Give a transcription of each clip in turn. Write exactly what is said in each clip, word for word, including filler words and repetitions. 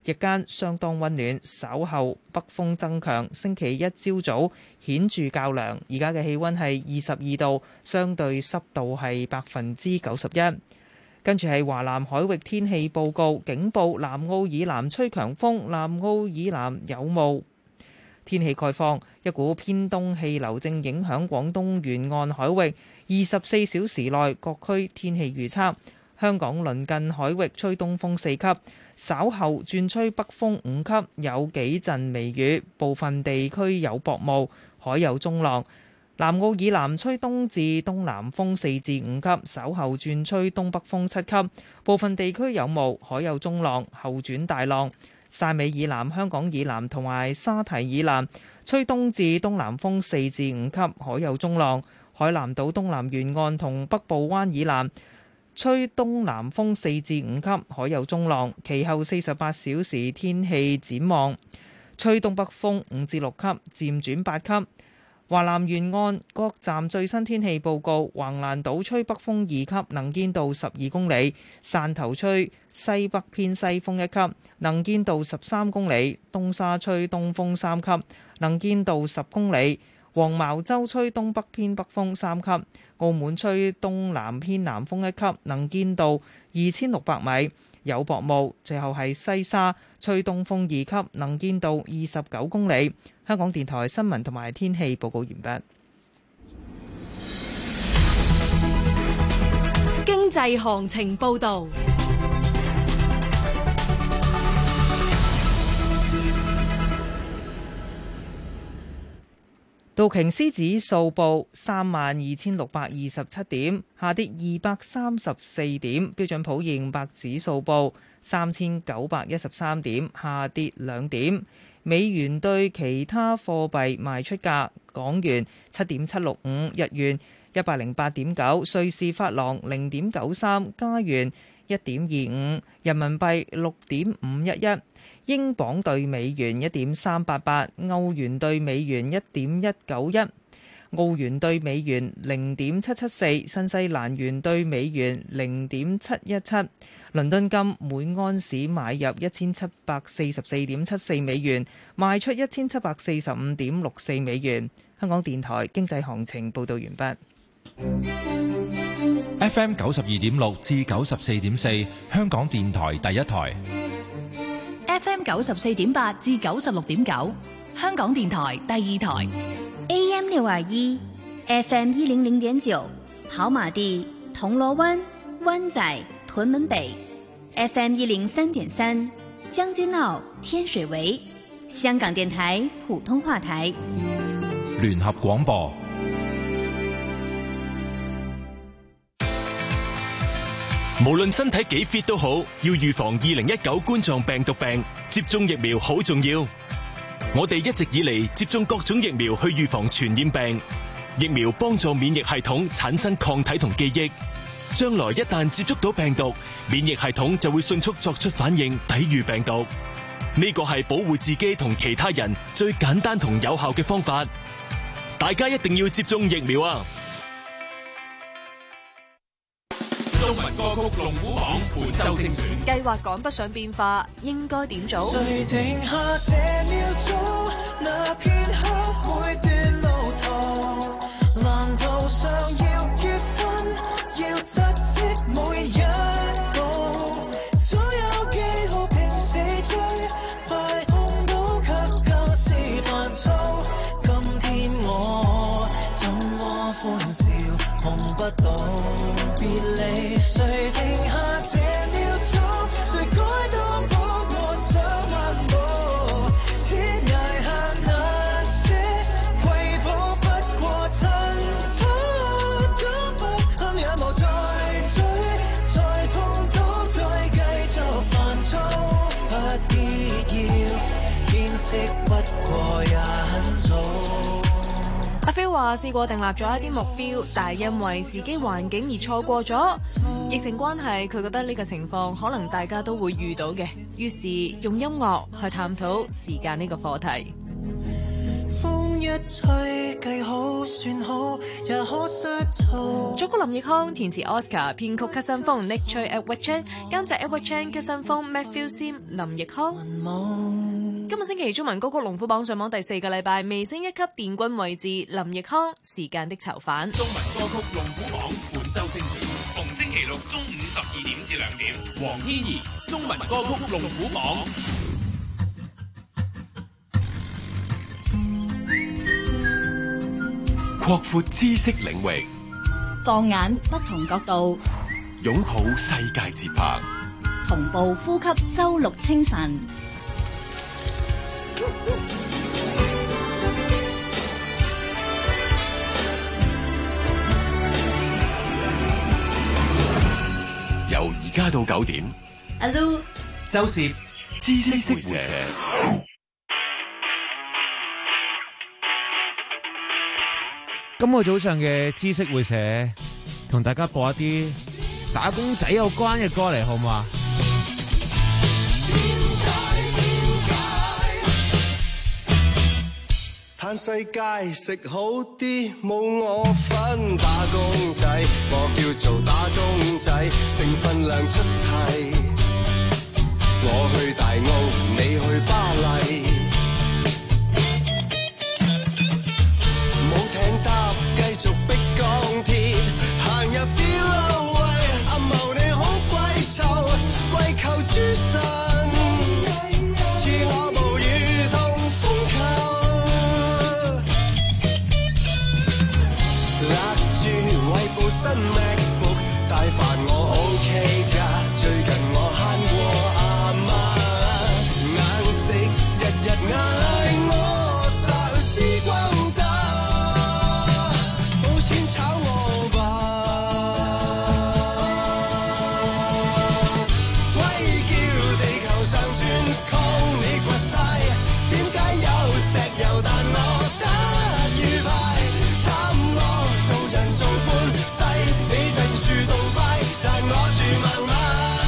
日間相當溫暖，稍後北風增強。星期一朝早顯著較涼，而家嘅氣溫係二十二度，相對濕度係百分之九十一。跟住係華南海域天氣報告，警報南澳以南吹強風，南澳以南有霧。天氣概況，一股偏東氣流正影響廣東沿岸海域，二十四小時內各區天氣預測。香港鄰近海域吹東風四級，稍後轉吹北風五級，有幾陣微雨，部分地區有薄霧，海有中浪。南澳以南吹東至東南風四至五級，稍後轉吹東北風七級，部分地區有霧，海有中浪，後轉大浪。汕尾以南、香港以南同埋沙堤以南吹東至東南風四至五級，海有中浪。海南島東南沿岸同北部灣以南吹東南風四至五級，海有中浪。其後四十八小時天氣展望，吹東北風五至六級，漸轉八級。華南沿岸各站最新天氣報告：橫瀾島吹北風二級，能見度十二公里；汕頭吹西北偏西風一級，能見度十三公里；東沙吹東風三級，能見度十公里；黃茅洲吹東北偏北風三級。澳門吹東南偏南風一級，能見度二千六百米，有薄霧。最後係西沙吹東風二級，能見度二十九公里。香港電台新聞同埋天氣報告完畢。 經濟行情報導。 道瓊斯指數報三萬二千六百二十七點，下跌二百三十四點。標準普爾五百指數報三千九百一十三點，下跌兩點。美元對其他貨幣賣出價：港元七點七六五，日元一百零八點九，瑞士法郎零點九三，加元一點二五，人民幣六點五一一。英鎊對美元一點三八八，歐元對美元一點一九一，澳元對美元零點七七四，新西蘭元對美元零點七一七。倫敦金每安士買入一千七百四十四點七四美元，賣出一千七百四十五點六四美元。香港電台經濟行情報道完畢。F M 九十二點六至九十四點四，香港電台第一台。 F M 九十四點八至九十六點九，香港電台第二台。 A M 六二一 ，F M 一零零點九，跑馬地、銅鑼灣、灣仔、屯門北 ，F M 一零三點三，將軍澳、天水圍，香港電台普通話台。 聯合廣播。 無論身體幾 fit 都好，要預防二零一九冠狀病毒病，接種疫苗好重要。我哋一直以嚟接種各種疫苗去預防傳染病，疫苗幫助免疫系統產生抗體同記憶，將來一旦接觸到病毒，免疫系統就會迅速作出反應，抵禦病毒。呢個係保護自己同其他人最簡單同有效嘅方法。大家一定要接種疫苗啊！ 中文歌曲龍虎榜本周精選， 計劃趕不上變化，應該點做？ 誰停下這秒鐘，那片刻每段路途，藍圖上要結婚，要扎積每一步，所有記號平時追，快碰到卻舊時煩躁。今天我怎麼歡笑，碰不到別離。誰停下這秒鐘，誰改動步過上萬步，天涯下那些遺抱不過塵土，今不堪也無再追，再碰到再繼續煩躁，不必要見識不過也很早。 阿 Phil 話試過訂立咗一啲目標，但係因為時機環境而錯過咗。疫情關係，佢覺得呢個情況可能大家都會遇到嘅，於是用音樂去探討時間呢個課題。 風一吹計好算好，也可失措。 作曲林奕匡，填詞 Oscar， 編曲 Cut 新風 Nick Choi、Edward Chan， 監製 Edward Chan、Cut 新風 Matthew Sim、林奕匡。今個星期中文歌曲龍虎榜上網第四個禮拜，微升一級殿軍位置，林奕匡《時間的囚犯》。 中文歌曲龍虎榜本周精選，逢星期六中午十二點至兩點。黃天怡中文歌曲龍虎榜。 擴闊知識領域， 放眼不同角度， 擁抱世界節拍， 同步呼吸周六清晨。 由而家到九點， 阿 Lu、 周攝知識會社。 今個早上嘅知識會社，同大家播一啲打工仔有關嘅歌嚟，好唔好啊？ 嘆世界食好啲，冇我份打工仔，我叫做打工仔，成份量出齊。我去大澳，你去巴黎，冇艇搭，繼續逼鋼鐵，行入 Bellway， 阿茂你好鬼臭，跪求諸神，賜我暴雨同風球。勒住為部新 MacBook， 大飯我 OK 㗎，最近我慳過阿媽，硬食日日嗌我壽司轟炸，冇錢炒我吧。喂，叫地球上轉空，你掘晒，點解有石油但我得愉快？差唔多做人做半世，你第時住杜拜，但我住孟買。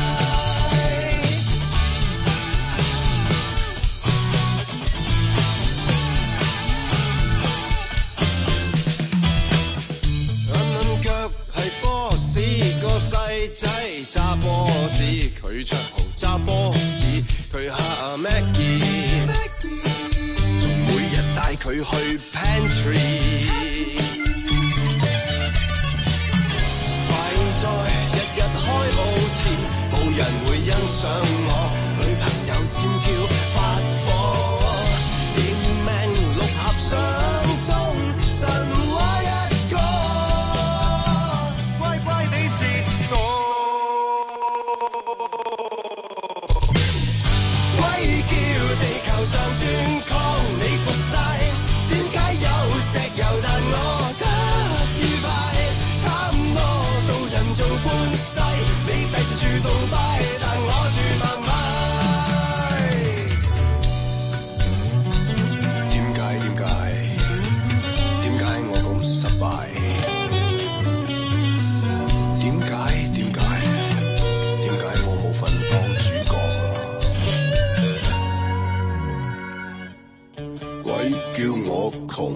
揞揞腳係波士個細仔揸波子，佢着豪揸波子，佢下 Maggie， 仲每日帶佢去 pantry。日日開 O T， 冇人會欣賞我，女朋友尖叫發火，點命六合相中，神話一個，乖乖地自我。喂，叫地球上轉空，你掘晒，點解有石油但我得愉快？差唔多做人做半世，你第時住杜拜，但我住孟買。點解點解點解我咁失敗？點解點解點解我冇份當主角啊？鬼叫我窮，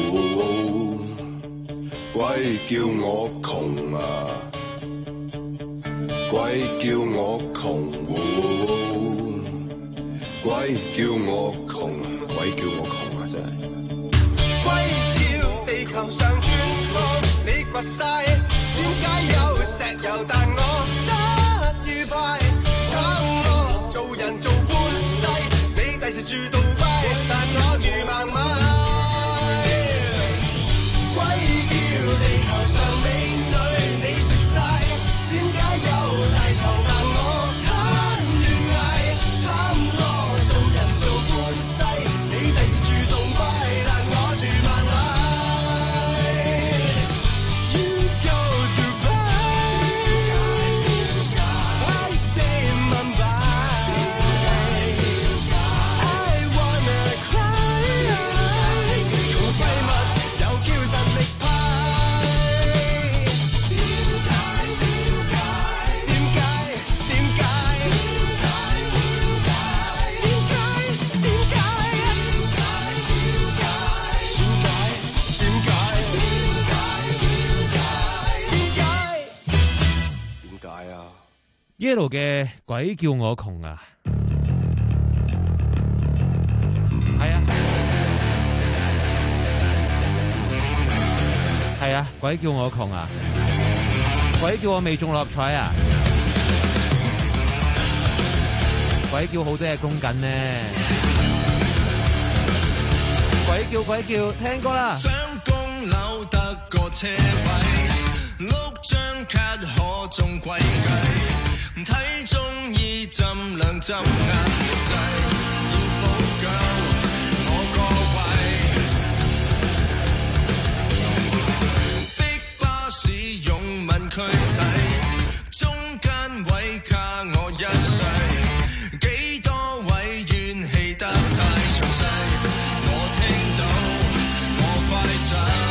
鬼叫我窮啊！鬼叫我窮，鬼叫我窮，鬼叫我窮啊！真係。鬼叫地球上轉我，你掘晒，點解有石油但我得愉快？差我做人做半世，你第時住杜拜，但我住孟買。鬼叫地球上美女，你食晒，點解有大仇但我貪願捱？差唔多做人做半世，你第時住杜拜，但我住孟買。You go Dubai， Yellow 嘅鬼叫我窮啊，係啊，係啊，鬼叫我窮啊，鬼叫我未中六合彩啊，鬼叫好多嘢供緊呢，鬼叫鬼叫，聽歌啦。 想供樓得個車位，碌張卡可中貴計，睇中意浸兩浸眼仔，要補救我個位，逼巴士擁吻區底，中間位卡我一世，幾多位怨氣得太詳細，我聽到我快仔。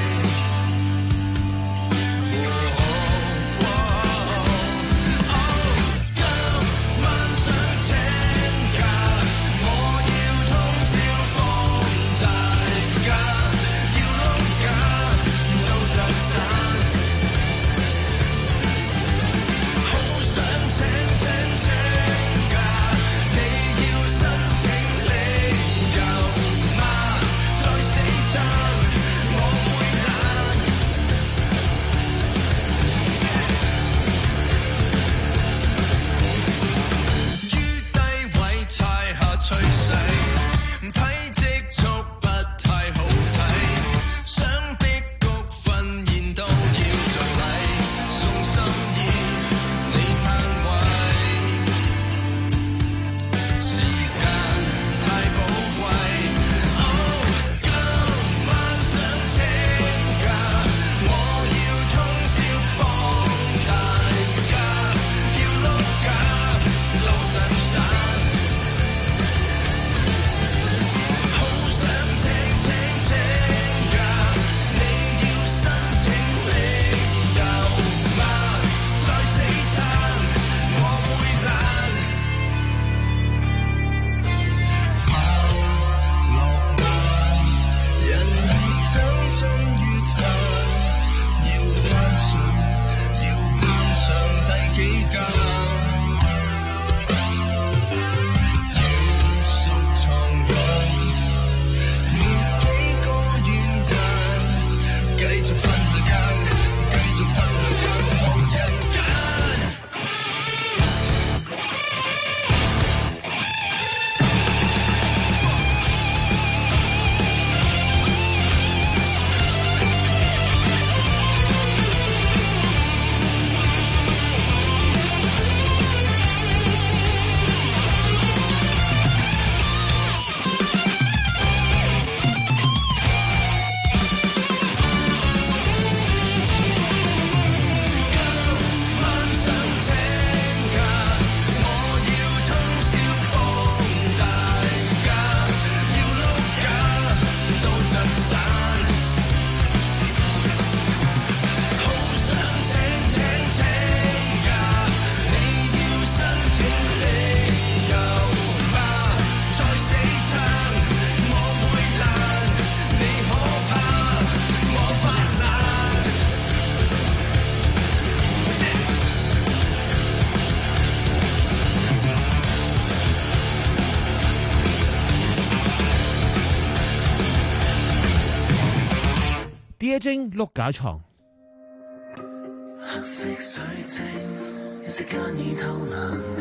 DJ 精碌架床， 黑色水晶，一息間已透涼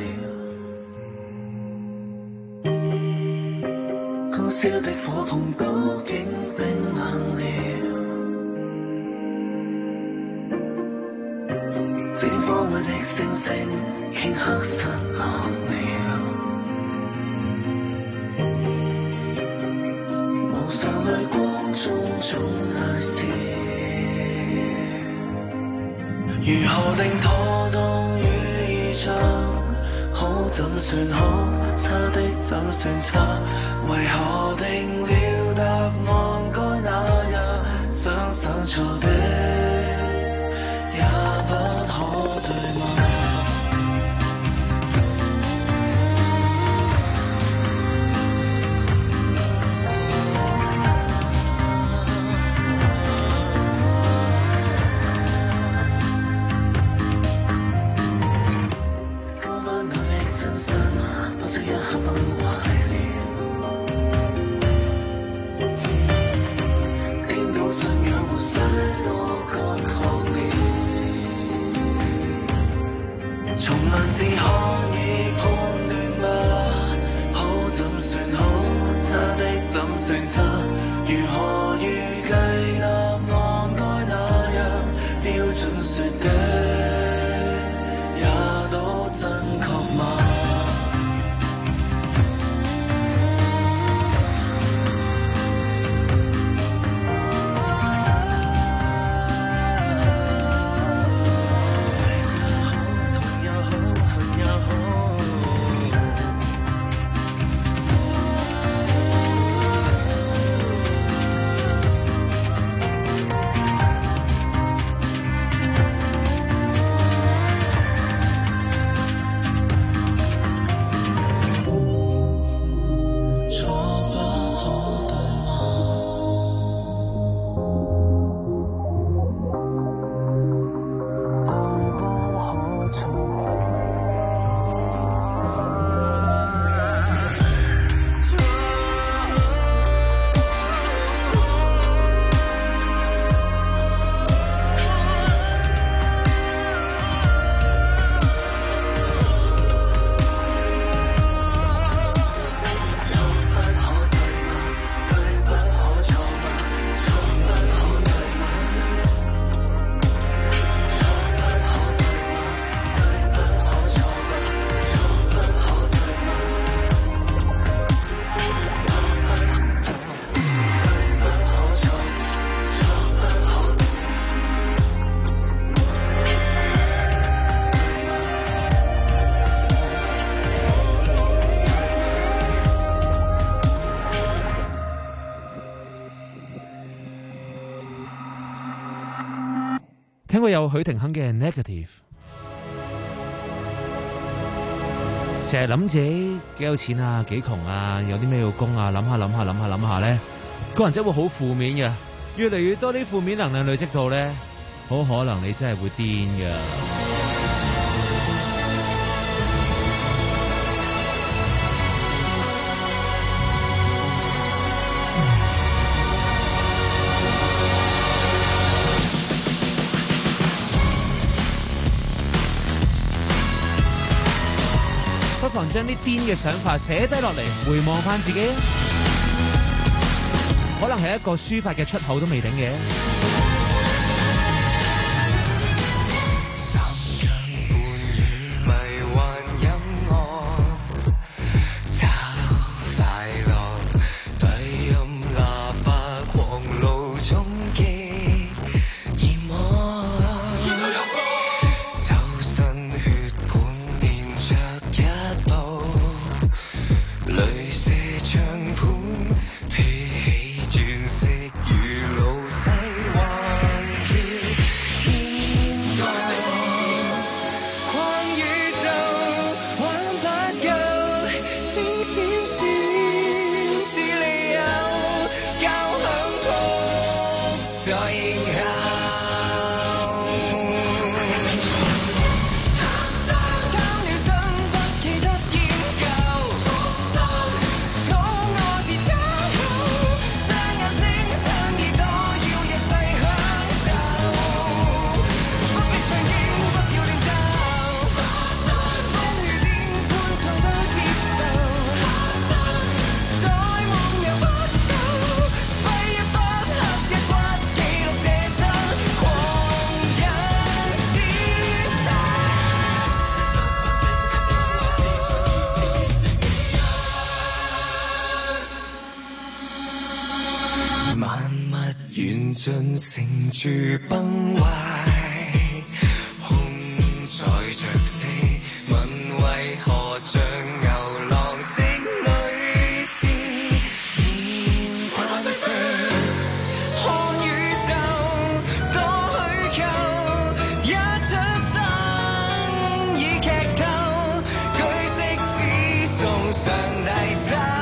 了，高燒的火紅都竟冰冷了，這方位的星星頃刻失落了，無常淚光中中來笑，如何定妥當與異常，好怎算好，差的怎算差，為何定了答案該那樣，想想錯的也不可對嗎？ 聽過有許廷鏗嘅 Negative， 成日諗自己幾有錢啊，幾窮啊，有啲咩要供啊，諗下諗下諗下諗下咧，個人真係會好負面嘅，越嚟越多啲負面能量累積到咧，好可能你真係會癲㗎。不妨將啲癲嘅想法寫低落嚟，回望翻自己，可能係一個抒發嘅出口都未定嘅。 盡成住崩壞，空載着死，問為何像牛郎織女是面反射，看宇宙多虛構，一出生已劇透，據悉只送上第三。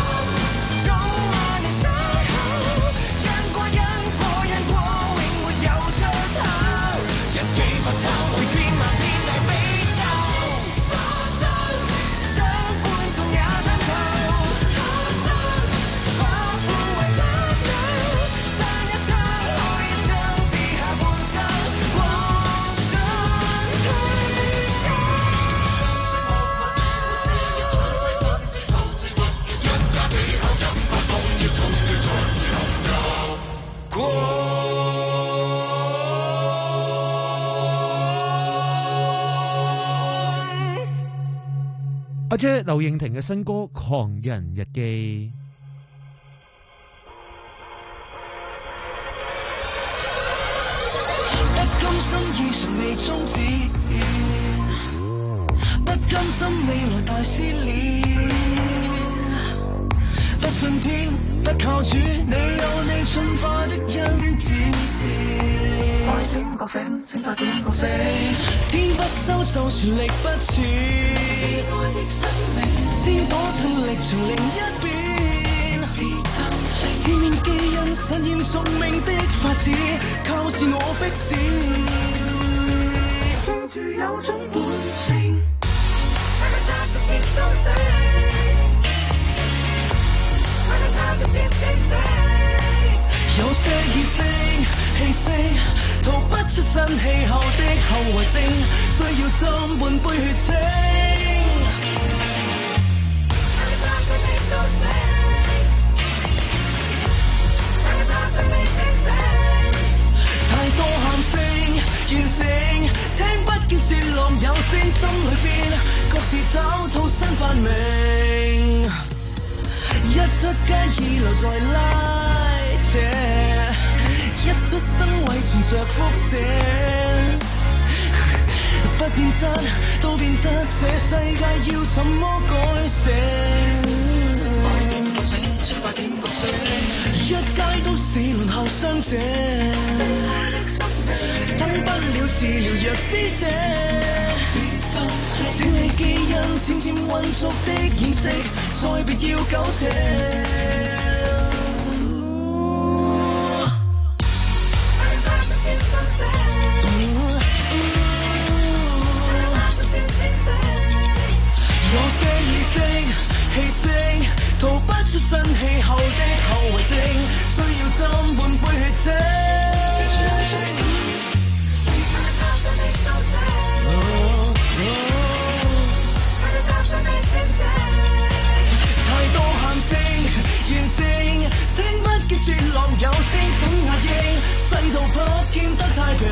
有阿姐劉穎婷嘅新歌《狂人日記》。 不甘心已尚未終止，不甘心未來大撕裂，不信天，不靠主，你有你進化的恩典。快點覺醒，請快點覺醒，天不收就全力不辭，愛的生命，先躲進力從另一邊，前面基因實驗宿命的法子，靠自我逼使，記住有種本性，為了他直接蘇醒，為了他直接清醒，有些意識氣息逃不出新氣候的後遺症，需要斟半杯血清，為了他使你蘇醒，為了他使你清醒，太多喊聲完成，聽不見雪浪有聲，心裏邊各自找套新發明，一出街已留在拉扯，一出生遺存着輻射，不變質都變質，這世界要怎麼改寫？一街都是輪候傷者，等不了治療藥師姐，整理基因漸漸混濁的形式，再別要糾扯。有些意識氣息逃不出新氣候的後遺症，需要斟半杯血清，太多喊聲完成，聽不見雪浪有聲，怎壓抑世道不見得太平，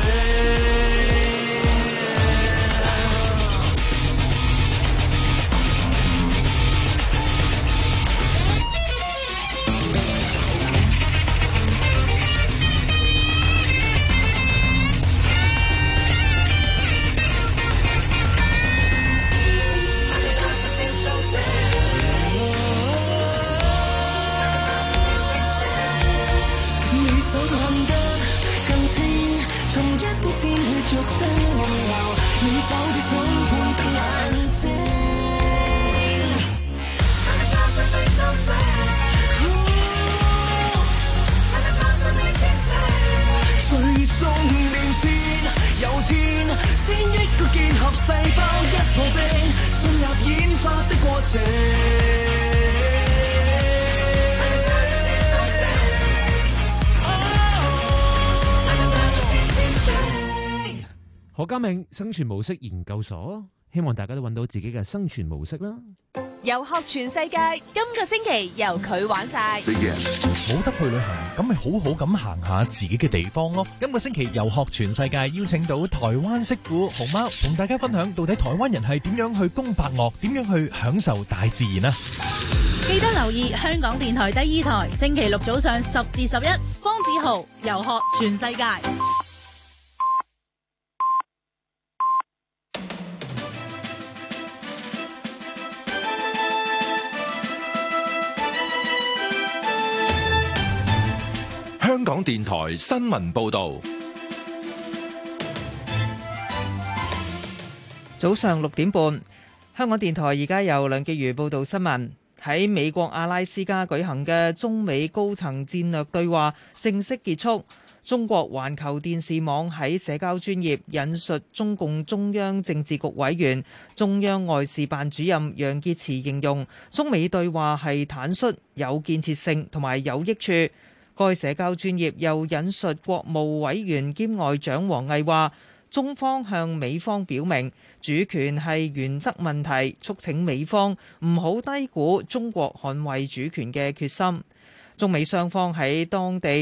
何家明生存模式研究所，希望大家都揾到自己嘅生存模式啦。 遊學全世界，今個星期由佢玩晒。 冇得去旅行，咁咪好好咁行下自己嘅地方咯。今個星期遊學全世界，邀請到台灣媳婦熊貓，同大家分享到底台灣人係點樣去攻百岳，點樣去享受大自然啊！ 記得留意香港電台第二台，星期六早上十至十一，方子豪遊學全世界。 香港電台新聞報道， 早上六點半，香港電台而家由梁潔如報道新聞。喺美國阿拉斯加舉行嘅中美高層戰略對話正式結束。中國環球電視網喺社交專頁引述中共中央政治局委員、中央外事辦主任楊潔篪形容，中美對話係坦率、有建設性同埋有益處。該社交專頁又引述國務委員兼外長王毅話，中方向美方表明主權係原則問題，促請美方唔好低估中國捍衛主權嘅決心。中美雙方喺當地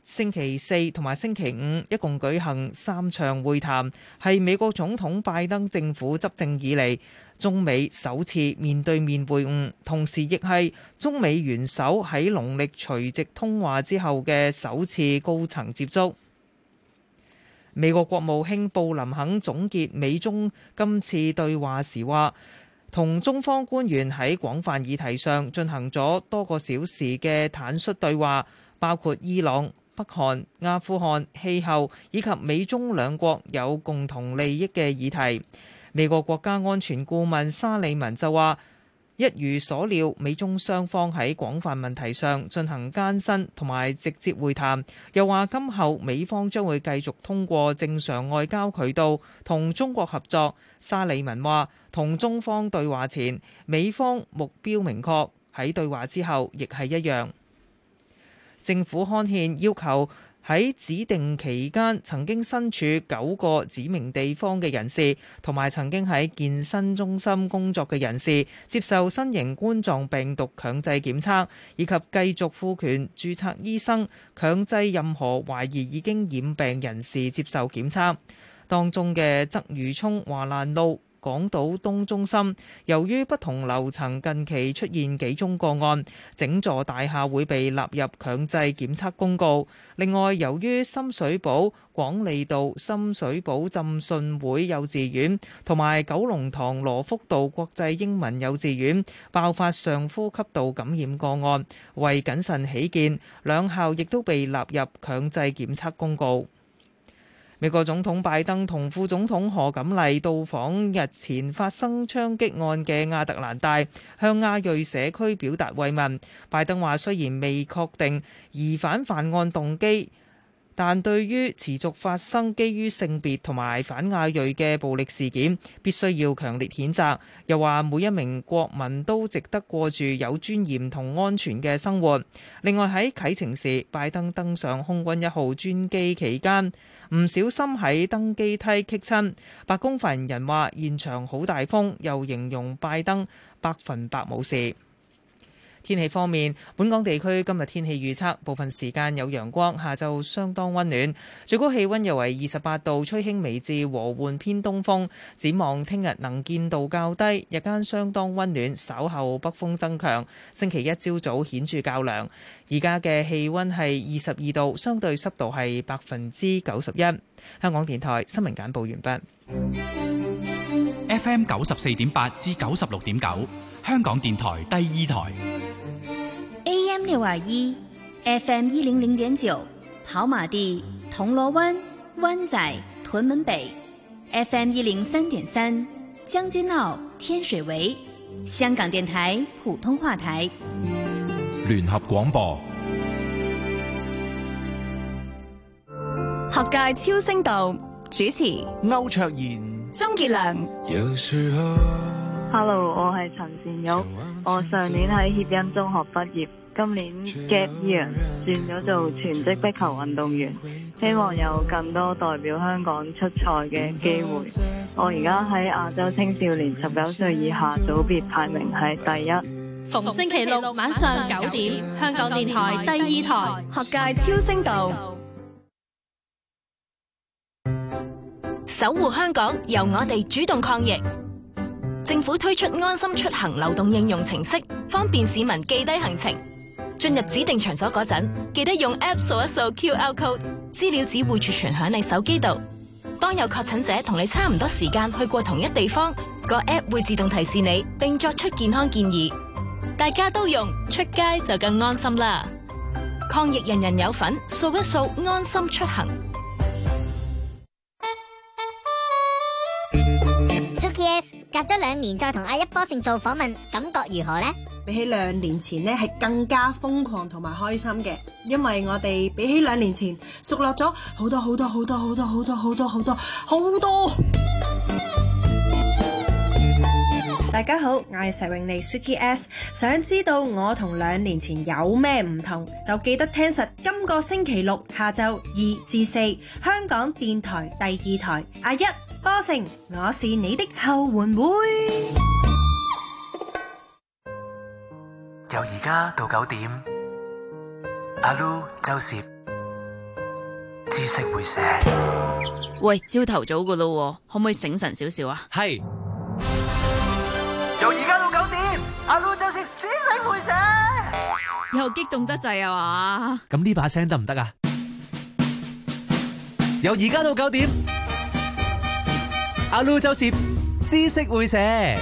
星期四同埋星期五一共舉行三場會談，係美國總統拜登政府執政以嚟中美首次面對面會晤，同時亦係中美元首喺農曆除夕通話之後嘅首次高層接觸。美國國務卿布林肯總結美中今次對話時話，同中方官員喺廣泛議題上進行咗多個小時嘅坦率對話，包括伊朗、北韓、阿富汗、氣候以及美中兩國有共同利益嘅議題。美國國家安全顧問沙利文就話，一如所料，美中雙方喺廣泛問題上進行艱辛同埋直接會談，又話今後美方將會繼續通過正常外交渠道同中國合作。沙利文話，同中方對話前，美方目標明確，喺對話之後亦係一樣。政府刊憲要求喺指定期間曾經身處九個指明地方嘅人士，同埋曾經喺健身中心工作嘅人士，接受新型冠狀病毒強制檢測，以及繼續賦權註冊醫生強制任何懷疑已經染病人士接受檢測。當中嘅鰂魚涌華蘭路港島東中心，由於不同樓層近期出現幾宗個案，整座大廈會被納入強制檢測公告。另外，由於深水埗廣利道深水埗浸信會幼稚園同埋九龍塘羅福道國際英文幼稚園爆發上呼吸道感染個案，為謹慎起見，兩校亦都被納入強制檢測公告。美國總統拜登同副總統賀錦麗到訪日前發生槍擊案嘅亞特蘭大，向亞裔社區表達慰問。拜登話，雖然未確定疑犯犯案動機，但對於持續發生基於性別同埋反亞裔嘅暴力事件，必須要強烈譴責。又話每一名國民都值得過住有尊嚴同安全嘅生活。另外喺啟程時，拜登登上空軍一號專機期間，唔小心喺登機梯棘親。白宮發言人話現場好大風，又形容拜登百分百冇事。天氣方面，本港地區今日天氣預測，部分時間有陽光，下晝相當溫暖，最高氣溫約為二十八度，吹輕微至和緩偏東風。展望聽日能見度較低，日間相當溫暖，稍後北風增強。星期一朝早顯著較涼。而家嘅氣溫係二十二度，相對濕度係百分之九十一。香港電台新聞簡報完畢。 F M 九十四點八至九十六點九，香港電台第二台。 A M 六二一 ，F M 一零零點九，跑馬地、銅鑼灣、灣仔、屯門北 ，F M 一零三點三，將軍澳、天水圍，香港電台普通話台。 聯合廣播， 學界超聲道主持歐卓然、 鍾傑良。 有時候 Hello， 我係陳善玉，我上年喺協恩中學畢業，今年 gap year 轉咗做全職壁球運動員，希望有更多代表香港出賽嘅機會。我而家喺亞洲青少年十九歲以下組別排名係第一。 逢星期六晚上九點，香港電台第二台學界超聲道，守護香港，由我哋主動抗疫。政府推出安心出行流動應用程式，方便市民記低行程。進入指定場所嗰陣，記得用 App 掃一掃 Q R code， 資料只會儲存響你手機度。當有確診者同你差唔多時間去過同一地方，個 App 會自動提示你，並作出健康建議。大家都用，出街就更安心啦！抗疫人人有份，掃一掃安心出行。 隔咗兩年再同阿一波勝做訪問，感覺如何呢？ 比起兩年前呢，係更加瘋狂同埋開心嘅，因為我哋比起兩年前熟絡咗好多好多好多好多好多好多好多好多。大家好，我係石詠莉 Suki S， 想知道我同兩年前有咩唔同，就記得聽實今個星期六下晝二至四，香港電台第二台阿一波成，我是你的後援會。 由而家到九點，阿 Lu、周攝知識會寫。 喂，朝頭早噶咯，可唔可以醒神少少啊？ 係。由而家到九點，阿 Lu 就算知識會寫。 又激動得滯啊嘛！ 咁呢把聲得唔得啊？由而家到九點，阿 Lu 就攝知識會寫。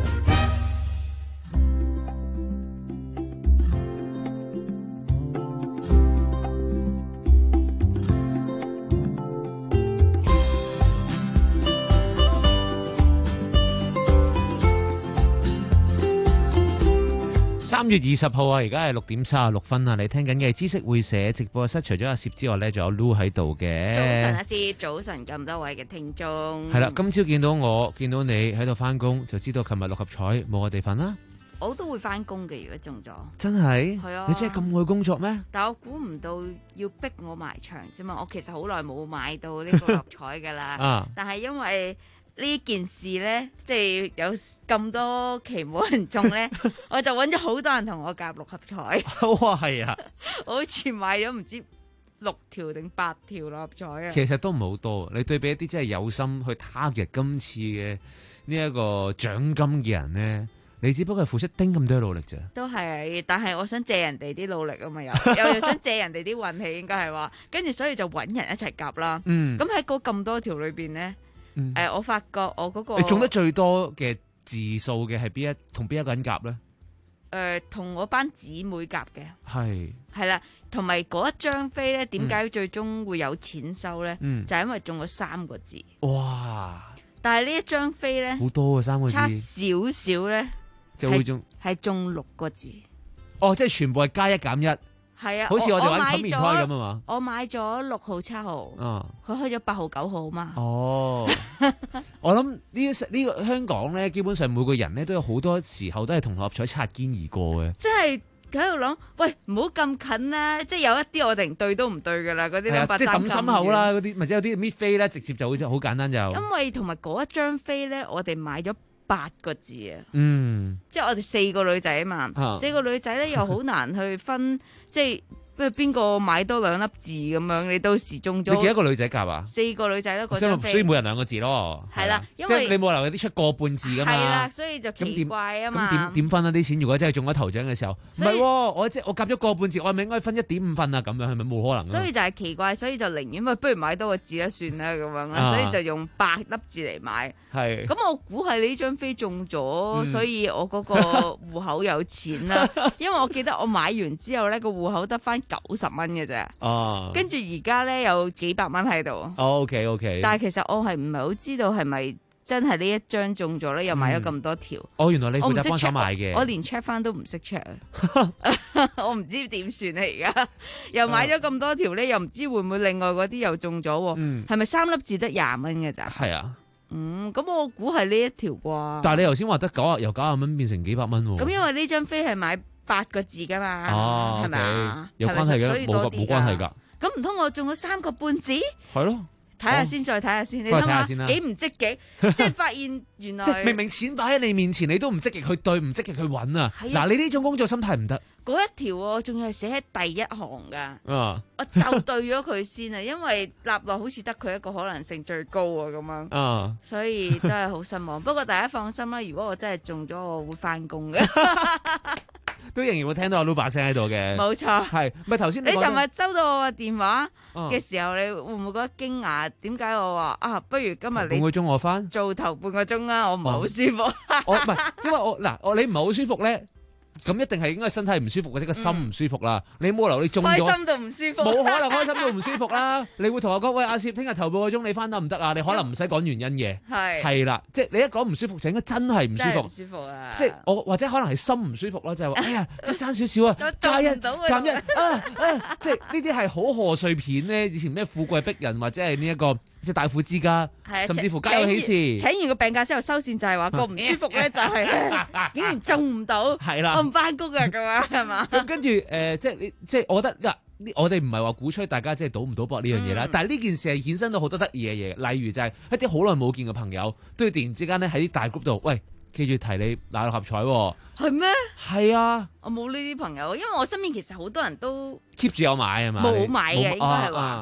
三月二十號啊，而家係六點三十六分啊！你聽緊嘅知識會寫直播室，除咗阿攝之外咧，仲有 Lu 喺度嘅。 早晨阿攝，早晨咁多位嘅聽眾。 係啦，今朝見到我，見到你喺度翻工，就知道琴日六合彩冇我哋份啦。 我都會翻工嘅，如果中咗。 真係？ 係啊！ 你真係咁愛工作咩？ 但我估唔到要逼我埋場啫嘛！我其實好耐冇買到呢個六合彩噶啦。啊！但係因為呢件事咧，即係有咁多期冇人中咧，我就揾咗好多人同我夾六合彩。 哇，係啊！ 我好似買咗唔知六條定八條六合彩啊！ 其實都唔係好多，你對比一啲真係有心去 target今次嘅呢一個獎金嘅人咧，你只不過係付出丁咁多努力啫。 都係，但係我想借人哋啲努力啊嘛，又又又想借人哋啲運氣，應該係話，跟住所以就揾人一齊夾啦。嗯，咁喺嗰咁多條裏邊咧。誒、嗯呃，我發覺我嗰、那個你中得最多嘅字數嘅係邊一同邊一個人夾咧？誒、 呃，同我班姊妹夾嘅係係啦，同埋嗰一張飛咧，點解最終會有錢收咧？嗯、就係因為中咗三個字。哇！但係呢一張飛咧， 好多啊，三個字差少少咧， 就會中係中六個字。 哦，即係全部係加一減一。 係啊， 好似我哋玩冚棉胎咁啊嘛！ 我買咗六號、七號， 嗯， 佢開咗八號、九號嘛。 哦，我諗呢呢個香港咧，基本上每個人咧都有好多時候都係同六合彩擦肩而過嘅。 即係喺度諗，喂，唔好咁近啦！即係有一啲我哋對都唔對噶啦，嗰啲即係抌心口啦，嗰啲或者有啲搣飛咧，直接就好好簡單就。 因為同埋嗰一張飛咧，我哋買咗八個字啊。 嗯， 即係我哋四個女仔啊嘛，啊四個女仔咧又好難去分。即係不如邊個買多兩粒字咁樣，你到時中咗。 你幾多個女仔夾啊？ 四個女仔咯，嗰張飛。 所以每人兩個字咯。 係啦，因為即係你冇留有啲出個半字噶嘛。 係啦，所以就奇怪啊嘛。 咁點點分啊啲錢？如果真係中咗頭獎嘅時候，唔係、哦、我即係我夾咗個半字，我係咪應該分一點五份啊？咁樣係咪冇可能？ 所以就係奇怪，所以就寧願咪不如買多個字啦，算啦咁樣啦。啊、所以就用八粒字嚟買。係。咁我估係呢張飛中咗，嗯、所以我嗰個戶口有錢啦。因為我記得我買完之後咧，個戶口得翻九十蚊嘅啫。哦。跟住而家咧有幾百蚊喺度。 哦 OK OK。 但係其實我係唔係好知道係咪真係呢一張中咗咧？又買咗咁多條。嗯、 哦，原來你負責幫手買嘅。 我連 check 翻都唔識 check。我唔知點算啊！而家又買咗咁多條咧，又唔知會唔會另外嗰啲又中咗？嗯。係咪三粒字得廿蚊嘅咋？ 係啊。 嗯，咁我估係呢一條啩。 但係你頭先話得九啊，由九啊蚊變成幾百蚊喎。 咁因為呢張飛係買八個字噶嘛，係咪啊？ 有關係嘅，冇冇關係噶。 咁唔通我中咗三個半字？ 係咯。 睇下先，再睇下先。你諗下幾唔積極？即係發現原來即係明明錢擺喺你面前，你都唔積極去對，唔積極去揾啊！嗱，你呢種工作心態唔得。 嗰一條我仲要係寫喺第一行噶，啊、我就對咗佢先啊，因為立落好似得佢一個可能性最高啊咁樣，啊、所以真係好失望。不過大家放心啦，如果我真係中咗，我會翻工嘅。 都仍然會聽到阿 Lu 把聲喺度嘅， 冇錯。 係咪頭先你尋日收到我嘅電話嘅時候，啊、你會唔會覺得驚訝？點解我話啊？不如今日你半個鐘我翻做頭半個鐘啊？我唔係好舒服。 我唔係，因為我嗱，我你唔係好舒服咧。咁一定係應該身體唔舒服或者個心唔舒服啦。嗯、你冇留你中咗， 開心到唔舒服， 冇可能開心到唔舒服啦。你會同我講喂，阿攝，聽日頭半個鐘你翻得唔得啊？你可能唔使講原因嘅，係係啦，即係你一講唔舒服就應該真係唔舒服，唔舒服啊！即係我或者可能係心唔舒服啦，就係、是、話哎呀，即係爭少少啊，加一減一啊啊！即係呢啲係好賀歲片咧，以前咩富貴逼人或者係呢一個。即係大婦之家，甚至乎家有喜事。 請完個病假之後收線就係話個唔舒服咧，就係竟然中唔到，係啦，我唔翻工啊，咁樣係嘛？ 咁跟住誒，即係你，即係我覺得嗱，我哋唔係話鼓吹大家即係賭唔賭博呢樣嘢啦。但係呢件事係衍生到好多得意嘅嘢，例如就係一啲好耐冇見嘅朋友，都要突然之間咧喺啲大 group 度，喂，記住提你買六合彩喎。 係咩？ 係啊， 我冇呢啲朋友，因為我身邊其實好多人都 keep 住有買係嘛？ 冇買嘅應該係話。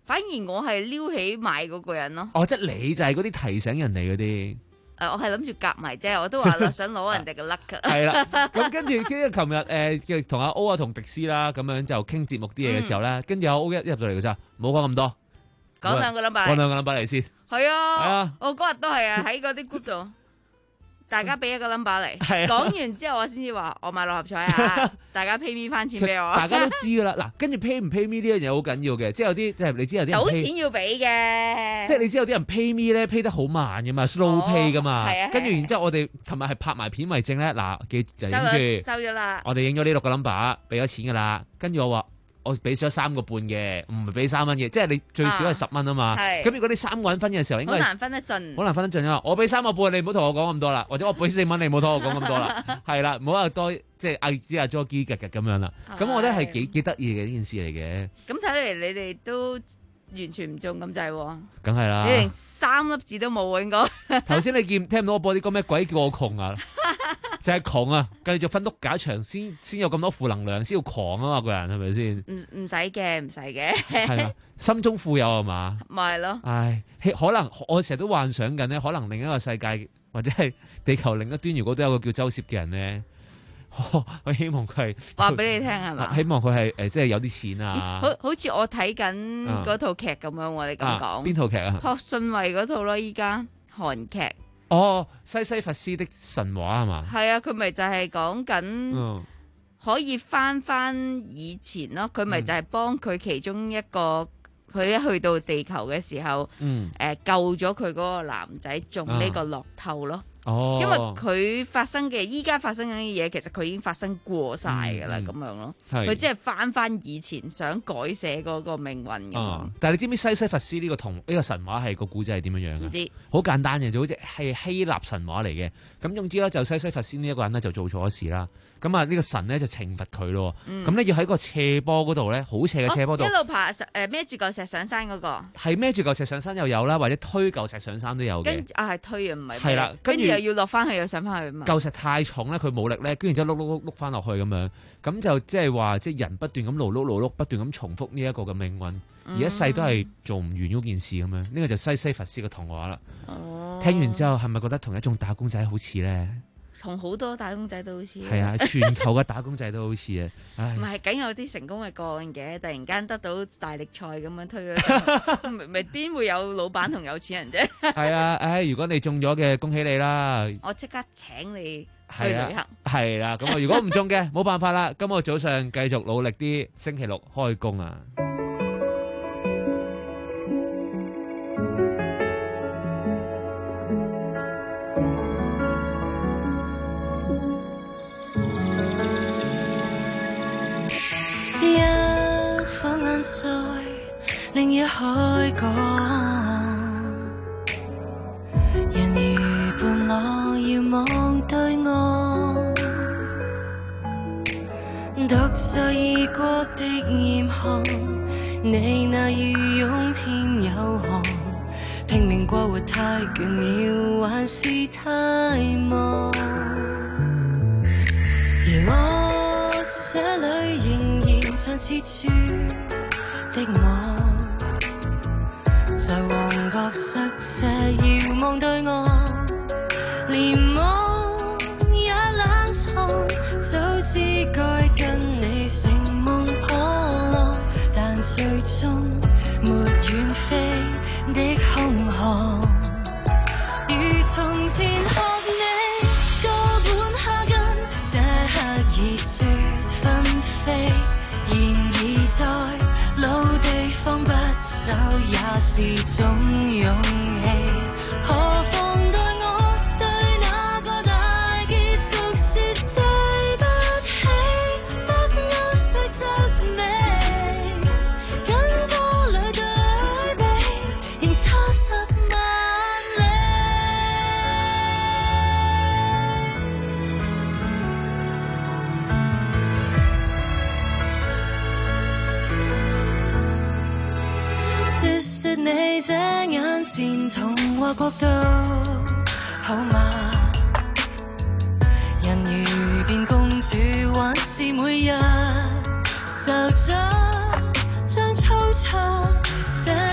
反而我係撩起買嗰個人咯。 哦，即係你就係嗰啲提醒人哋嗰啲。 誒，我係諗住夾埋啫，我都話啦，想攞人哋嘅 luck 㗎。 係啦，咁跟住跟住，琴日誒同阿 O 啊同迪斯啦，咁樣就傾節目啲嘢嘅時候咧，跟住阿 O 一入到嚟嘅咋，唔好講咁多， 講兩個 number， 講兩個 number 嚟先。 係啊， 係啊， 我嗰日都係啊，喺嗰啲 group 度。大家俾一個 number 嚟，講完之後我先至話我買六合彩啊！大家 pay me 翻錢俾我。 大家都知噶啦，嗱，跟住 pay 唔 pay me 呢樣嘢好緊要嘅，即係有啲即係你知有啲賭錢要俾嘅， 即係你知有啲人 pay me 咧 pay 得好慢噶嘛 ，slow pay 噶嘛，跟住然之後我哋琴日係拍埋片為證咧，嗱，記就影住收咗啦， 我哋影咗呢六個 number， 俾咗錢噶啦，跟住我話。我俾咗三個半嘅，唔係俾三蚊嘅，即係你最少係十蚊啊嘛。咁如果你三個人分嘅時候，應該好難分得盡， 好難分得盡啊！我俾三個半，你唔好同我講咁多啦，或者我俾四蚊，你唔好同我講咁多啦。係啦，唔好話多，即係阿芝阿 jo 基格格咁樣啦。咁我覺得係幾幾得意嘅呢件事嚟嘅。 咁睇嚟你哋都完全唔中咁滯喎。 梗係啦， 你連三粒字都冇喎，應該。 頭先你見聽唔到我播啲歌咩？鬼叫我窮啊！就係窮啊！繼續瞓碌架牆先先有咁多負能量，先要狂啊嘛！個人係咪先？ 唔唔使嘅，唔使嘅。 係啊，心中富有係嘛？ 咪係咯。 唉，可能我成日都幻想緊咧，可能另一個世界或者係地球另一端，如果都有個叫周攝嘅人咧，我希望佢係話俾你聽係嘛？ 希望佢係誒，即係有啲錢啊！ 好好似我睇緊嗰套劇咁樣喎，你咁講邊套劇啊？ 朴信惠嗰套咯，依家韓劇。 哦，西西弗斯的神話係嘛？ 係啊，佢咪就係講緊可以翻翻以前咯。佢咪、嗯、就係幫佢其中一個，佢一去到地球嘅時候，誒、嗯呃、救咗佢嗰個男仔中呢個樂透咯。哦，因為佢發生嘅依家發生緊嘅嘢，其實佢已經發生過晒㗎啦，咁、嗯、樣咯。佢即係翻翻以前想改寫嗰個命運咁、哦。 但係你知唔知西西弗斯呢個同呢、呢個神話係個古仔係點樣樣嘅？唔知。好簡單嘅，就好似係希臘神話嚟嘅。咁總之咧，就西西弗斯呢一個人咧就做錯事啦。咁啊，呢個神咧就懲罰佢咯。咁咧、嗯、要喺個斜坡嗰度咧，好斜嘅斜坡度、哦。一路爬誒孭住嚿石上山嗰、嗰個。 係孭住嚿石上山又有啦，或者推嚿石上山都有嘅。 跟啊係推啊，唔係。 係啦，跟住又要落翻去，又上翻去。 嚿石太重咧，佢冇力咧，跟住之後碌碌碌碌翻落去咁樣，咁就即係話，即係人不斷咁勞碌勞碌，不斷咁重複呢一個嘅命運，而一世都係做唔完嗰件事咁樣。呢、嗯、個就西西弗斯嘅童話啦。哦。聽完之後係咪覺得同一種打工仔好似咧？ 同好多打工仔都好似。 係啊，全球嘅打工仔都好似啊。 唔係，梗有啲成功嘅個案嘅，突然間得到大力賽咁樣推咗，咪邊會有老闆同有錢人啫？係啊，唉，如果你中咗嘅，恭喜你啦！ 我即刻請你去旅行。 係啦，咁啊，如果唔中嘅，冇辦法啦。今日早上繼續努力啲，星期六開工啊！ 一顆眼淚，另一海港，人如伴浪遙望對岸，獨在異國的嚴寒，你那羽絨偏有寒，拼命過活太倦了，還是太忙，而我這裏仍然像似處的網，在旺角塞車遙望對岸，連夢也冷藏，早知該跟你乘夢破浪，但最終沒遠飛的空巷，如從前學你個本下根，這刻已雪紛飛，然而在老地方不走也是種勇氣，何況待我對那個大結局說對不起，不勾須責備，跟波裏對比，仍差十萬里。說說你這眼前童話國度好嗎？人如變公主，還是每日受咗將粗糙這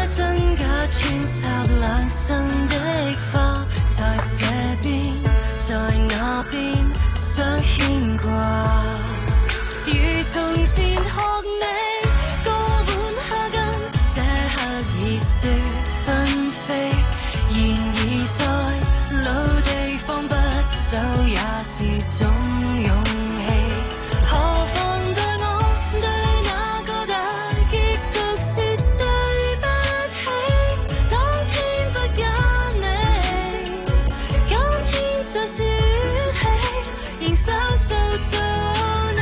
穿插兩生的花，在這邊，在那邊，想牽掛。如從前學你哥本哈根，這刻已雪紛飛，然而在老地方不走也是種勇氣。何妨對我對那個大結局說對不起，當天不揀你，今天就說起，仍想做做你。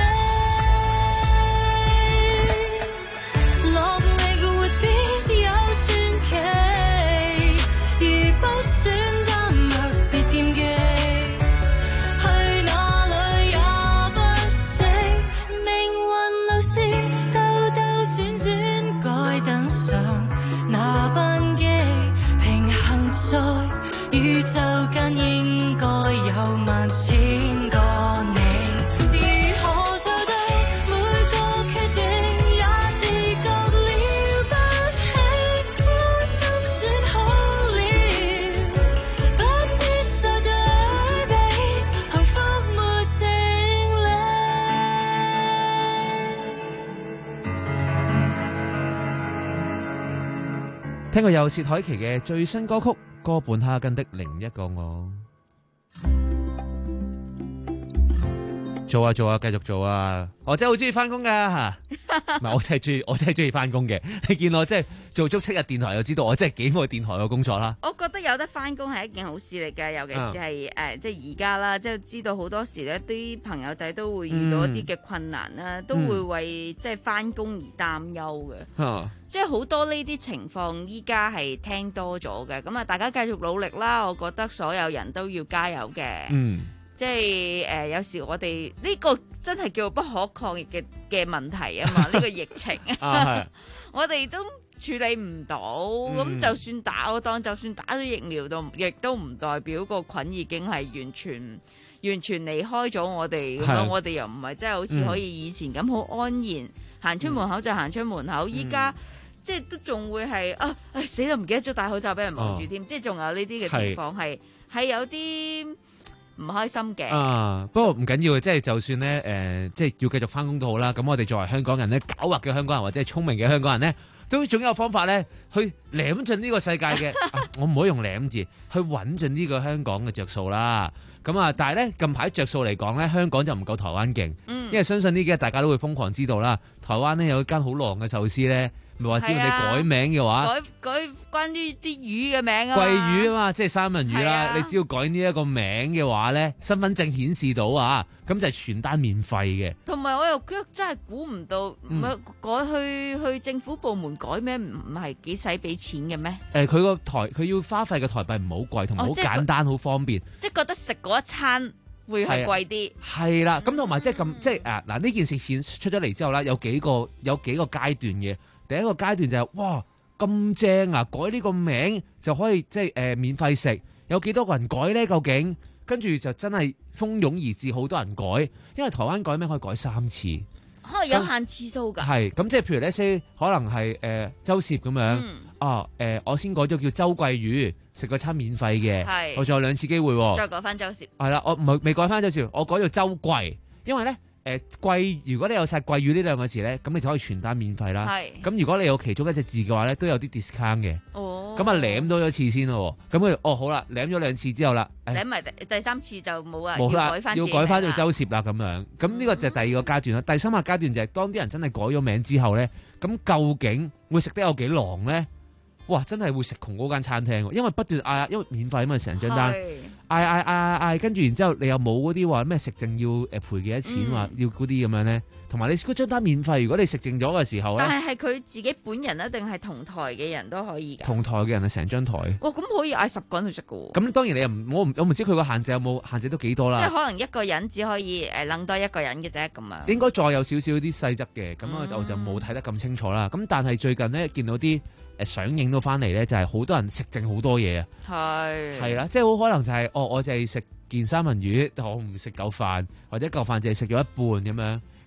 落力活必有傳奇，如不選丹麥別惦記，去哪裏也不死。命運路是兜兜轉轉，該登上那班機，平衡在宇宙間應該有萬千個你。如何做到每個決定也自覺了不起，安心選好了，不必再對比，幸福沒定理。 聽過有薛凱琪嘅最新歌曲《哥本哈根的另一個我》。做啊做啊，繼續做啊！我真係好中意翻工噶，唔係我真係中意，我真係中意翻工嘅。你見我即係做足七日電台，就知道我真係幾愛電台嘅工作啦。 我覺得有得翻工係一件好事嚟嘅，尤其是係誒、嗯呃，即係而家啦，即係知道好多時咧，啲朋友仔都會遇到一啲嘅困難啦，嗯、都會為即係翻工而擔憂嘅。嗯、即係好多呢啲情況，依家係聽多咗嘅。咁啊，大家繼續努力啦！我覺得所有人都要加油嘅。嗯。即係誒、呃，有時我哋呢、這個真係叫不可抗疫嘅嘅問題啊嘛，呢個疫情，啊、我哋都處理唔到。咁、嗯、就算打，我當就算打咗疫苗都，亦都唔代表個菌已經係完全完全離開咗我哋。咁樣我哋又唔係真係好似可以以前咁好安然行出門口就行出門口。依家、嗯、即係都仲會係啊，唉死都唔記得咗戴口罩俾人望住添。即係仲有呢啲嘅情況係係有啲唔開心嘅啊，不過唔緊要嘅，即係就算咧，誒、呃，即係要繼續翻工都好啦。咁我哋作為香港人咧，狡猾嘅香港人或者係聰明嘅香港人咧，都總有方法咧去舐盡呢個世界嘅、啊。我唔可以用舐字，去揾盡呢個香港嘅着數啦。咁啊，但係咧近排着數嚟講咧，香港就唔夠台灣勁，嗯、因為相信呢幾日大家都會瘋狂知道啦。台灣咧有一間好狼嘅壽司咧。咪話只要你改名嘅話，改改關於啲魚嘅名啊，鮭魚啊嘛，即係三文魚啦。啊、你只要改呢一個名嘅話咧，身份證顯示到啊，咁就係全單免費嘅。同埋我又覺得真係估唔到，唔係、嗯、改去去政府部門改名唔係幾使俾錢嘅咩？誒、呃，佢個台佢要花費嘅台幣唔好貴，同埋好簡單，好、哦、方便。即係覺得食嗰一餐會係貴啲。係啦、啊，咁同埋即係咁，即係誒嗱呢件事顯出咗嚟之後啦，有幾個有幾個階段嘅。第一個階段就係、是、哇咁正啊，改呢個名就可以即係誒免費食，有幾多個人改呢？究竟跟住就真係蜂擁而至，好多人改，因為台灣改名可以改三次，可能有限次數㗎。係咁即係譬如呢些可能係誒、呃、周涉咁樣、嗯、啊誒、呃，我先改咗叫周桂魚，食個餐免費嘅，我仲有兩次機會、啊，再改翻周涉。係啦，我唔係未改翻周涉，我改咗周桂，因為咧。誒桂、呃，如果你有晒桂魚呢兩個字咧，咁你就可以全單免費啦。係。咁如果你有其中一隻字嘅話咧，都有啲 discount 嘅。哦。咁啊，舐多咗一次先咯。咁佢哦好啦，舐咗兩次之後啦，舐埋第第三次就冇啊，冇啦，要改翻。要改翻做周涉啦咁樣。咁呢個就係第二個階段啦。嗯、第三個階段就係當啲人真係改咗名之後咧，咁究竟會食得有幾狼咧？哇！真係會食窮嗰間餐廳，因為不斷嗌，因為免費啊嘛，成張單嗌嗌嗌嗌嗌，跟住然之後你又冇嗰啲話咩食剩要誒賠幾多錢，話、嗯、要嗰啲咁樣咧，同埋你嗰張單免費，如果你食剩咗嘅時候咧，但係係佢自己本人啊，定係同台嘅人都可以㗎？同台嘅人係成張台。哇！咁可以嗌十個人去食㗎喎。咁當然你又唔，我唔我唔知佢個限制有冇限制都幾多啦。即係可能一個人只可以誒撚多一個人嘅啫咁樣。應該再有少少啲細則嘅，咁我就就冇睇得咁清楚啦。咁但係最近咧見到啲。誒上映到翻嚟咧，就係、是、好多人食剩好多嘢啊！係係啦，即係好可能就係、是、哦，我淨係食件三文魚，我唔食嚿飯，或者嚿飯淨係食咗一半咁樣。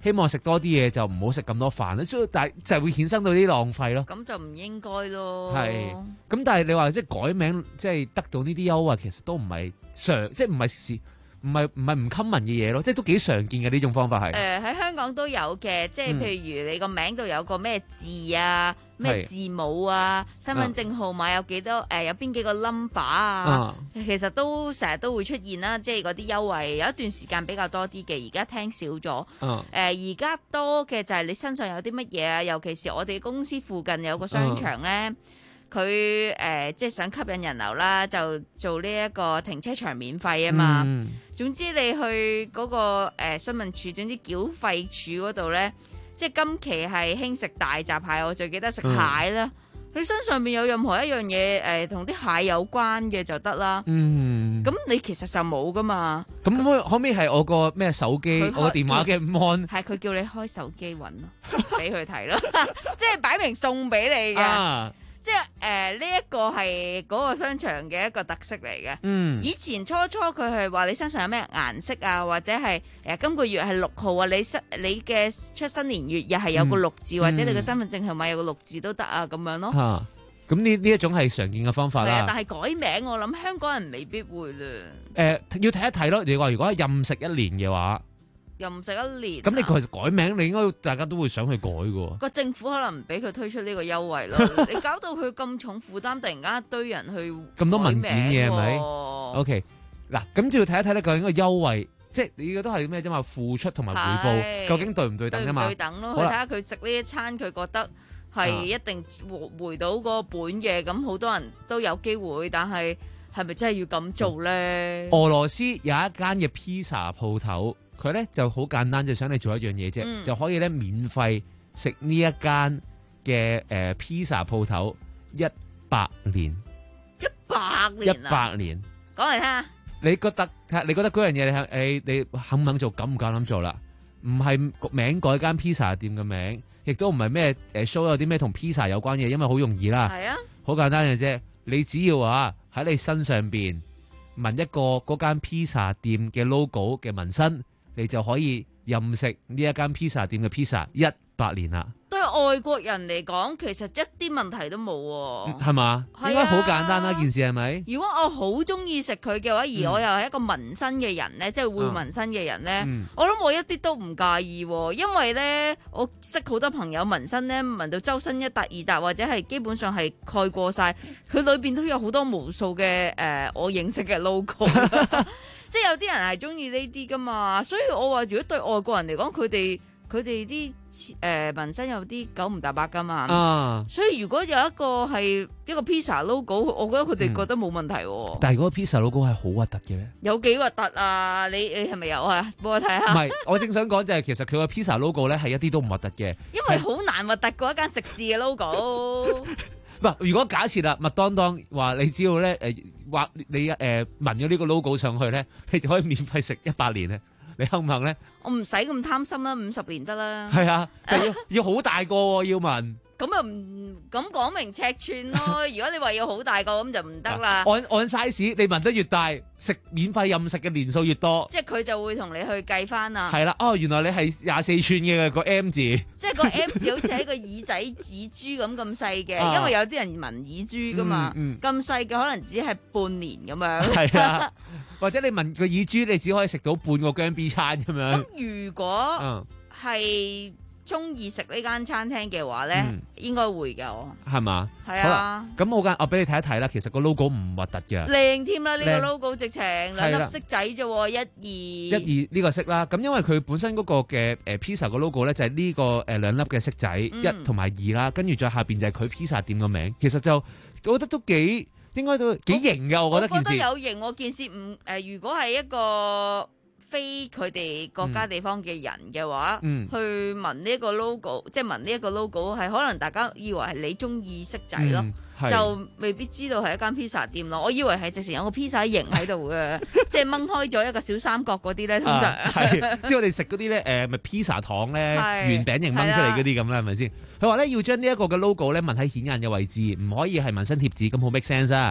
希望食多啲嘢就唔好食咁多飯啦，所以但係就係會衍生到啲浪費咯。 咁就唔應該咯。 係，咁但係你話即係改名，即係得到呢啲優惠，其實都唔係常，即係唔係事。唔係唔係唔 common 嘅嘢咯，即係都幾常見嘅呢種方法係。 誒喺香港都有嘅，即係譬如你個名度有個咩字啊、咩字母啊、身份證號碼有幾多誒，有邊幾個 number 啊，其實都成日都會出現啦。即係嗰啲優惠有一段時間比較多啲嘅，而家聽少咗。誒而家多嘅就係你身上有啲乜嘢啊，尤其是我哋公司附近有個商場咧。佢誒、呃、即係想吸引人流啦，就做呢一個停車場免費啊嘛。嗯、總之你去嗰、那個誒詢問處，總之繳費處嗰度咧，即係今期係興食大閘蟹，我最記得食蟹啦。你、嗯、身上面有任何一樣嘢誒同啲蟹有關嘅就得啦。嗯，咁你其實就冇噶嘛。咁可可唔可以係我個咩手機，我個電話嘅 mon？係佢叫你開手機揾咯，俾佢睇咯，即係擺明送俾你嘅。啊即係誒呢一個係嗰個商場嘅一個特色嚟嘅。嗯，以前初初佢係話你身上有咩顏色啊，或者係誒、呃、今個月係六號啊，你生你嘅出生年月日係有個六字，嗯、或者你嘅身份證號碼有個六字都得啊，咁樣咯。嚇，咁呢呢一種係常見嘅方法啦。係啊，但係改名我諗香港人未必會啦。誒、呃，要睇一睇咯。你話如果係任食一年嘅話。又唔食一年，咁你其實改名，你應該大家都會想去改嘅。個政府可能唔俾佢推出呢個優惠咯，你搞到佢咁重負擔，突然間一堆人去咁多文件嘅係咪 ？OK， 嗱，咁就要睇一睇咧，究竟個優惠，即係你嘅都係咩啫嘛？付出同埋回報，究竟對唔對等啊嘛？對等咯，去睇下佢食呢一餐，佢覺得係一定回回到個本嘅，咁好多人都有機會，但係係咪真係要咁做咧？俄羅斯有一間嘅披薩鋪頭。佢咧就好簡單，就想你做一樣嘢啫，嗯、就可以咧免費食呢一間嘅誒披薩鋪頭一百年，一百年一百年，講嚟聽下。你覺得你覺得嗰樣嘢你誒你肯唔肯做？敢唔敢諗做啦？唔係名改間披薩店嘅名，亦都唔係咩誒 show 有啲咩同披薩有關嘅，因為好容易啦。係啊，好簡單嘅啫。你只要話喺你身上邊紋一個嗰間披薩店嘅 logo 嘅紋身。你就可以任食呢一間披薩店嘅披薩一百年啦。對外國人嚟講，其實一啲問題都冇喎。係嘛？應該好簡單啦，件事係咪？如果我好中意食佢嘅話，而我又係一個紋身嘅人咧，嗯、即係會紋身嘅人咧，嗯、我諗我一啲都唔介意喎。因為咧，我識好多朋友紋身咧，紋到周身一笪二笪，或者係基本上係蓋過晒，佢裏邊都有好多無數嘅誒、呃，我認識嘅 logo。即係有啲人係中意呢啲噶嘛，所以我話如果對外國人嚟講，佢哋佢哋啲誒紋身有啲九唔搭八噶嘛，啊、所以如果有一個係一個 pizza logo，我覺得佢哋覺得冇問題，啊嗯。但係嗰個 pizza logo 係好核突嘅咩？有幾核突啊？你你係咪有啊？幫我睇下。唔係，我正想講就係其實佢個 pizza logo 咧係一啲都唔核突嘅，因為好難核突過一間食肆嘅 logo。唔係，如果假設啦，麥當當話你只要咧誒畫你誒紋咗呢個 logo 上去咧，你就可以免費食一百年咧，你肯唔肯咧？我唔使咁貪心啦，五十年得啦。係啊，但要要好大個喎，要紋。咁又唔咁講明尺寸咯。如果你話要好大個咁就唔得啦。按按 size，你紋得越大，食免費任食嘅年數越多。即係佢就會同你去計翻啦。係啦，哦，原來你係廿四寸嘅個 M 字。即係個 M 字好似喺個耳仔耳珠咁咁細嘅，啊、因為有啲人紋耳珠噶嘛，咁細嘅可能只係半年咁樣。係啊，或者你紋個耳珠，你只可以食到半個姜 B 餐咁樣。咁如果係。嗯中意食呢間餐廳嘅話咧，嗯、應該會嘅我。係嘛？係啊。咁好間，我俾你睇一睇啦。其實個 logo 唔核突嘅。靚添啦，呢個 logo 直情兩粒色仔啫喎，一二。一二呢個色啦。咁因為佢本身嗰個嘅誒 pizza 個 logo 咧，就係呢個誒兩粒嘅色仔，嗯、一同埋二啦。跟住再下邊就係佢 pizza 店個名。其實就我覺得都幾應該都幾型嘅，我覺得件事。我覺得有型，我件事唔誒，如果係一個。非佢哋國家地方嘅人嘅話，嗯、去紋呢一個 logo，即係紋呢一個 logo，係可能大家以為係你中意色仔咯，嗯、就未必知道係一間披薩店咯。我以為係直情有個披薩形喺度嘅，即係掹開咗一個小三角嗰啲咧，通常係即係我哋食嗰啲咧，誒咪披薩糖咧，圓餅形掹出嚟嗰啲咁啦，係咪先？佢話咧要將呢一個嘅 logo 咧紋喺顯眼嘅位置，唔可以係紋身貼紙，咁好 make sense 啊。嗯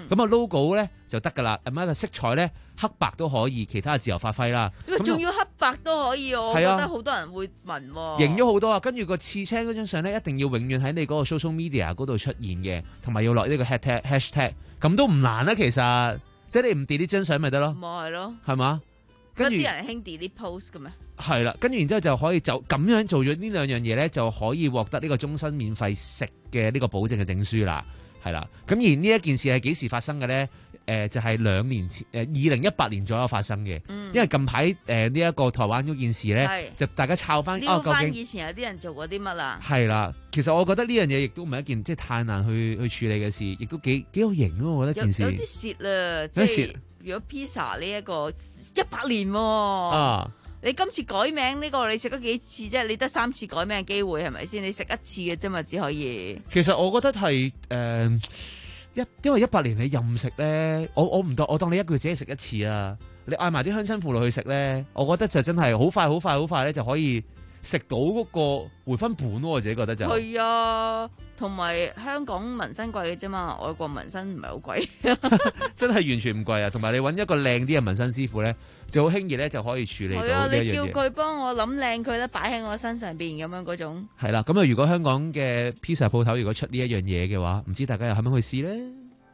咁啊 logo 咧就得㗎啦，咁啊個色彩咧黑白都可以，其他自由發揮啦。 喂，仲要黑白都可以，我覺得好多人會問喎。 型咗好多啊！跟住個刺青嗰張相咧，一定要永遠喺你嗰個 social media 嗰度出現嘅，同埋要落呢個 hashtag hashtag，咁都唔難啦。其實即係你唔 delete 張相咪得咯， 咪係咯， 係嘛？跟住啲人興 delete post 嘅咩？ 係啦，跟住然之後就可以就咁樣做咗呢兩樣嘢咧，就可以獲得呢個終身免費食嘅呢個保證嘅證書啦。係啦，咁而呢一件事係幾時發生嘅咧？誒、呃、就係、是、兩年前，誒二零一八年左右發生嘅。嗯、因為近排誒呢一個台灣嗰件事咧，就大家抄翻撩翻究竟以前有啲人做過啲乜啦？ 係啦，其實我覺得呢樣嘢亦都唔係一件即係太難去去處理嘅事，亦都幾幾有型咯。我覺得件事有啲蝕啦，即係如果 pizza 呢一個一百年喎、哦。啊你今次改名呢個，你食咗幾次啫？你得三次改名嘅機會係咪先？你食一次嘅啫嘛，只可以。 其實我覺得係誒一，因為一百年你任食咧，我我唔當我當你一個月只係食一次啊！你嗌埋啲鄉親父老去食咧，我覺得就真係好快好快好快咧就可以食到嗰個回分本咯。我自己覺得就係啊，同埋香港民生貴嘅啫嘛，外國民生唔係好貴， 真係完全唔貴啊！同埋你揾一個靚啲嘅民生師傅咧，就好輕易咧就可以處理到呢一樣嘢。係啊， 你叫佢幫我諗靚佢咧，擺喺我身上邊咁樣嗰種。 係啦，咁啊，如果香港嘅 pizza 鋪頭如果出呢一樣嘢嘅話，唔知大家又肯唔肯去試咧？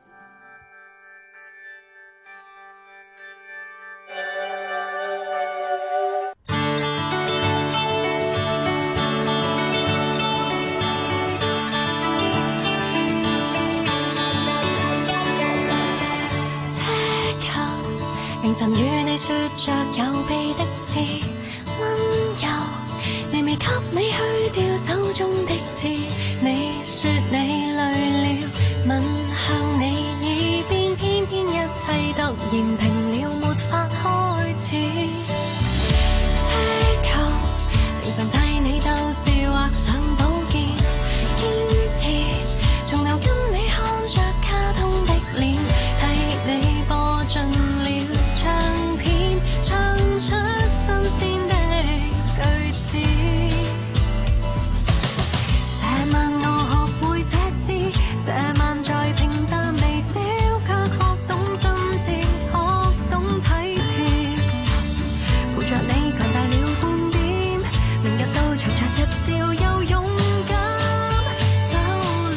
凌晨與你說着有鼻的字，溫柔微微給你去掉手中的刺。你說你累了，吻向你耳邊，偏偏一切突然停了，沒法開始。奢求凌晨替你鬥笑，畫上寶劍，堅持從頭跟你看着卡通的臉，替你播盡了唱片，唱出新鮮的句子。這晚我學會這詩，這晚在平淡微笑，卻學懂真摯，學懂體貼。陪着你強大了半點，明日到隨着日照又勇敢走了。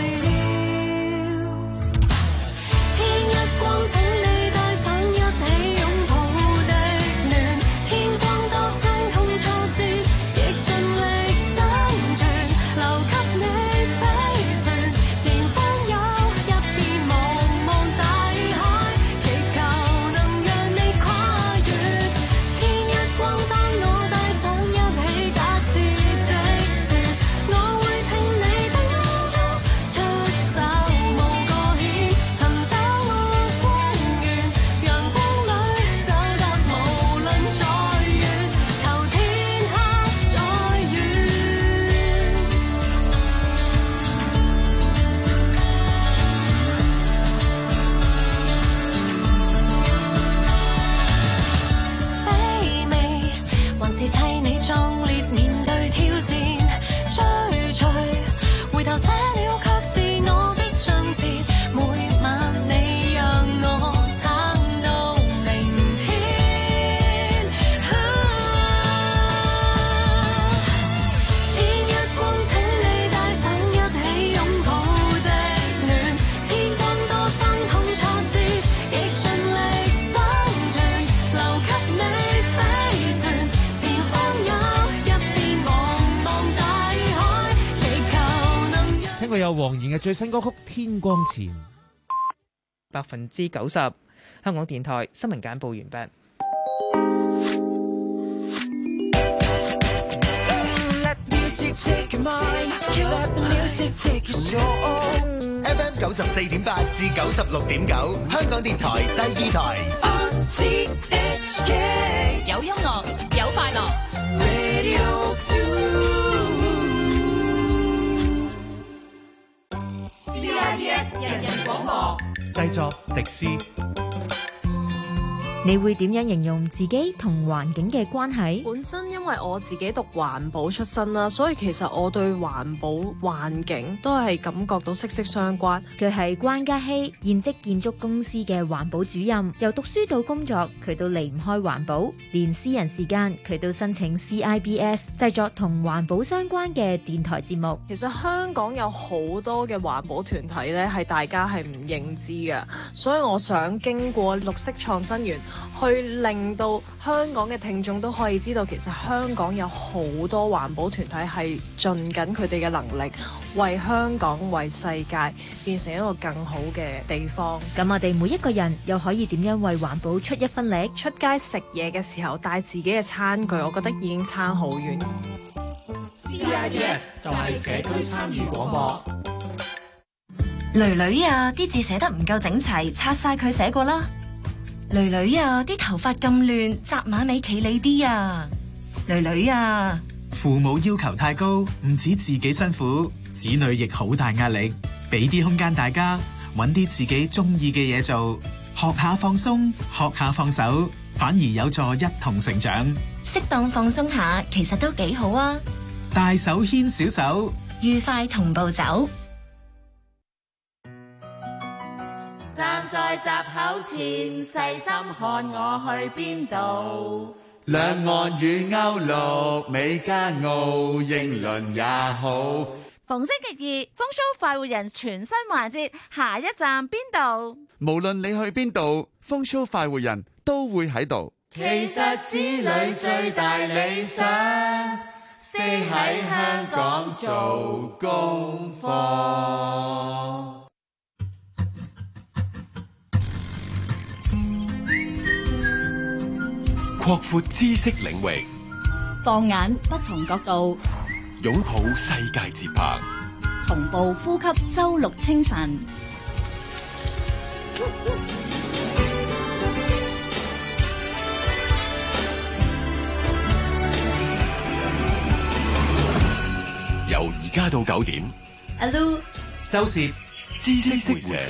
天一光請你帶上一起擁抱的暖，天光多傷痛挫折，亦盡力生存，留給你飛船。前方有一片茫茫大海，祈求能讓你跨越。天一光當我帶上一起假設的船，我會聽你叮囑，出走無過險，尋找我光源，陽光裏走得無論再遠，求天黑再遠。卑微，還是替你壯烈面對挑戰，追隨回頭寫了卻是我的進展，每晚你讓我撐到明天。天一光請你帶上一起擁抱的暖，天光多傷痛挫折，亦盡力生存，留給你飛船。前方有一片茫茫大海，祈求能讓聽過有黃妍嘅最新歌曲《天光前》。 百分之九十。香港電台新聞簡報完畢。 Let music take your mind, let the music take your soul. F M 九十四點八至九十六點九，香港電台第二台。 O T H K 有音樂，有快樂。 Radio two C I B S 人人廣播。 製作迪斯。 你會點樣形容自己同環境嘅關係？ 本身因為我自己讀環保出身啦，所以其實我對環保環境都係感覺到息息相關。 佢係關嘉希，現職建築公司嘅環保主任。由讀書到工作，佢都離唔開環保，連私人時間佢都申請 C I B S 製作同環保相關嘅電台節目。 其實香港有好多嘅環保團體咧，係大家係唔認知嘅，所以我想經過綠色創新園，去令到香港嘅聽眾都可以知道，其實香港有好多環保團體係盡緊佢哋嘅能力，為香港、為世界變成一個更好嘅地方。 咁我哋每一個人又可以點樣為環保出一分力？ 出街食嘢嘅時候帶自己嘅餐具，我覺得已經差好遠。 C I B S 就係社區參與廣播。 囡囡啊，啲字寫得唔夠整齊，拆晒佢寫過啦。囡囡啊，啲頭髮咁亂，紮馬尾企理啲啊。囡囡啊， 父母要求太高，唔止自己辛苦，子女亦好大壓力。俾啲空間大家，搵啲自己中意嘅嘢做，學下放鬆，學下放手，反而有助一同成長。 適當放鬆下，其實都幾好啊。 大手牽小手， 愉快同步走。 站在閘口前，細心看我去邊度。 兩岸與歐陸，美加澳，英倫也好。 逢星期二，風騷快活人全新環節，下一站邊度？ 無論你去邊度，風騷快活人都會喺度。 其實子女最大理想，是喺香港做功課。 擴闊知識領域， 放眼不同角度， 擁抱世界節拍， 同步呼吸周六清晨。 由而家到九點， 阿 Lu、 周攝知識會社。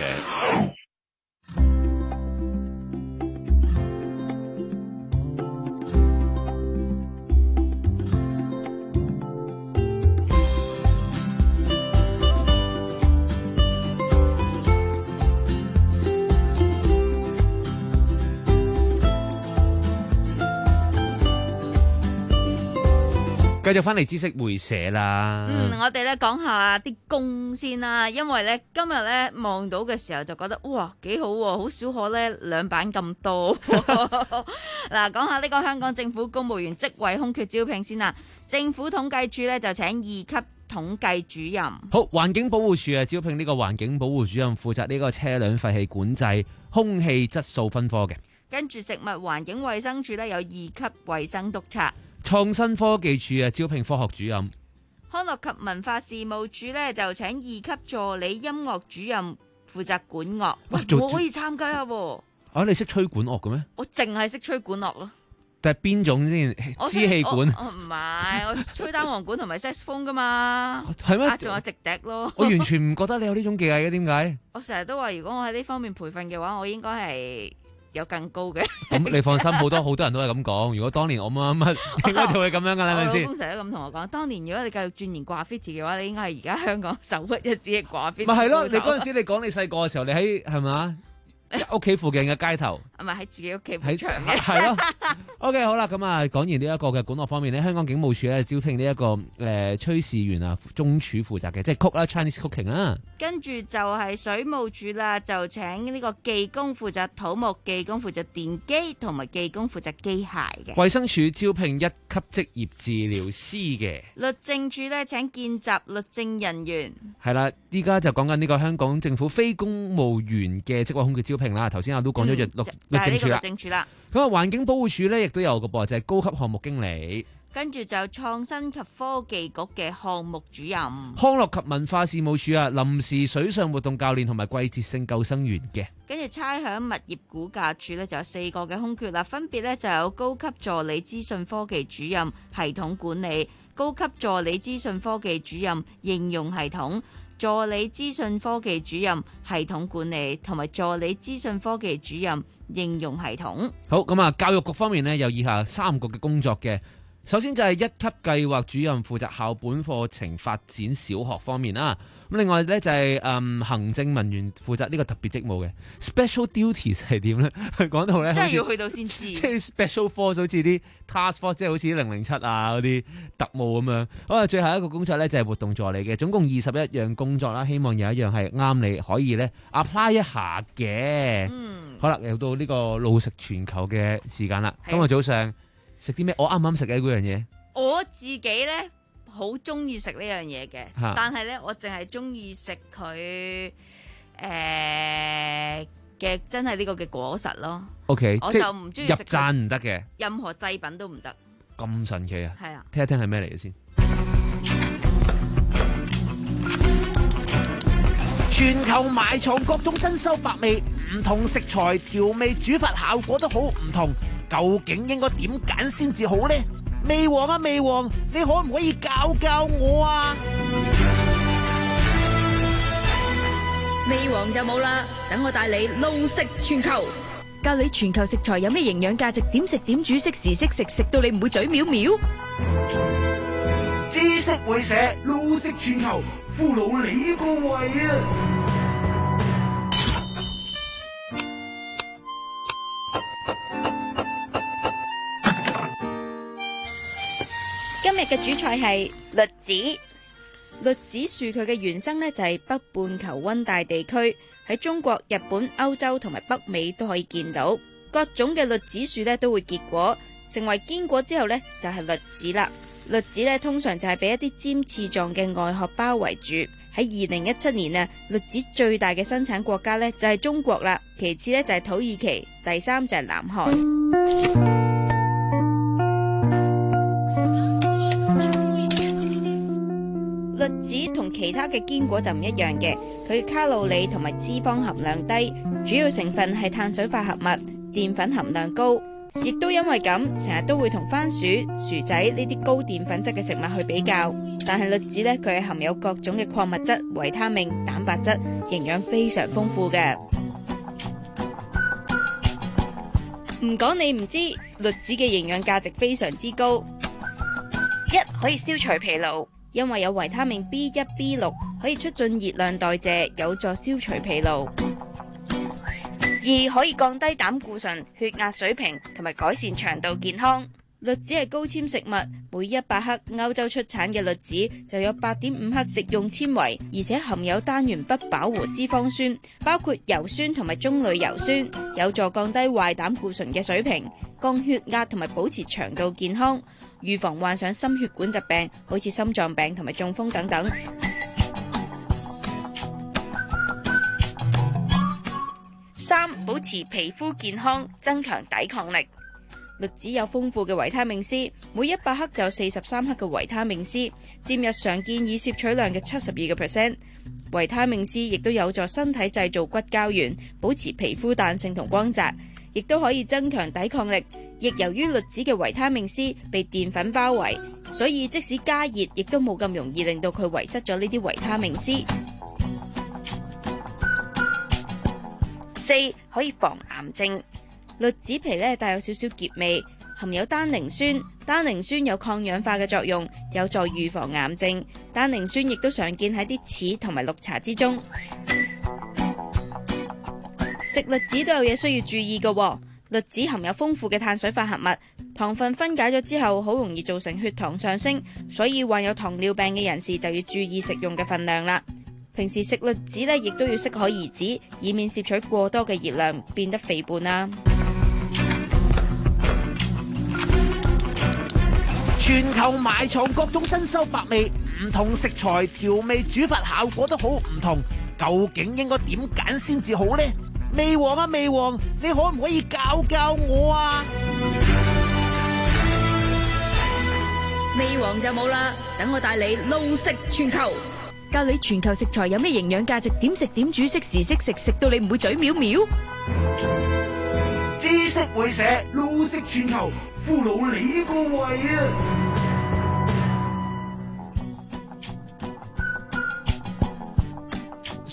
繼續翻嚟知識會社啦。 嗯，我哋咧講下啲工先啦，因為咧今日咧望到嘅時候就覺得哇幾好喎，好少可咧兩版咁多。嗱，講下呢個香港政府公務員職位空缺招聘先啦。政府統計處咧就請二級統計主任。 好，環境保護署啊招聘呢個環境保護主任，負責呢個車輛廢氣管制、空氣質素分科嘅。 跟住食物環境衛生署咧有二級衛生督察。 創新科技署啊招聘科學主任。 康樂及文化事務署咧就請二級助理音樂主任負責管樂。喂，我可以參加下喎。 啊，你識吹管樂嘅咩？ 我淨係識吹管樂咯。 但係邊種先？支氣管？ 我唔係，我吹單簧管同埋 saxophone 噶嘛。 係咩？ 仲有直笛咯。 我完全唔覺得你有呢種技藝嘅，點解？ 我成日都話，如果我喺呢方面培訓嘅話，我應該係有更高嘅。 咁你放心，好多好多人都係咁講。如果當年我乜乜乜，應該就會咁樣噶啦，係咪先？ 我老公成日都咁同我講，當年如果你繼續鑽研掛 fit 嘅話，你應該係而家香港首屈一指嘅掛 fit。 咪係咯，你嗰陣時你講你細個嘅時候，你喺係咪？屋企附近嘅街頭， 係咪喺自己屋企喺長嘅？ 係咯。OK， 好啦，咁啊，講完呢一個嘅管樂方面咧，香港警務處咧招聘呢一個誒炊事員啊，中廚負責嘅，即係 cook 啦 ，Chinese cooking 啦。 跟住就係水務署啦，就請呢個技工負責土木，技工負責電機，同埋技工負責機械嘅。 衛生署招聘一級職業治療師嘅。 律政署咧請見習律政人員。 係啦，依家就講緊呢個香港政府非公務員嘅職位空缺招聘啦。頭先我都講咗律律政署啦。咁啊，環境保護署咧亦都有個噃，就係高級項目經理。 跟住就創新及科技局嘅項目主任。 康樂及文化事務署啊，臨時水上活動教練同埋季節性救生員嘅。 跟住差餉物業估價署咧就有四個嘅空缺啦，分別咧就有高級助理資訊科技主任系統管理、高級助理資訊科技主任應用系統、 助理資訊科技主任系統管理同埋助理資訊科技主任應用系統。 好，咁啊，教育局方面呢，有以下三個嘅工作嘅。首先就係一級計劃主任負責校本課程發展小學方面啦。咁另外咧就係、是、誒、嗯、行政文員負責呢個特別職務嘅 special duties 係點咧？講到咧， 真係要去到先知。 即係 special force 好似啲 task force，即係好似零零七啊嗰啲特務咁樣。好啊，最後一個工作咧就係活動助理嘅，總共二十一樣工作啦。希望有一樣係啱你，可以咧 apply 一下嘅。嗯，好啦，又到呢個路食全球嘅時間啦。今日早上。食啲咩？我啱啱食嘅嗰樣嘢， 我自己咧好中意食呢樣嘢嘅， 啊、 但係咧我淨係中意食佢誒嘅真係呢個嘅果實咯。 O K， 我就唔中意食入贊唔得嘅， 任何製品都唔得。 咁神奇啊！ 係啊， 聽一聽係咩嚟嘅先？ 全球埋藏各種珍饈百味，唔同食材調味煮法效果都好唔同。究竟應該點揀先至好呢？味王啊味王，你可唔可以教教我啊？ 味王就冇啦，等我帶你路食全球，教你全球食材有咩營養價值，點食點煮，適時適食，食到你唔會嘴藐藐。 知識會社路食全球，俘虜你個胃啊！ 今日嘅主菜係栗子。栗子樹佢嘅原生呢，就係北半球溫帶地區，喺中國、日本、歐洲同埋北美都可以見到。各種嘅栗子樹呢都會結果，成為堅果之後呢，就係栗子啦。栗子呢通常就係俾一啲尖刺狀嘅外殼包圍住。喺二零一七年啊，栗子最大嘅生產國家呢，就係中國啦，其次呢，就係土耳其，第三就係南韓。栗子同其他嘅堅果就唔一樣嘅，佢嘅卡路里同埋脂肪含量低，主要成分係碳水化合物，澱粉含量高，亦都因為咁，成日都會同番薯、薯仔呢啲高澱粉質嘅食物去比較。但係栗子呢，佢係含有各種嘅礦物質、維他命、蛋白質，營養非常豐富嘅。唔講你唔知，栗子嘅營養價值非常之高。一，可以消除疲勞。因為有維他命 B 一、B 六，可以促進熱量代謝，有助消除疲勞。二，可以降低膽固醇、血壓水平，同埋改善腸道健康。栗子係高纖食物，每一百克歐洲出產嘅栗子就有八點五克食用纖維，而且含有單元不飽和脂肪酸，包括油酸同埋棕櫚油酸，有助降低壞膽固醇嘅水平，降血壓同埋保持腸道健康。預防患上心血管疾病，好似心臟病同埋中風等等。三、保持皮膚健康，增強抵抗力。栗子有豐富嘅維他命 C， 每一百克就有四十三克嘅維他命 C， 佔日常建議攝取量嘅七十二個 percent。維他命 C 亦都有助身體製造骨膠原，保持皮膚彈性同光澤，亦都可以增強抵抗力。亦由於栗子嘅維他命 C 被澱粉包圍，所以即使加熱，亦都冇咁容易令到佢遺失咗呢啲維他命 C。四、可以防癌症。栗子皮咧帶有少少澀味，含有單寧酸，單寧酸有抗氧化嘅作用，有助預防癌症。單寧酸亦都常見喺啲柿同埋綠茶之中。食栗子都有嘢需要注意嘅喎。栗子含有豐富嘅碳水化合物，糖分分解咗之後，好容易造成血糖上升，所以患有糖尿病嘅人士就要注意食用嘅分量啦。平時食栗子呢，亦都要適可而止，以免攝取過多嘅熱量，變得肥胖啦。 全球埋藏各種珍饈百味，唔同食材調味煮法效果都好唔同，究竟應該點揀先至好呢？味王啊味王，你可唔可以教教我啊？ 味王就冇啦，等我帶你路食全球，教你全球食材有咩營養價值，點食點煮，適時適食，食到你唔會嘴藐藐。 知識會社路食全球，俘虜你個胃啊！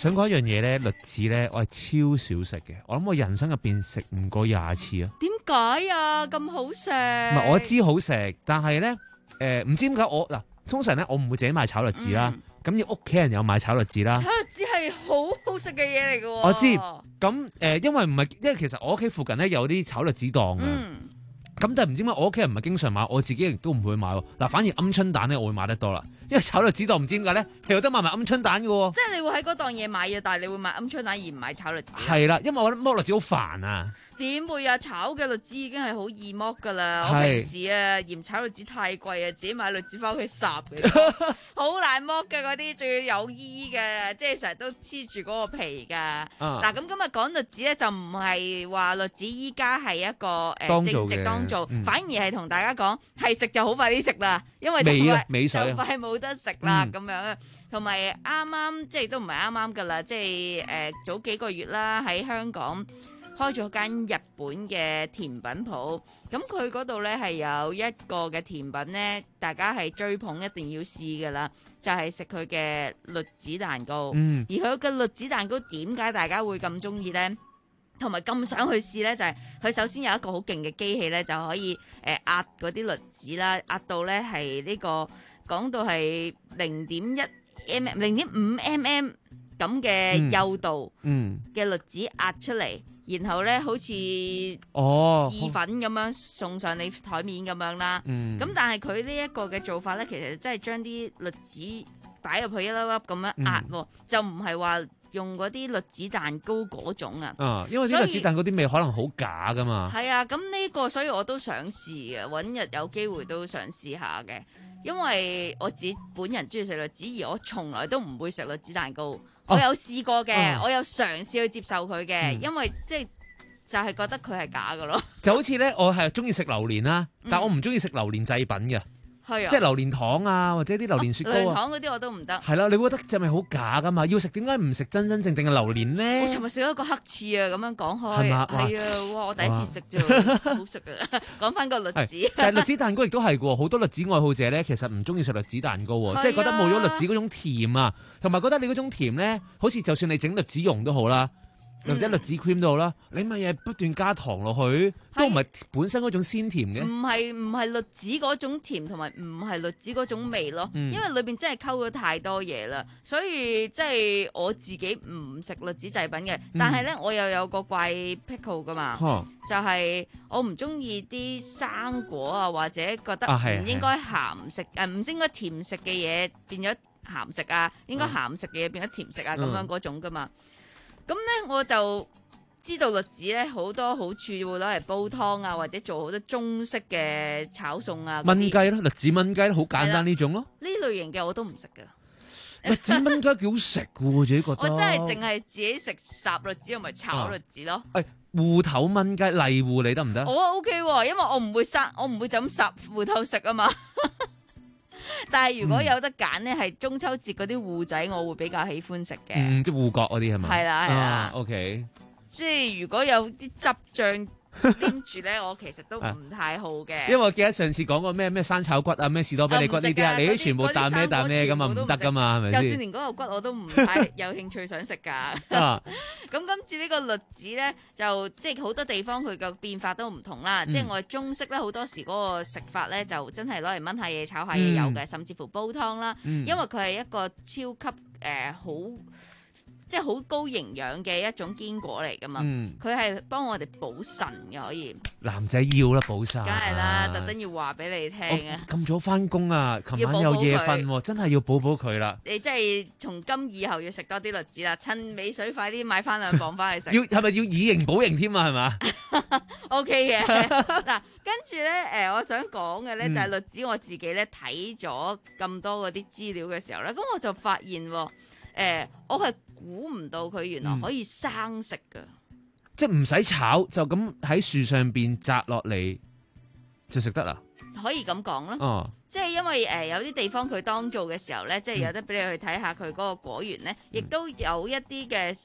想講一樣嘢咧，栗子咧，我係超少食嘅。我諗我人生入邊食唔過廿次啊。 點解啊？咁好食？ 唔係我知好食，但係咧誒唔知點解我嗱，通常咧我唔會自己買炒栗子啦。咁要屋企人有買炒栗子啦。 炒栗子係好好食嘅嘢嚟嘅喎。 我知。咁誒、呃，因為唔係，因為其實我屋企附近咧有啲炒栗子檔啊。嗯咁但係唔知點解我屋企人唔係經常買，我自己亦都唔會買喎。嗱，反而鵪鶉蛋咧，我會買得多啦。因為炒栗子檔唔知點解咧，係有得買埋鵪鶉蛋嘅喎。 即係你會喺嗰檔嘢買嘢，但係你會買鵪鶉蛋而唔買炒栗子。 係啦，因為我覺得剝栗子好煩啊。 點會啊？炒嘅栗子已經係好易剝噶啦。我平時啊嫌炒栗子太貴啊，自己買栗子翻屋企烚嘅，好難剝嘅嗰啲，仲要有衣嘅，即係成日都黐住嗰個皮噶。嗱、啊，咁今日講栗子咧，就唔係話栗子依家係一個誒、呃、正值當造，嗯、反而係同大家講係食就好快啲食啦，因為就快美水就快冇得食啦咁樣。同埋啱啱即係都唔係啱啱噶啦，即係誒、呃、早幾個月啦喺香港開咗間日本嘅甜品鋪，咁佢嗰度咧係有一個嘅甜品咧，大家係追捧一定要試噶啦，就係食佢嘅栗子蛋糕。嗯、而佢嘅栗子蛋糕點解大家會咁中意咧？同埋咁想去試咧，就係、是、佢首先有一個好勁嘅機器咧，就可以誒、呃、壓嗰啲栗子啦，壓到咧係呢個講到係零點一 mm、零點五 mm 咁嘅幼度嘅栗子壓出嚟。然後咧，好似哦意粉咁樣送上你台面咁樣啦。咁、嗯、但係佢呢一個嘅做法咧，其實真係將啲栗子擺入去一粒粒咁樣壓，嗯、就唔係話用嗰啲栗子蛋糕嗰種啊。啊， 因為啲栗子蛋糕啲味可能好假噶嘛。 係啊，咁呢個所以我都想試嘅，搵日有機會都想試下嘅。因為我自己本人中意食栗子，而我從來都唔會食栗子蛋糕。我有試過嘅，哦、我有嘗試去接受佢嘅，嗯、因為即係就係、是、覺得佢係假嘅咯。就好似咧，我係中意食榴蓮啦，嗯、但我唔中意食榴蓮製品嘅，係啊，即係榴蓮糖啊，或者啲榴蓮雪糕啊。 榴蓮糖嗰啲我都唔得。係啦，你會覺得隻味好假噶嘛？要食點解唔食真真正正嘅榴蓮咧？ 我尋日食咗一個黑刺啊，咁樣講開，係啊，哇！我第一次食啫，好食啊！講翻個栗子， 但係栗子蛋糕亦都係嘅，好多栗子愛好者咧，其實唔中意食栗子蛋糕喎，即係覺得冇咗栗子嗰種甜啊，同埋覺得你嗰種甜咧，好似就算你整栗子蓉都好啦。或者栗子 cream 都好啦，你咪嘢不斷加糖落去，都唔係本身嗰種鮮甜嘅。 唔係唔係栗子嗰種甜，同埋唔係栗子嗰種味咯。嗯、因為裏邊真係溝咗太多嘢啦，所以即係我自己唔食栗子製品嘅。但係咧，我又有個怪癖好噶嘛，嗯、就係我唔中意啲生果啊，或者覺得唔應該鹹食誒，唔應該甜食嘅嘢變咗鹹食啊，應該鹹食嘅嘢變咗甜食啊，咁、嗯、樣嗰種噶嘛。咁咧我就知道栗子咧好多好處，會攞嚟煲湯啊，或者做好多中式嘅炒餸啊。 炆雞咯，栗子炆雞好簡單呢種咯。 呢類型嘅我都唔食噶。 栗子炆雞幾好食噶，我自己覺得。 我真係淨係自己食烚栗子同埋炒栗子咯。 誒、啊，芋頭炆雞荔芋你得唔得？ 我 OK， 因為我唔會烚，我唔會就咁烚芋頭食啊嘛。但係如果有得揀咧，係、嗯、中秋節嗰啲芋仔，我會比較喜歡食嘅。 嗯，即係芋角嗰啲係咪？ 係啦係啦。 O K。 即係如果有啲汁醬黏住咧，我其實都唔太好嘅。 因為我記得上次講過咩咩生炒骨啊，咩士多啤梨骨呢啲啊，你啲全部彈咩彈咩咁啊，唔得噶嘛，係咪先？ 就算連嗰個骨我都唔太有興趣想食噶。咁今次呢個栗子咧，就即係好多地方佢嘅變法都唔同啦。嗯、即係我哋中式咧，好多時嗰個食法咧，就真係攞嚟炆下嘢、炒下嘢有嘅，嗯、甚至乎煲湯啦。嗯、因為佢係一個超級誒、呃、好。即係好高營養嘅一種堅果嚟噶嘛，佢係幫我哋補腎嘅，可以。男仔要啦補腎，梗係啦，特登要話俾你聽啊！咁早翻工啊，琴晚又夜瞓，真係要補補佢啦。你真係從今以後要食多啲栗子啦，趁尾水快啲買翻兩磅翻去食。要係咪要以形補形添啊？係嘛？O K 嘅嗱，跟住咧誒，我想講嘅咧就係栗子，我自己咧睇咗咁多嗰啲資料嘅時候咧，咁我就發現誒、呃，我係。估唔到佢原來可以生食噶、嗯，即係唔使炒，就咁喺樹上邊摘落嚟就食得啦。可以咁講咯，哦、即係因為誒、呃、有啲地方佢當造嘅時候咧，即係有得俾你去睇下佢嗰個果園咧，亦、嗯、都有一啲嘅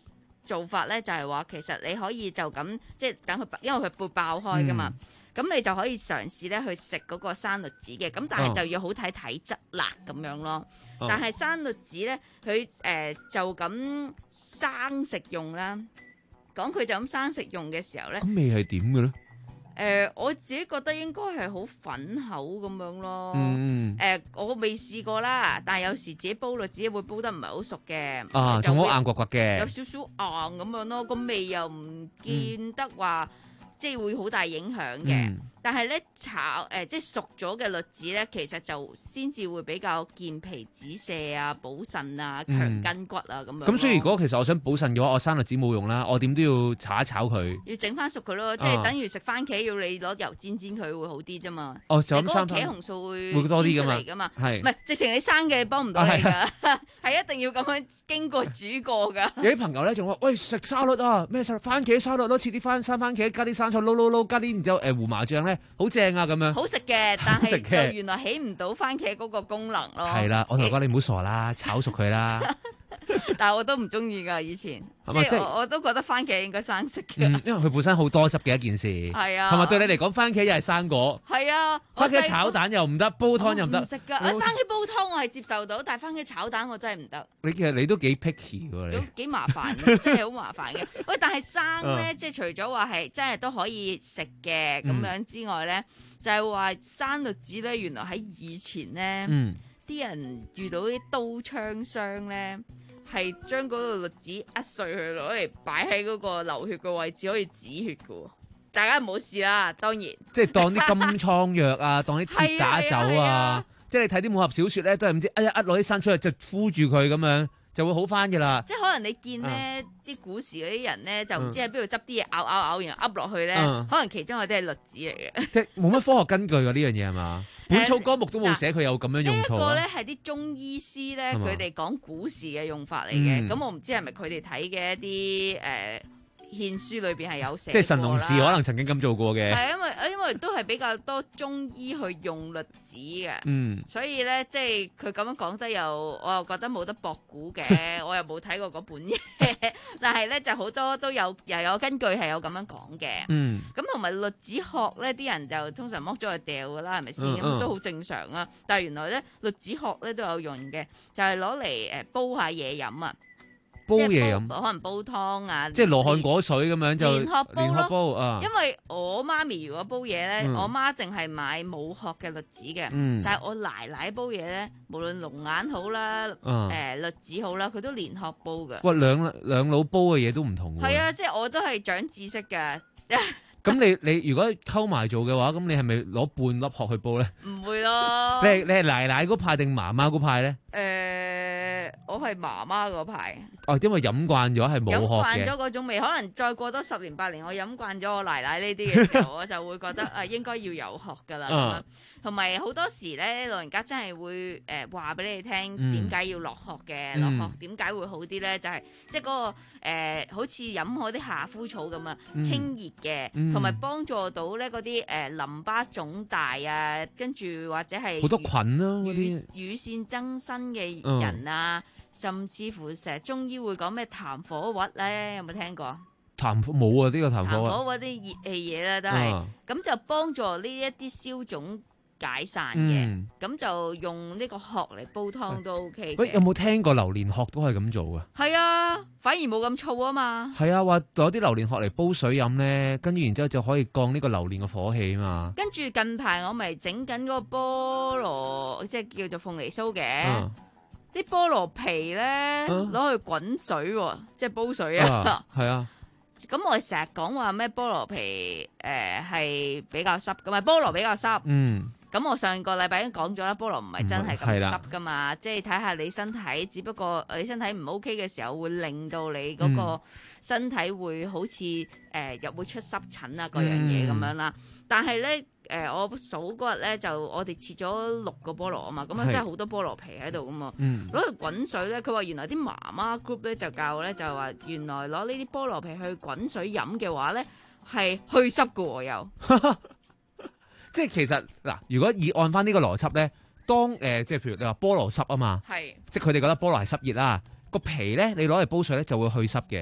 做法咧，就係話其實你可以就咁即係等佢，因為佢會爆開噶嘛。咁、嗯、你就可以嘗試咧去食嗰個生栗子嘅，咁但係就要好睇體質辣咁樣咯。哦、但係生栗子咧，佢誒、呃、就咁生食用啦。講佢就咁生食用嘅時候咧， 咁味係點嘅咧？ 誒、呃，我自己覺得應該係好粉口咁樣咯。 嗯， 誒、呃，我未試過啦，但係有時自己煲栗子會煲得唔係好熟嘅， 啊， 就好硬骨骨嘅， 有少少硬咁樣咯。個味又唔見得話、嗯、即係會好大影響嘅。嗯、但係咧炒誒、呃、即係熟咗嘅栗子咧，其實就先至會比較健脾止瀉啊、補腎啊、強筋骨啊咁、嗯、樣。 咁所以如果其實我想補腎嘅話，我生栗子冇用啦，我點都要炒一炒佢， 要整翻熟佢咯，即係等於食番茄要你攞油煎煎佢會好啲啫嘛。 哦，就咁生茄紅素會會多啲噶嘛， 係唔係直情你生嘅幫唔到你噶，係一定要咁樣經過煮過噶。 有啲朋友咧仲話：喂，食沙律啊，咩沙律？番茄沙律咯，切啲番生番茄，加啲生菜撈撈撈，加啲然之後誒胡麻醬咧，好正啊咁樣。 好食嘅，但係就原來起唔到番茄嗰個功能咯。係啦，我同你講，你唔好傻啦，炒熟佢啦。 但係我都唔中意噶，以前即係我我都覺得番茄應該生食嘅、 嗯，因為佢本身好多汁嘅一件事。 係啊， 同埋對你嚟講，番茄又係生果。 係啊， 番茄炒蛋又唔得，煲湯又唔得。 唔食噶，番茄煲湯我係接受到，但係番茄炒蛋我真係唔得。 你其實你都幾 picky 喎，你幾麻煩，真係好麻煩嘅。喂，但係生咧，即係除咗話係真係都可以食嘅咁樣之外咧，嗯、就係話生栗子咧，原來喺以前咧，啲、嗯、人遇到啲刀槍傷咧。係將嗰個栗子壓碎佢攞嚟擺喺嗰個流血嘅位置，可以止血嘅。大家唔好試啦，當然。即係當啲金瘡藥啊，當啲鐵打酒啊，啊啊即係你睇啲武俠小說咧，都係唔知一一攞啲生出嚟就敷住佢咁樣，就會好翻噶啦。 即係可能你見咧啲、啊、古時嗰啲人咧，就唔知喺邊度執啲嘢咬咬咬，然後噏落去咧，啊、可能其中有啲係栗子嚟嘅。 即係冇乜科學根據㗎呢樣嘢係嘛？本草綱目都冇寫佢有咁樣用途、啊。呢、呃這個咧係啲中醫師咧，佢哋講古時嘅用法嚟嘅。咁、嗯、我唔知係咪佢哋睇嘅一啲誒獻書裏邊係有寫。即係神農氏可能曾經咁做過嘅。 係因為因為都係比較多中醫去用栗子嘅。 嗯。 所以咧，即係佢咁樣講得又，我又覺得冇得駁估嘅。我又冇睇過嗰本嘢，但係咧就好多都有又有根據係有咁樣講嘅。 嗯。 咁同埋栗子殼咧，啲人就通常剝咗去掉噶啦，係咪先？咁、嗯、都好正常啊。但係原來咧，栗子殼咧都有用嘅，就係攞嚟誒煲下嘢飲啊。 煲嘢飲， 可能煲湯啊。 即係羅漢果水咁樣就連殼煲咯。 煲啊。 因為我媽咪如果煲嘢咧，嗯、我媽一定係買冇殼嘅栗子嘅。 嗯、 但係我奶奶煲嘢咧，無論龍眼好啦，誒、 嗯呃、栗子好啦，佢都連殼煲嘅。 喂，兩兩老煲嘅嘢都唔同喎。 係啊，即係我都係長知識㗎。 咁你你如果溝埋做嘅話，咁你係咪攞半粒殼去煲咧？ 唔會咯。 你你係奶奶嗰派定媽媽嗰派咧？ 誒、呃，我係媽媽嗰派。 哦，因為飲慣咗係冇殼嘅。 飲慣咗嗰種味，可能再過多十年八年，我飲慣咗我奶奶呢啲嘅時候，我就會覺得啊，應該要有殼噶啦。同埋好多時咧，老人家真係會誒話俾你聽點解要落殼嘅，落殼點解會好啲咧？就係即係嗰個誒，好似飲嗰啲夏枯草咁啊，清熱嘅。嗯同埋幫助到咧嗰啲誒淋巴腫大啊，跟住或者係好多菌咯，嗰啲乳腺增生嘅人啊，嗯、甚至乎成日中醫會講咩痰火鬱咧，有冇聽過？ 痰火冇啊，呢、呢個痰火。 痰火鬱啲熱氣嘢咧都係，咁、嗯、就幫助呢一啲消腫解散嘅，咁、嗯、就用呢個殼嚟煲湯都 OK。 喂，有冇聽過榴蓮殼都係咁做㗎？ 係啊，反而冇咁燥啊嘛。 係啊，話攞啲榴蓮殼嚟煲水飲咧，跟住然之後就可以降呢個榴蓮嘅火氣啊嘛。 跟住近排我咪整緊嗰個菠蘿，即係叫做鳳梨酥嘅，啲、嗯、菠蘿皮咧攞、啊、去滾水，即係煲水啊。 係啊。 咁我哋成日講話咩菠蘿皮誒係、呃、比較濕噶嘛，菠蘿比較濕。 嗯。 咁我上個禮拜已經講咗啦，菠蘿唔係真係咁濕噶嘛，即係睇下你身體，只不過你身體唔 OK 嘅時候，會令到你嗰個身體會好似誒又會出濕疹啊嗰樣嘢咁樣啦。但係咧誒，我數嗰日咧就我哋切咗六個菠蘿啊嘛，咁啊真係好多菠蘿皮喺度噶嘛。攞去滾水咧，佢話原來啲媽媽 group 咧就教咧就係話原來攞呢啲菠蘿皮去滾水飲嘅話咧係去濕噶喎又。 即係其實嗱，如果以按翻呢個邏輯咧，當誒、呃、即係譬如你話菠蘿濕啊嘛， 係， 即係佢哋覺得菠蘿係濕熱啦，個皮咧你攞嚟煲水咧就會去濕嘅。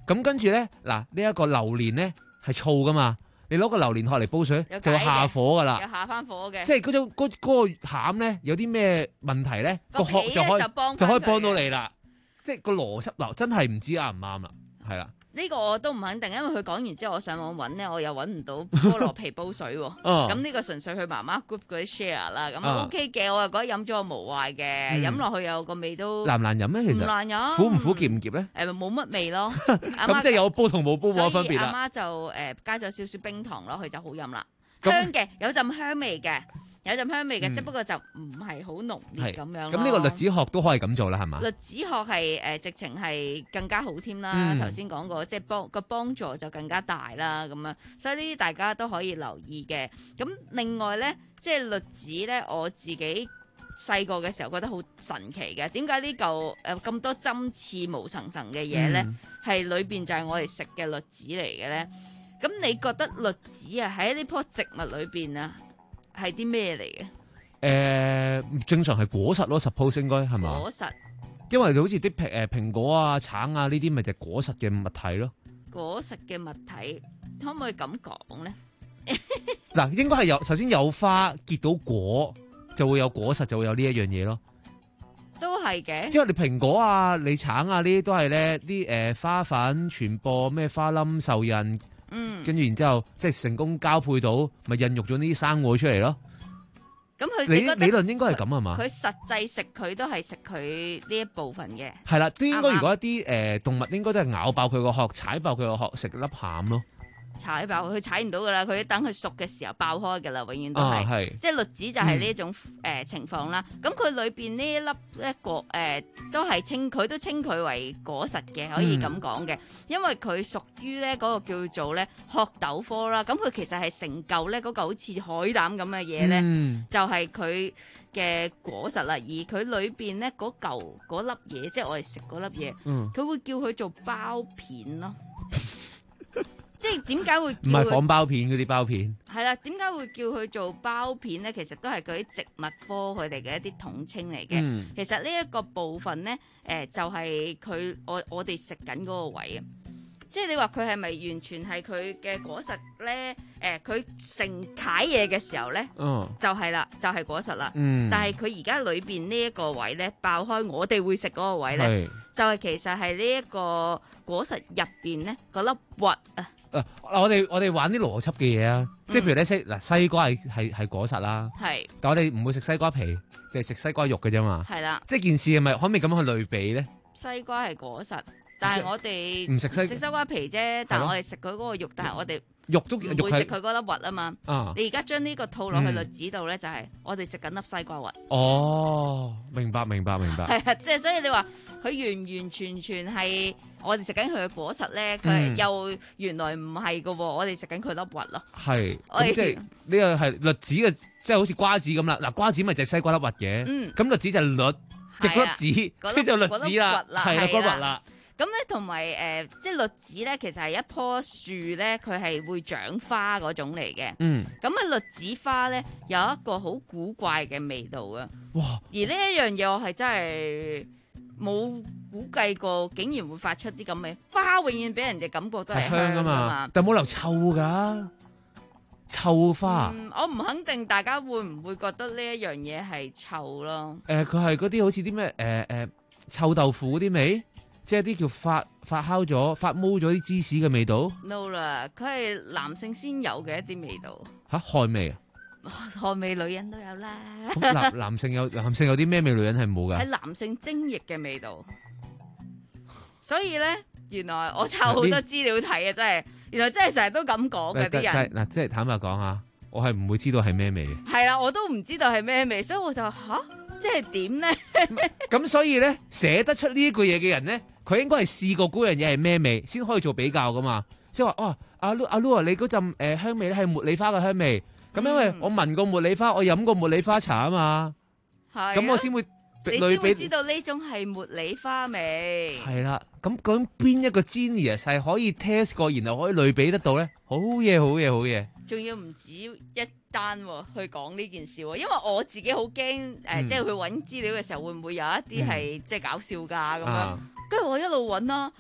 咁跟住咧，嗱呢一個榴蓮咧係醋噶嘛，你攞個榴蓮殼嚟煲水就會下火噶啦， 有下翻火嘅。 即係嗰種嗰嗰個餡咧有啲咩問題咧，個殼就可以就幫就可以幫到你啦。即係個邏輯嗱，真係唔知啱唔啱啦，係啦。 呢個我都唔肯定，因為佢講完之後，我上網揾咧，我又揾唔到菠蘿皮煲水喎。咁呢個純粹佢媽媽 group 嗰啲 share 啦，咁 OK 嘅，我又覺得飲咗個無壞嘅，飲落去有個味都難唔難飲咧？其實唔難飲， 苦唔苦澀唔澀咧？ 誒冇乜味咯。 咁即係有煲同冇煲冇分別啦。 阿媽就誒加咗少少冰糖落去就好飲啦，香嘅有陣香味嘅。有陣香味嘅，只不過就唔係好濃烈咁樣咯。 咁呢個栗子殼都可以咁做啦，係嘛？ 栗子殼係誒直情係更加好添啦。頭先講過，即係幫個幫助就更加大啦。咁樣，所以呢啲大家都可以留意嘅。咁另外咧，即係栗子咧，我自己細個嘅時候覺得好神奇嘅。點解呢嚿誒咁多針刺毛層層嘅嘢咧，係裏邊就係我哋食嘅栗子嚟嘅咧？咁你覺得栗子啊喺呢棵植物裏邊啊？係啲咩嚟嘅？誒、 呃，正常係果實咯 ，suppose 應該係嘛？ 果實， 因為好似啲蘋誒蘋果啊、橙啊呢啲，咪就係果實嘅物體咯。 果實嘅物體，可唔可以咁講咧？ 嗱，應該係有，首先有花結到果，就會有果實，就會有呢一樣嘢咯。 都係嘅。因為你蘋果啊、你橙啊呢啲都係咧啲誒花粉傳播咩花冧受孕。嗯，跟住然之後，即係成功交配到，咪孕育咗呢啲生果出嚟咯。 咁佢理理論應該係咁係嘛？ 佢實際食佢都係食佢呢一部分嘅。 係啦，都應該如果一啲誒、呃、動物應該都係咬爆佢個殼，踩爆佢個殼，食粒餡咯。踩爆佢踩唔到噶啦，佢等佢熟嘅時候爆開噶啦，永遠都係。 啊、 即係栗子就係呢一種誒、嗯呃、情況啦。咁佢裏邊呢一粒一個誒都係稱佢都稱佢為果實嘅，可以咁講嘅。嗯、因為佢屬於咧嗰個叫做咧殼斗科啦。咁佢其實係成嚿咧嗰嚿好似海膽咁嘅嘢咧，嗯、就係佢嘅果實啦。而佢裏邊咧嗰嚿嗰粒嘢，即係我哋食嗰粒嘢，佢、嗯、會叫佢做包片咯。即係點解會叫唔係仿包片嗰啲包片？ 係啦，點解會叫佢做包片咧？其實都係嗰啲植物科佢哋嘅一啲統稱嚟嘅。嗯、其實呢一個部分咧，誒、呃、就係、是、佢我我哋食緊嗰個位啊。即係你話佢係咪完全係佢嘅果實咧？誒、呃，佢成塊嘢嘅時候咧，哦、就係啦，就係、是、果實啦。嗯、但係佢而家裏邊呢一個位咧，爆開我哋會食嗰個位咧，是就係其實係呢一個果實入邊咧嗰粒核啊。 嗱、啊，我哋我哋玩啲邏輯嘅嘢啊，即係譬如咧，西嗱西瓜係係係果實啦，係，但我哋唔會食西瓜皮，淨係食西瓜肉嘅啫嘛，係啦，即係件事係咪可唔可以咁樣去類比咧？ 西瓜係果實，但係我哋唔食西食西瓜皮啫，但係我哋食佢嗰個肉，但係我哋肉都唔會食佢嗰粒核啊嘛。 啊你而家將呢個套落去栗子度咧，就係我哋食緊粒西瓜核。 哦，明白明白明白。 係啊，即係所以你話佢完完全全係我哋食緊佢嘅果實咧，佢又原來唔係噶，我哋食緊佢粒核咯。係， 咁即係呢個係栗子嘅，即係好似瓜子咁啦。嗱，瓜子咪就係西瓜粒核嘅，嗯，咁栗子就係栗嘅粒子，即係就栗子啦，係啦，嗰核啦。 咁咧，同埋誒，即係栗子咧，其實係一棵樹咧，佢係會長花嗰種嚟嘅。嗯。咁啊，栗子花咧有一個好古怪嘅味道啊！哇！而呢一樣嘢，我係真係冇估計過，竟然會發出啲咁嘅花，永遠俾人哋感覺都係香噶嘛。 但冇理由臭噶，臭花。 嗯，我唔肯定大家會唔會覺得呢一樣嘢係臭咯？ 誒、呃，佢係嗰啲好似啲咩誒誒臭豆腐嗰啲味。即係啲叫發發酵咗、發毛咗啲芝士嘅味道。 no 啦，佢係男性先有嘅一啲味道。 吓，汗味啊？ 汗味女人都有啦。 男男性有男性有啲咩味？女人係冇噶。 係男性精液嘅味道。所以咧，原來我抄好多資料睇啊！真係，原來真係成日都咁講嘅啲人。 嗱，即係坦白講下，我係唔會知道係咩味嘅。 係啦，我都唔知道係咩味，所以我就吓，即係點咧？ 咁所以咧，寫得出呢一句嘢嘅人咧。佢應該係試過嗰樣嘢係咩味，先可以做比較噶嘛？即係話哦，阿 Lu 阿 Lu 啊，你嗰陣誒香味咧係茉莉花嘅香味，咁、嗯、因為我聞過茉莉花，我飲過茉莉花茶啊嘛，咁、啊、我先會你先會知道呢種係茉莉花味。 係啦，咁究竟邊一個 genius 係可以 test 過，然後可以類比得到咧？好嘢，好嘢，好嘢！ 仲要唔止一單去講呢件事喎，因為我自己好驚誒，呃嗯、即係去揾資料嘅時候會唔會有一啲係、嗯、即係搞笑㗎咁樣？跟住、啊、我一路揾啦，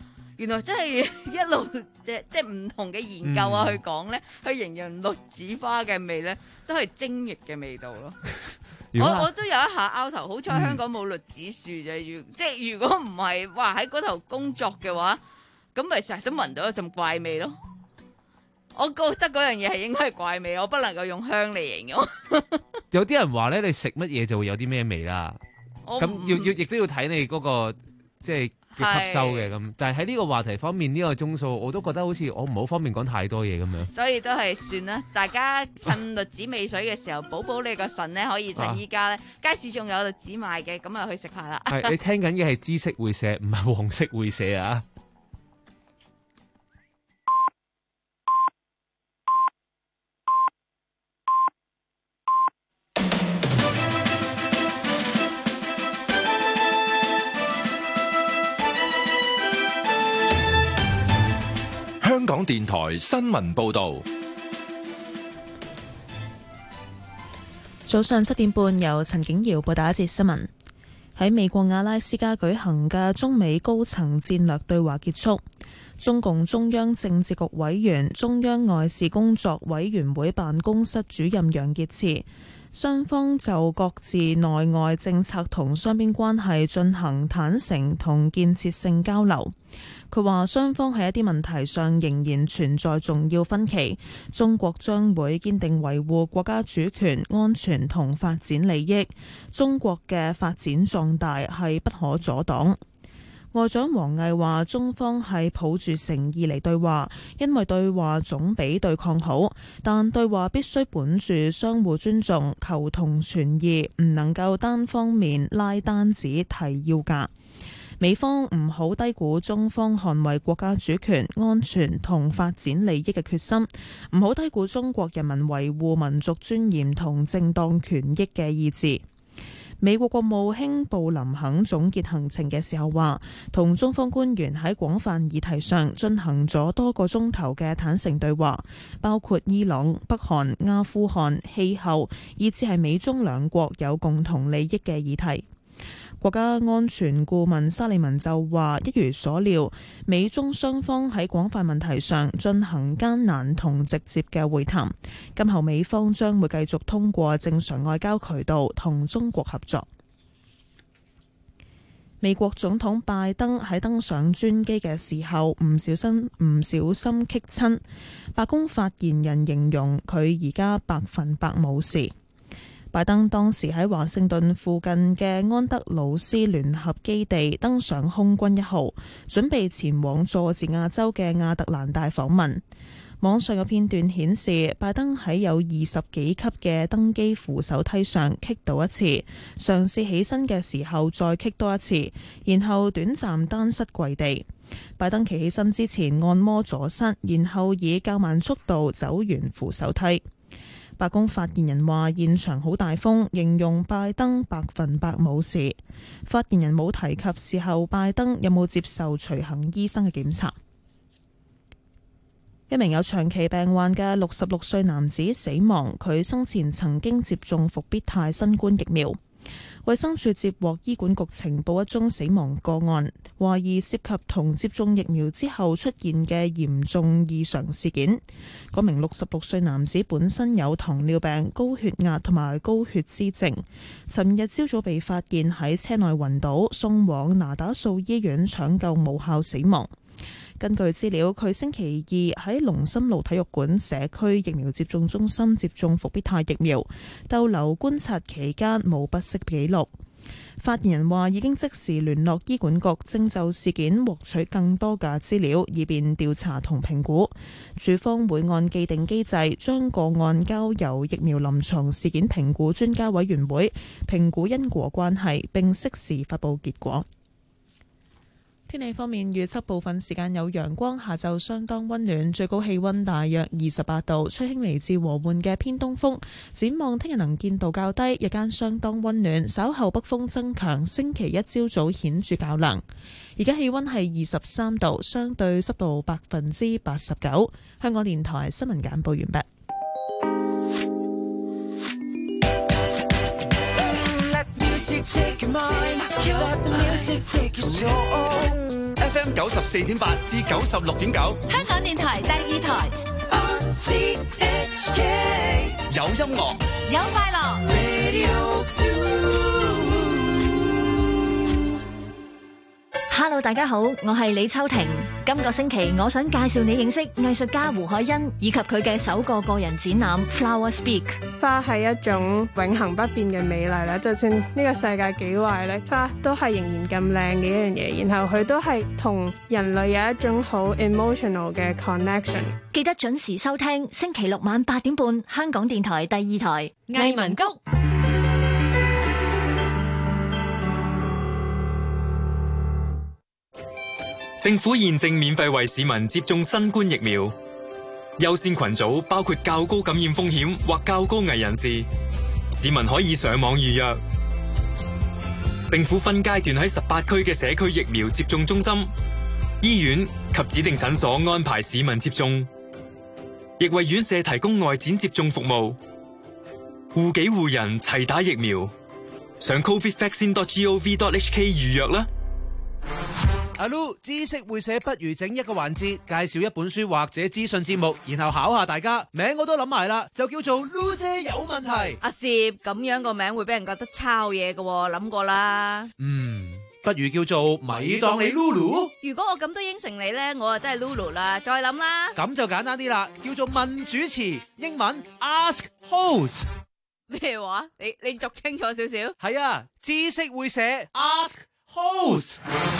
原來真係一路即即唔同嘅研究啊， 嗯去講咧，去形容栗子花嘅味咧，都係精液嘅味道咯。我我都有一下拗頭，好彩香港冇栗子樹啫。如即係如果唔係，哇喺嗰頭工作嘅話，咁咪成日都聞到一陣怪味咯。我覺得嗰樣嘢係應該係怪味，我不能夠用香嚟形容。 有啲人話咧，你食乜嘢就會有啲咩味啦。咁要要亦都要睇你嗰個即係嘅吸收嘅咁。但係喺呢個話題方面，呢個鐘數我都覺得好似我唔好方便講太多嘢咁樣。 所以都係算啦，大家趁栗子味水嘅時候，補補你個腎咧，可以趁依家咧街市仲有栗子賣嘅，咁啊去食下啦。 係你聽緊嘅係知識會社，唔係黃色會社啊！ 香港電台新聞報道， 早上七點半由陳景瑤報道一節新聞。喺美國阿拉斯加舉行嘅中美高層戰略對話結束，中共中央政治局委員、中央外事工作委員會辦公室主任楊潔篪，雙方就各自內外政策同雙邊關係進行坦誠同建設性交流。佢話雙方喺一啲問題上仍然存在重要分歧，中國將會堅定維護國家主權、安全同發展利益。中國嘅發展壯大係不可阻擋。外長王毅話：中方係抱住誠意嚟對話，因為對話總比對抗好，但對話必須本住相互尊重、求同存異，唔能夠單方面拉單子提要價。美方唔好低估中方捍衛國家主權、安全同發展利益嘅決心，唔好低估中國人民維護民族尊嚴同正當權益嘅意志。美國國務卿布林肯總結行程嘅時候話，同中方官員喺廣泛議題上進行咗多個鐘頭嘅坦誠對話，包括伊朗、北韓、阿富汗、氣候，以至係美中兩國有共同利益嘅議題。國家安全顧問沙利文就話，一如所料，美中雙方喺廣泛問題上進行艱難同直接嘅會談。今後美方將會繼續通過正常外交渠道同中國合作。美國總統拜登喺登上專機嘅時候唔小心唔小心棘親，白宮發言人形容佢而家百分百冇事。拜登當時喺華盛頓附近嘅安德魯斯聯合基地登上空軍一號，準備前往佐治亞州嘅亞特蘭大訪問。網上有片段顯示，拜登喺有二十幾級嘅登機扶手梯上棘到一次，嘗試起身嘅時候再棘多一次，然後短暫單膝跪地。拜登企起身之前按摩左膝，然後以較慢速度走完扶手梯。白宮發言人話：現場好大風，形容拜登百分百冇事。發言人冇提及事後拜登有冇接受隨行醫生嘅檢查。一名有長期病患嘅六十六歲男子死亡，佢生前曾經接種復必泰新冠疫苗。衛生署接獲醫管局呈報一宗死亡個案，懷疑涉及同接種疫苗之後出現嘅嚴重異常事件。嗰名六十六歲男子本身有糖尿病、高血壓同埋高血脂症，尋日朝早被發現喺車內暈倒，送往那打素醫院搶救無效死亡。根據資料，佢星期二喺龍琛路體育館社區疫苗接種中心接種復必泰疫苗，逗留觀察期間冇不適記錄。發言人話已經即時聯絡醫管局，正就事件獲取更多嘅資料，以便調查同評估。署方會按既定機制，將個案交由疫苗臨床事件評估專家委員會評估因果關係，並適時發佈結果。天氣方面，預測部分時間有陽光，下晝相當溫暖，最高氣溫大約二十八度，吹輕微至和緩嘅偏東風。展望聽日能見度較低，日間相當溫暖，稍後北風增強，星期一朝早顯著較涼。而家氣溫係二十三度，相對濕度百分之八十九。香港電台新聞簡報完畢。 Music take your mind, let the music take your soul. F M 九十四點八至九十六點九， 香港電台第二台。 R T H K 有音樂， 有快樂。 Hello， 大家好，我係李秋婷。今個星期我想介紹你認識藝術家胡海欣以及佢嘅首個個人展覽 Flower Speak。 花係一種永恆不變嘅美麗啦，就算呢個世界幾壞咧，花都係仍然咁靚嘅一樣嘢。然後佢都係同人類有一種好 emotional 嘅 connection。 記得準時收聽星期六晚八點半，香港電台第二台藝文谷。 政府現正免費為市民接種新冠疫苗，優先群組包括較高感染風險或較高危人士，市民可以上網預約。政府分階段喺十八區嘅社區疫苗接種中心、醫院及指定診所安排市民接種，亦為院舍提供外展接種服務。護己護人齊打疫苗，上 covid vaccine dot gov dot h k 預約啦。 阿 Lu 知識會寫，不如整一個環節，介紹一本書或者資訊節目，然後考下大家。名我都諗埋啦，就叫做 Lu 姐有問題。 阿攝咁樣個名會俾人覺得抄嘢嘅，諗過啦。 嗯，不如叫做咪當你 Lulu。 如果我咁都應承你咧，我啊真係 Lulu 啦。再諗啦。 咁就簡單啲啦，叫做問主持，英文 Ask Host。 咩話？你你讀清楚少少。 係啊，知識會寫 Ask Host。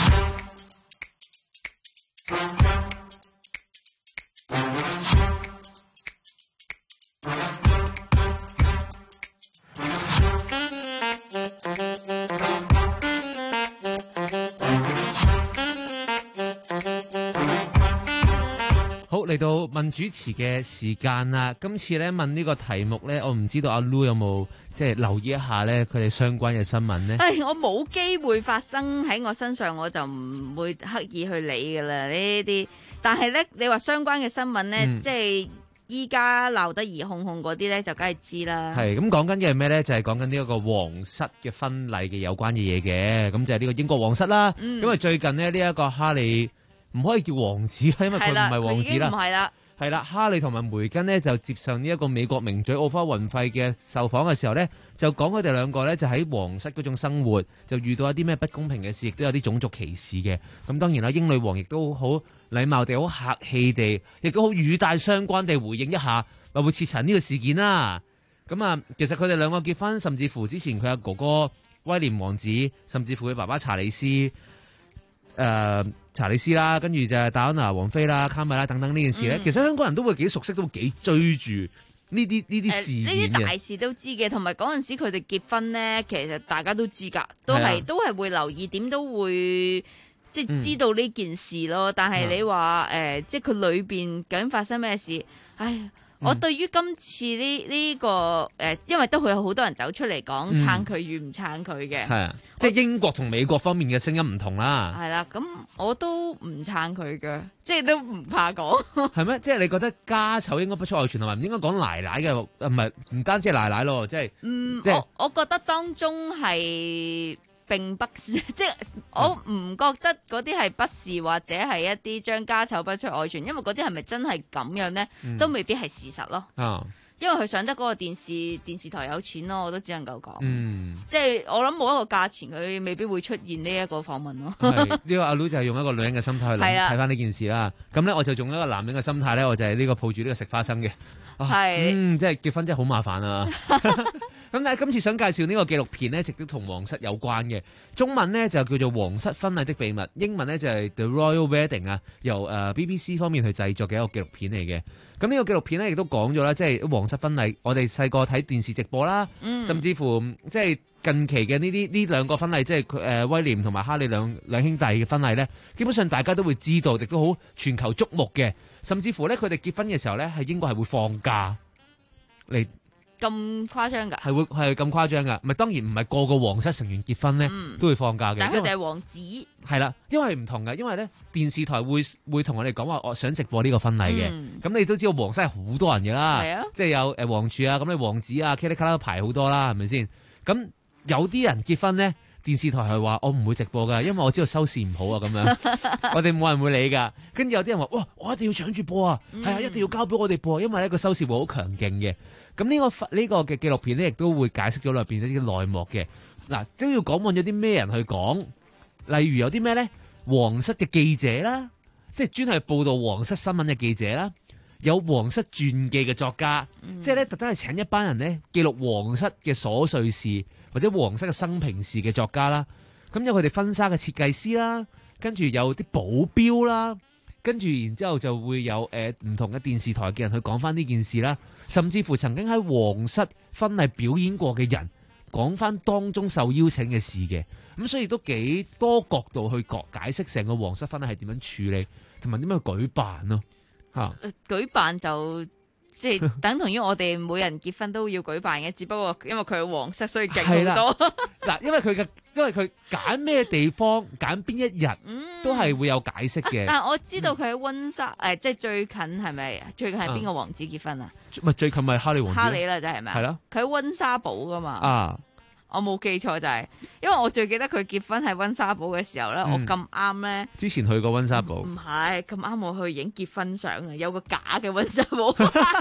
好，嚟到問主持嘅時間啦。今次咧問呢個題目咧，我唔知道阿 Lu 有冇即係留意一下咧，佢哋相關嘅新聞咧。 唉，我冇機會發生喺我身上，我就唔會刻意去理噶啦呢啲。但係咧，你話相關嘅新聞咧，嗯、即係依家鬧得疑哄哄嗰啲咧，就梗係知啦。 係咁講緊嘅係咩咧？就係講緊呢一個皇室嘅婚禮嘅有關嘅嘢嘅。咁就係呢個英國皇室啦。嗯、因為最近呢，呢、這、一個哈利唔可以叫王子，因為佢唔係王子啦。唔係啦。係啦，哈利同埋梅根呢，就接受呢一個美國名嘴奧花雲費嘅受訪嘅時候呢，就講佢哋兩個呢，就喺皇室嗰種生活就遇到一啲咩不公平嘅事，亦都有啲種族歧視嘅。咁當然啦，英女王亦都好禮貌地、好客氣地，亦都好語帶相關地回應一下，話會徹查呢個事件啦。咁啊，其實佢哋兩個結婚，甚至乎之前佢阿哥哥威廉王子，甚至乎佢爸爸查理斯，誒、呃。查理斯啦，跟住就係戴安娜王妃啦、卡米拉等等呢件事咧，嗯、其實香港人都會幾熟悉，都會幾追住呢啲呢啲事件嘅。呢啲、呃、大事都知嘅，同埋嗰陣時佢哋結婚咧，其實大家都知㗎，都係、啊、都係會留意，點都會即係知道呢件事咯。嗯、但係你話誒、呃，即係佢裏邊究竟發生咩事？唉。我對於今次呢呢、這個誒、呃，因為都會有好多人走出嚟講撐佢與唔撐佢嘅，係啊，即係英國同美國方面嘅聲音唔同啦。係啦，咁我都唔撐佢嘅，即係都唔怕講。係咩？即係你覺得家醜應該不出外傳，同埋唔應該講奶奶嘅，唔係唔單止係奶奶咯，即係嗯，即係我我覺得當中係。並不是，即係我唔覺得嗰啲係不是，或者係一啲將家醜不出外傳，因為嗰啲係咪真係咁樣呢？嗯、都未必係事實咯。啊、因為佢上得嗰個電視電視台有錢咯，我都只能夠講。嗯，即係我諗冇一個價錢，佢未必會出現呢一個訪問咯。呢、呢個阿 Lu 就係用一個女人嘅心態去睇翻呢件事啦。咁咧我就用一個男人嘅心態咧，我就係呢個抱住呢個食花生嘅。係、啊，嗯，即係結婚真係好麻煩啊。咁但係今次想介紹呢個紀錄片呢，一直都同皇室有關嘅。中文呢就叫做《皇室婚禮的秘密》，英文呢就係 The Royal Wedding 啊，由誒 B B C 方面去製作嘅一個紀錄片嚟嘅。咁呢個紀錄片呢亦都講咗啦，即係皇室婚禮，我哋細個睇電視直播啦，嗯、甚至乎即係近期嘅呢啲呢兩個婚禮，即係誒威廉同埋哈利兩兩兄弟嘅婚禮呢，基本上大家都會知道，亦都好全球矚目嘅。甚至乎呢，佢哋結婚嘅時候呢，係應該係會放假嚟。咁誇張㗎？係會係咁誇張㗎？咪當然唔係個個皇室成員結婚咧、嗯、都會放假嘅。但係佢哋係王子。係啦，因為唔同嘅，因為咧電視台會會同我哋講話，我想直播呢個婚禮嘅。咁、嗯、你都知道皇室係好多人嘅啦，啊、即係有誒皇儲啊，咁你王子啊，Kelly 卡拉都排好多啦，係咪先？咁有啲人結婚咧， 電視台係話我唔會直播㗎，因為我知道收視唔好啊咁樣，我哋冇人會理㗎。跟住有啲人話：哇，我一定要搶住播啊！係啊、嗯，一定要交俾我哋播，因為呢個收視會好強勁嘅。咁呢、呢個呢、呢個嘅紀錄片咧，亦都會解釋咗裏邊一啲內幕嘅。嗱，都要講問咗啲咩人去講，例如有啲咩咧？皇室嘅記者啦，即係專係報導皇室新聞嘅記者啦，有皇室傳記嘅作家，嗯、即係咧特登係請一班人咧記錄皇室嘅瑣碎事或者皇室嘅生平事嘅作家啦。咁有佢哋婚紗嘅設計師啦，跟住有啲保鏢啦，跟住然之後就會有誒唔、呃、同嘅電視台嘅人去講翻呢件事啦，甚至乎曾經喺皇室婚禮表演過嘅人講翻當中受邀請嘅事嘅。咁所以都幾多角度去講解釋成個皇室婚禮係點樣處理，同埋點樣去舉辦咯嚇。 舉辦就即係等同於我哋每人結婚都要舉辦嘅，只不過因為佢係皇室，所以勁好多。 嗱，因為佢嘅因為佢揀咩地方揀邊一日，都係會有解釋嘅、嗯啊。但係我知道佢喺溫莎誒、嗯，即係最近係咪？最近係邊個王子結婚啊？咪最近咪哈利王子？ 哈利啦，就係咪？係咯。佢喺溫莎堡噶嘛？啊。我冇記錯就係、是，因為我最記得佢結婚喺溫莎堡嘅時候咧、嗯，我咁啱咧。之前去過溫莎堡。唔係咁啱我去影結婚相啊，有個假嘅溫莎堡，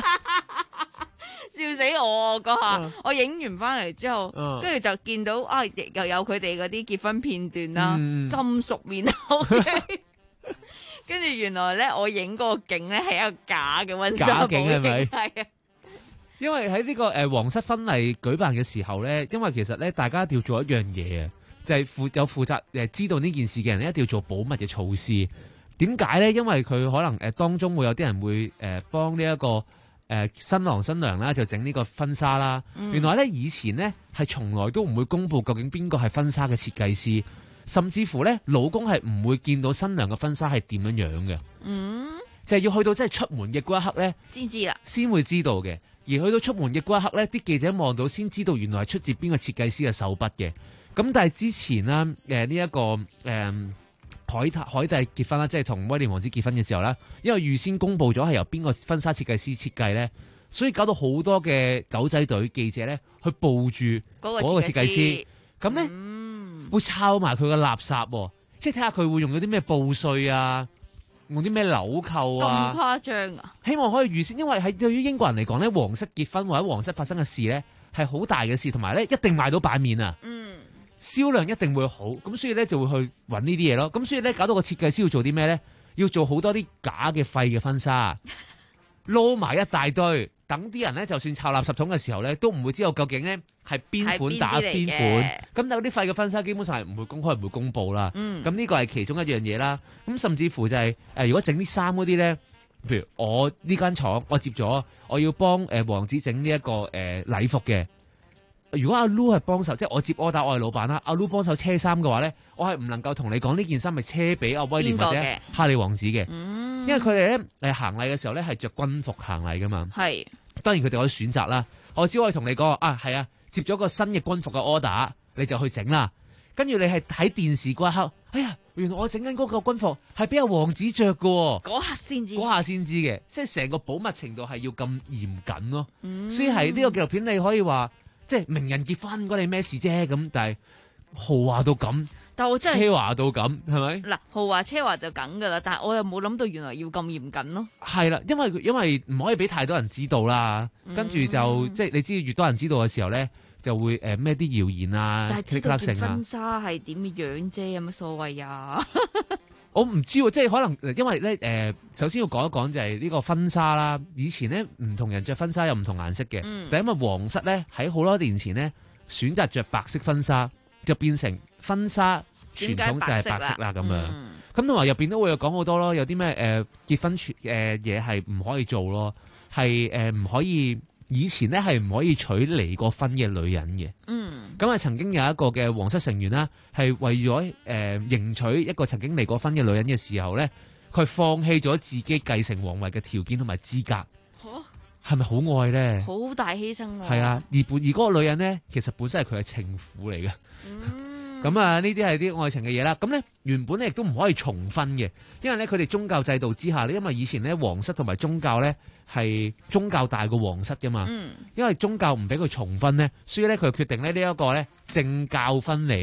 笑死我嗰下！嗯、我影完翻嚟之後，跟、嗯、住就見到啊，又有佢哋嗰啲結婚片段啦，咁、嗯、熟面口嘅。跟住原來咧，我影嗰個景咧係一個假嘅溫莎堡，假景係咪？係啊。因為喺呢個誒皇室婚禮舉辦嘅時候咧，因為其實咧大家一定要做一樣嘢啊，就係、是、負有負責誒知道呢件事嘅人咧，一定要做保密嘅措施。點解咧？因為佢可能誒當中會有啲人會誒幫呢一個誒新郎新娘啦，就整呢個婚紗啦、嗯。原來咧以前咧係從來都唔會公布究竟邊個係婚紗嘅設計師，甚至乎咧老公係唔會見到新娘嘅婚紗係點樣樣嘅。嗯，就係、是、要去到即係出門嘅嗰一刻咧，先知啦，先會知道嘅。而去到出門嘅嗰一刻咧，啲記者望到先知道原來係出自邊個設計師嘅手筆嘅。咁但係之前啦，誒呢一個誒、呃、海泰海蒂結婚啦，即係同威廉王子結婚嘅時候咧，因為預先公佈咗係由邊個婚紗設計師設計咧，所以搞到好多嘅狗仔隊記者咧去報住嗰個設計師，咁咧、嗯、會抄埋佢嘅垃圾，即係睇下佢會用咗啲咩報稅啊。用啲咩紐扣啊？咁誇張啊！希望可以預先，因為喺對於英國人嚟講咧，皇室結婚或者皇室發生嘅事咧係好大嘅事，同埋咧一定賣到版面啊！嗯，銷量一定會好，咁所以咧就會去揾呢啲嘢咯。咁所以咧搞到個設計師要做啲咩咧？要做好多啲假嘅廢嘅婚紗，撈埋一大堆，等啲人咧就算抄垃圾桶嘅時候咧，都唔會知道究竟咧係邊款打邊款。咁但係嗰啲廢嘅婚紗基本上係唔會公開、唔會公佈啦。嗯，咁呢個係其中一樣嘢啦。咁甚至乎就係、是、誒、呃，如果整啲衫嗰啲咧，譬如我呢間廠，我接咗，我要幫誒、呃、王子整呢一個誒、呃、禮服嘅。如果阿 Lu 係幫手，即係我接 order，我係老闆啦。阿 Lu 幫手車衫嘅話咧，我係唔能夠同你講呢件衫係車俾阿威廉或者哈利王子嘅，因為佢哋咧誒行禮嘅時候咧係着軍服行禮噶嘛。係，當然佢哋可以選擇啦。我只可以同你講啊，係啊，接咗個新嘅軍服嘅 order，你就去整啦。跟住你係睇電視嗰一刻，哎呀，原來我整緊嗰個軍服係俾阿王子着嘅，嗰下先知，嗰下先知嘅，即係成個保密程度係要咁嚴謹咯。嗯、所以係呢個紀錄片你可以話。即係名人結婚關你咩事啫？咁但係豪華到咁，但我真係奢華到咁，係咪？嗱，豪華奢華就梗噶啦，但係我又冇諗到原來要咁嚴謹咯。係啦，因為因為唔可以俾太多人知道啦，嗯、跟住就即係你知越多人知道嘅時候咧，就會誒咩啲謠言啊，但係知道件婚紗係點樣啫，有乜所謂呀？我唔知喎，即係可能因為咧誒、呃，首先要講一講就係呢個婚紗啦。以前咧唔同人着婚紗有唔同顏色嘅，嗯、但係因為皇室咧喺好多年前咧選擇着白色婚紗，就變成婚紗傳統就係白色啦咁樣。咁同埋入邊都會有講好多咯，有啲咩誒結婚誒嘢係唔可以做咯，係誒唔可以。以前咧係唔可以娶離過婚嘅女人嘅，嗯，咁啊曾經有一個嘅皇室成員啦，係為咗誒、呃、迎娶一個曾經離過婚嘅女人嘅時候咧，佢放棄咗自己繼承皇位嘅條件同埋資格，係咪好愛咧？好大犧牲喎！係啊，而本而嗰個女人咧，其實本身係佢嘅情婦嚟嘅，咁、嗯、啊呢啲係啲愛情嘅嘢啦。咁咧原本咧亦都唔可以重婚嘅，因為咧佢哋宗教制度之下咧，因為以前咧皇室同埋宗教咧。係宗教大過皇室噶嘛、嗯，因為宗教唔俾佢重婚咧，所以咧佢決定咧呢一個咧政教分離啊，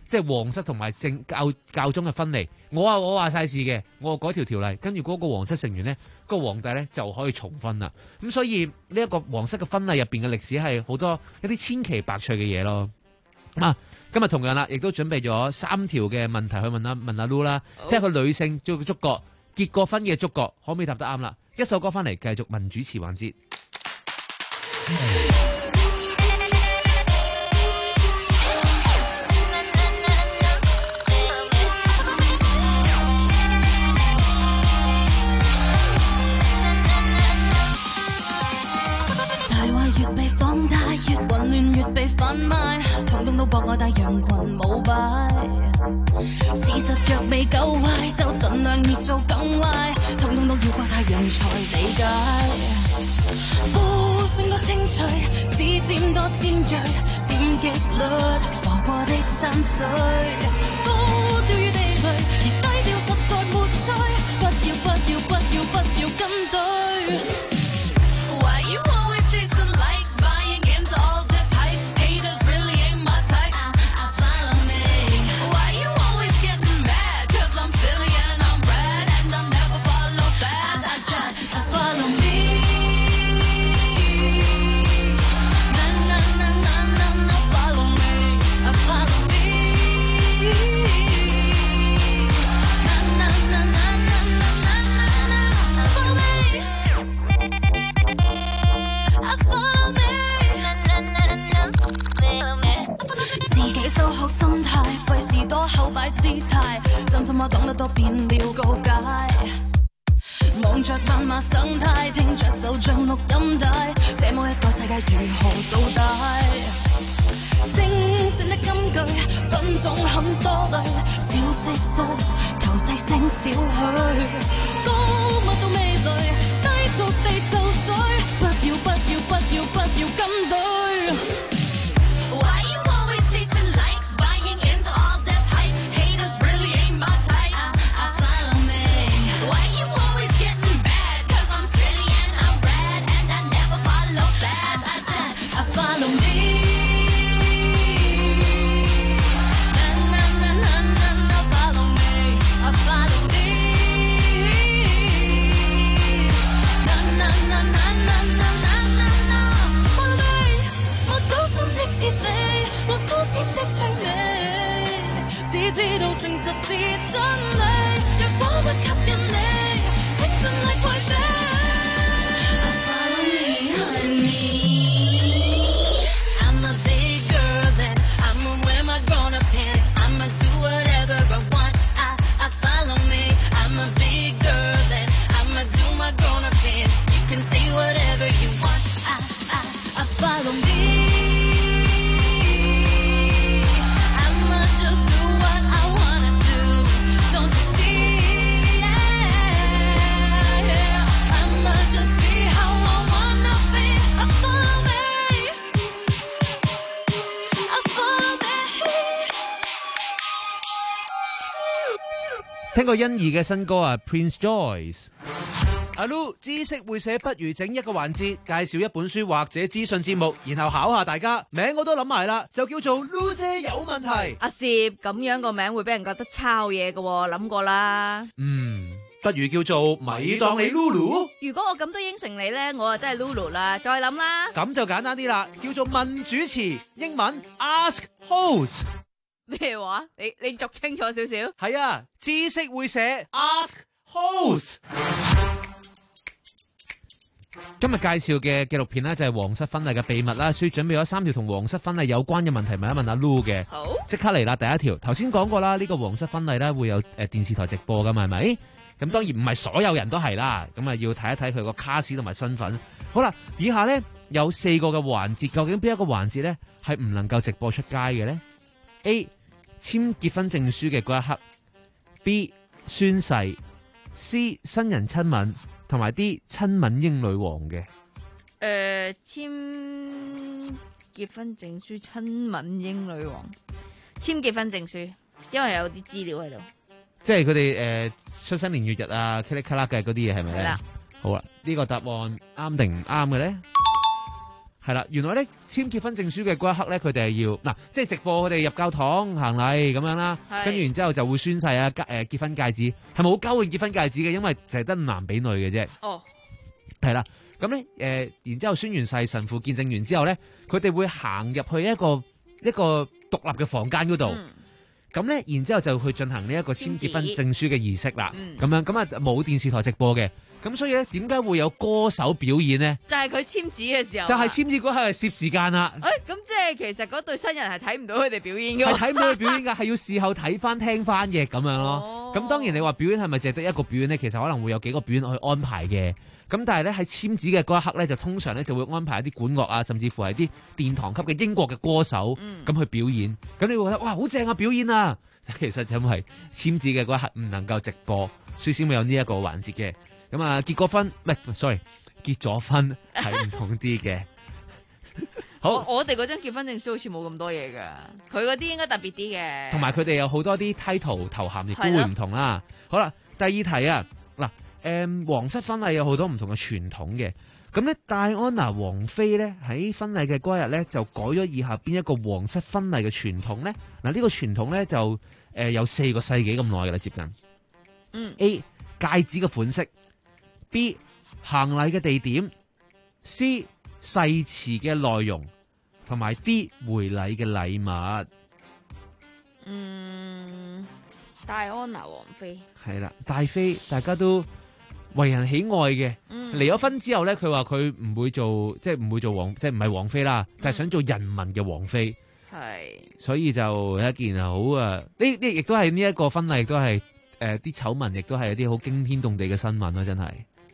即係皇室同埋正教教宗嘅分離。我話我話晒事嘅，我改條條例，跟住嗰個皇室成員咧，個皇帝咧就可以重婚啦。咁所以呢一個皇室嘅婚禮入邊嘅歷史係好多一啲千奇百趣嘅嘢咯。啊，今日同樣啦，亦都準備咗三條嘅問題去問阿問阿 Lu 啦，睇下個女性做個觸覺結過婚嘅觸覺可唔可以答得啱啦？一首歌翻嚟，繼續問主持環節。 越被放大，越混亂，越被販賣，統統都博我大羊群舞擺。事實若未夠壞，就盡量越做更壞，統統都要怪太陽才理解。呼聲多清脆，指尖多尖銳，點擊率浮過的山水，高調與地雷，而低調實在沒趣。不要不要不要不要跟隊。姿態，真心話講得多變了告解，望着斑馬生態，聽着就像錄音帶，這麼一個世界如何倒帶？精選的金句，品種很多類，小色素，求細聲少許，高密度味蕾，低俗地就水，不要不要不要不要跟隊。只知道誠實是真理，若果不吸引你，請盡力回避。Follow me, honey. I'm a big girl that I'ma wear my grown-up pants. I'ma do whatever I want. I, I follow me. I'm a big girl that I'ma do my grown-up dance. You can say whatever you want. I, I, I follow me. 聽過欣宜嘅新歌啊 Prince Joyce。 阿 Lu 知識會寫，不如整一個環節，介紹一本書或者資訊節目，然後考下大家。名我都諗埋啦，就叫做 Lu 姐有問題。 阿攝咁樣個名會俾人覺得抄嘢嘅，諗過啦。 嗯，不如叫做咪當你 Lulu。 如果我咁都應承你咧，我啊真係 Lulu 啦。再諗啦。 咁就簡單啲啦，叫做問主持，英文 Ask Host。 咩話？你你讀清楚少少。 係啊，知識會寫 Ask Host。 今日介紹嘅紀錄片呢，就係皇室婚禮嘅秘密啦，所以準備咗三條同皇室婚禮有關嘅問題問一問阿 Lu 嘅。 好， 即刻嚟啦！第一條，頭先講過啦，呢個皇室婚禮咧會有誒電視台直播噶嘛，係咪？咁當然唔係所有人都係啦，咁啊要睇一睇佢個卡士同埋身份。好啦，以下呢有四個嘅環節，究竟邊一個環節咧係唔能夠直播出街嘅咧 ？A 簽結婚證書嘅嗰一刻 ，B 宣誓 ，C 新人親吻，同埋 D 親吻英女王嘅。 誒、呃，簽結婚證書親吻英女王，簽結婚證書，因為有啲資料喺度。 即係佢哋誒出生年月日啊，噼里卡啦嘅嗰啲嘢係咪咧？ 係啦。 好啦，呢、這個答案啱定唔啱嘅咧？ 係啦，原來咧簽結婚證書嘅嗰一刻咧，佢哋係要嗱，即係直播佢哋入教堂行禮咁樣啦，跟住然之後就會宣誓啊，誒結婚戒指係冇交換結婚戒指嘅，因為就係得男俾女嘅啫。哦，係啦，咁咧誒，然之後宣完誓，神父見證完之後咧，佢哋會行入去一個一個獨立嘅房間嗰度。嗯咁咧，然之後就去進行呢一個簽結婚證書嘅儀式啦。咁樣咁啊，冇電視台直播嘅。咁所以咧，點解會有歌手表演呢？ 就係佢簽字嘅時候。 就係簽字嗰刻係攝時間啦。 誒，咁即係其實嗰對新人係睇唔到佢哋表演嘅。 係睇唔到佢表演㗎，係要事後睇翻聽翻嘅咁樣咯。咁當然你話表演係咪淨係得一個表演咧？其實可能會有幾個表演去安排嘅。咁但係咧喺簽字嘅嗰一刻咧，就通常咧就會安排一啲管樂啊，甚至乎係啲殿堂級嘅英國嘅歌手咁去表演。咁你會覺得哇，好正啊表演啊！其實因為簽字嘅嗰一刻唔能夠直播，所以先會有呢一個環節嘅。咁啊，結過婚唔係，sorry，結咗婚係唔同啲嘅。好， 我哋嗰張結婚證書好似冇咁多嘢㗎，佢嗰啲應該特別啲嘅。 同埋佢哋有好多啲 title 頭銜亦都會唔同啦。好啦，第二題啊，嗱，誒皇室婚禮有好多唔同嘅傳統嘅。咁咧，戴安娜王妃咧喺婚禮嘅嗰日咧就改咗以下邊一個皇室婚禮嘅傳統咧？嗱，呢個傳統咧就誒有四個世紀咁耐㗎啦，接近。嗯。A 戒指嘅款式 ，B 行禮嘅地點 ，C 誓詞嘅內容，同埋 D 回禮嘅禮物。 嗯，戴安娜王妃。 係啦，戴妃大家都為人喜愛嘅，離咗婚之後咧，佢話佢唔會做，即係唔會做王，即係唔係王妃啦，但係想做人民嘅王妃。係、嗯，所以就一件好啊！呢呢亦都係呢一個婚禮，亦都係誒啲醜聞，亦都係一啲好驚天動地嘅新聞啦，真係。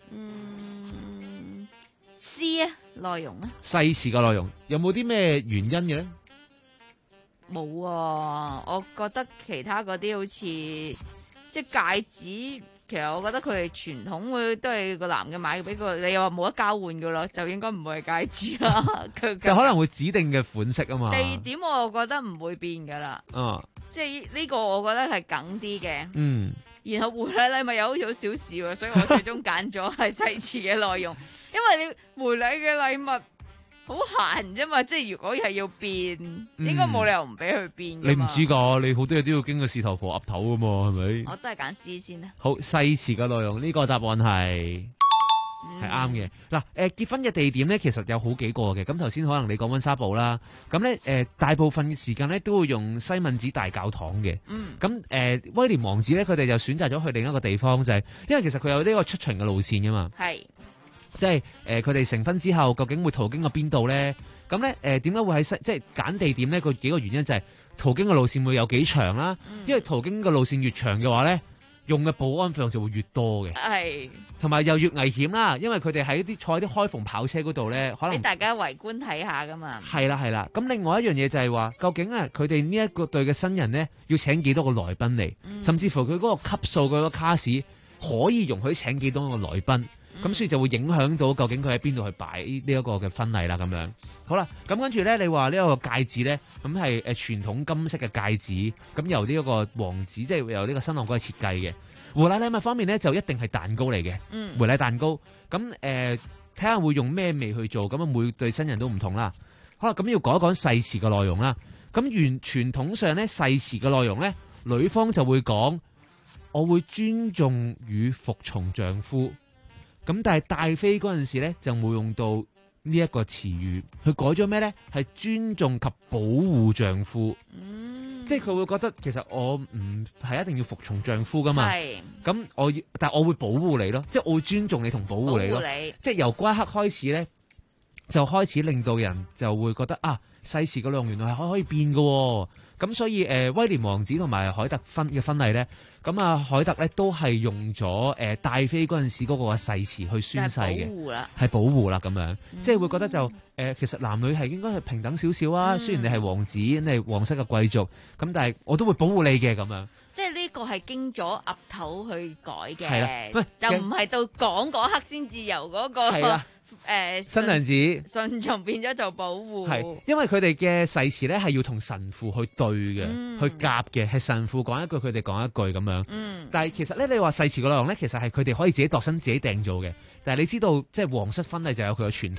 嗯，C 啊，內容啊， 誓詞嘅內容有冇啲咩原因嘅咧？ 冇啊，我覺得其他嗰啲好似即係戒指。其實我覺得佢哋傳統會都係個男嘅買俾佢，你又話冇得交換噶咯，就應該唔會係戒指啦。佢就可能會指定嘅款式啊嘛。 地點我覺得唔會變噶啦。嗯，即係呢個我覺得係梗啲嘅。嗯。然後回禮禮物又好似好小事喎，所以我最終揀咗係誓詞嘅內容，因為你回禮嘅禮物好閒啫嘛，即係如果係要變，嗯、應該冇理由唔俾佢變噶嘛。你唔知噶，你好多嘢都要經過事頭婆岌頭噶嘛，係咪？ 我都係揀 C 先啦。 好，誓詞嘅內容呢、呢個答案係係啱嘅。嗱，誒結婚嘅地點咧，其實有好幾個嘅。咁頭先可能你講溫莎堡啦，咁咧誒大部分嘅時間咧都會用西敏寺大教堂嘅。嗯。咁誒、呃、威廉王子咧，佢哋就選擇咗去另一個地方，就係、是、因為其實佢有呢個出巡嘅路線噶嘛。係。即係誒，佢哋成婚之後，究竟會途經過邊度咧？咁咧誒，點解會喺西即係揀地點咧？個幾個原因就係途經嘅路線會有幾長啦。嗯、因為途經嘅路線越長嘅話咧，用嘅保安費用就會越多嘅。係，同埋又越危險啦。因為佢哋喺啲坐喺啲開篷跑車嗰度咧，可能俾大家圍觀睇下噶嘛。 係啦係啦。咁另外一樣嘢就係話，究竟啊佢哋呢一個對嘅新人咧，要請幾多個來賓嚟？嗯、甚至乎佢嗰個級數嗰個卡士可以容許請幾多個來賓？咁、嗯、所以就會影響到究竟佢喺邊度去擺呢一個嘅婚禮啦，咁樣好啦。咁跟住咧，你話呢一個戒指咧，咁係誒傳統金色嘅戒指，咁由呢一個王子，即係由呢個新郎哥去設計嘅。回禮禮物方面咧，就一定係蛋糕嚟嘅。嗯，回禮蛋糕。咁誒，睇、呃、下會用咩味去做，咁啊每對新人都唔同啦。好啦，咁要講一講誓詞嘅內容啦。咁原傳統上咧，誓詞嘅內容咧，女方就會講我會尊重與服從丈夫。咁但係戴妃嗰陣時咧就冇用到呢一個詞語，佢改咗咩咧？係尊重及保護丈夫，嗯、即係佢會覺得其實我唔係一定要服從丈夫噶嘛。係咁我，但係我會保護你咯，即係我會尊重你同保護你咯。你即係由嗰一刻開始咧，就開始令到人就會覺得啊，誓詞嘅內容原來係可可以變噶、哦。咁所以誒、呃，威廉王子同埋凱特婚嘅婚禮咧，咁啊凱特咧都係用咗誒戴妃嗰陣時嗰個誓詞去宣誓嘅，係保護啦，係保護啦咁樣，嗯、即係會覺得就誒、呃、其實男女係應該係平等少少啊。嗯、雖然你係王子，你係皇室嘅貴族，咁但係我都會保護你嘅咁樣。 即係呢個係經咗岌頭去改嘅， 係啦， 就唔係到講嗰刻先至由嗰、嗰個。誒、呃， 新娘子順從變咗做保護， 係因為佢哋嘅誓詞咧係要同神父去對嘅，嗯、去夾嘅，係神父講一句，佢哋講一句咁樣。嗯，但係其實咧，你話誓詞嘅內容咧，其實係佢哋可以自己度身自己訂做嘅。但係你知道，即係皇室婚禮就有佢嘅傳統，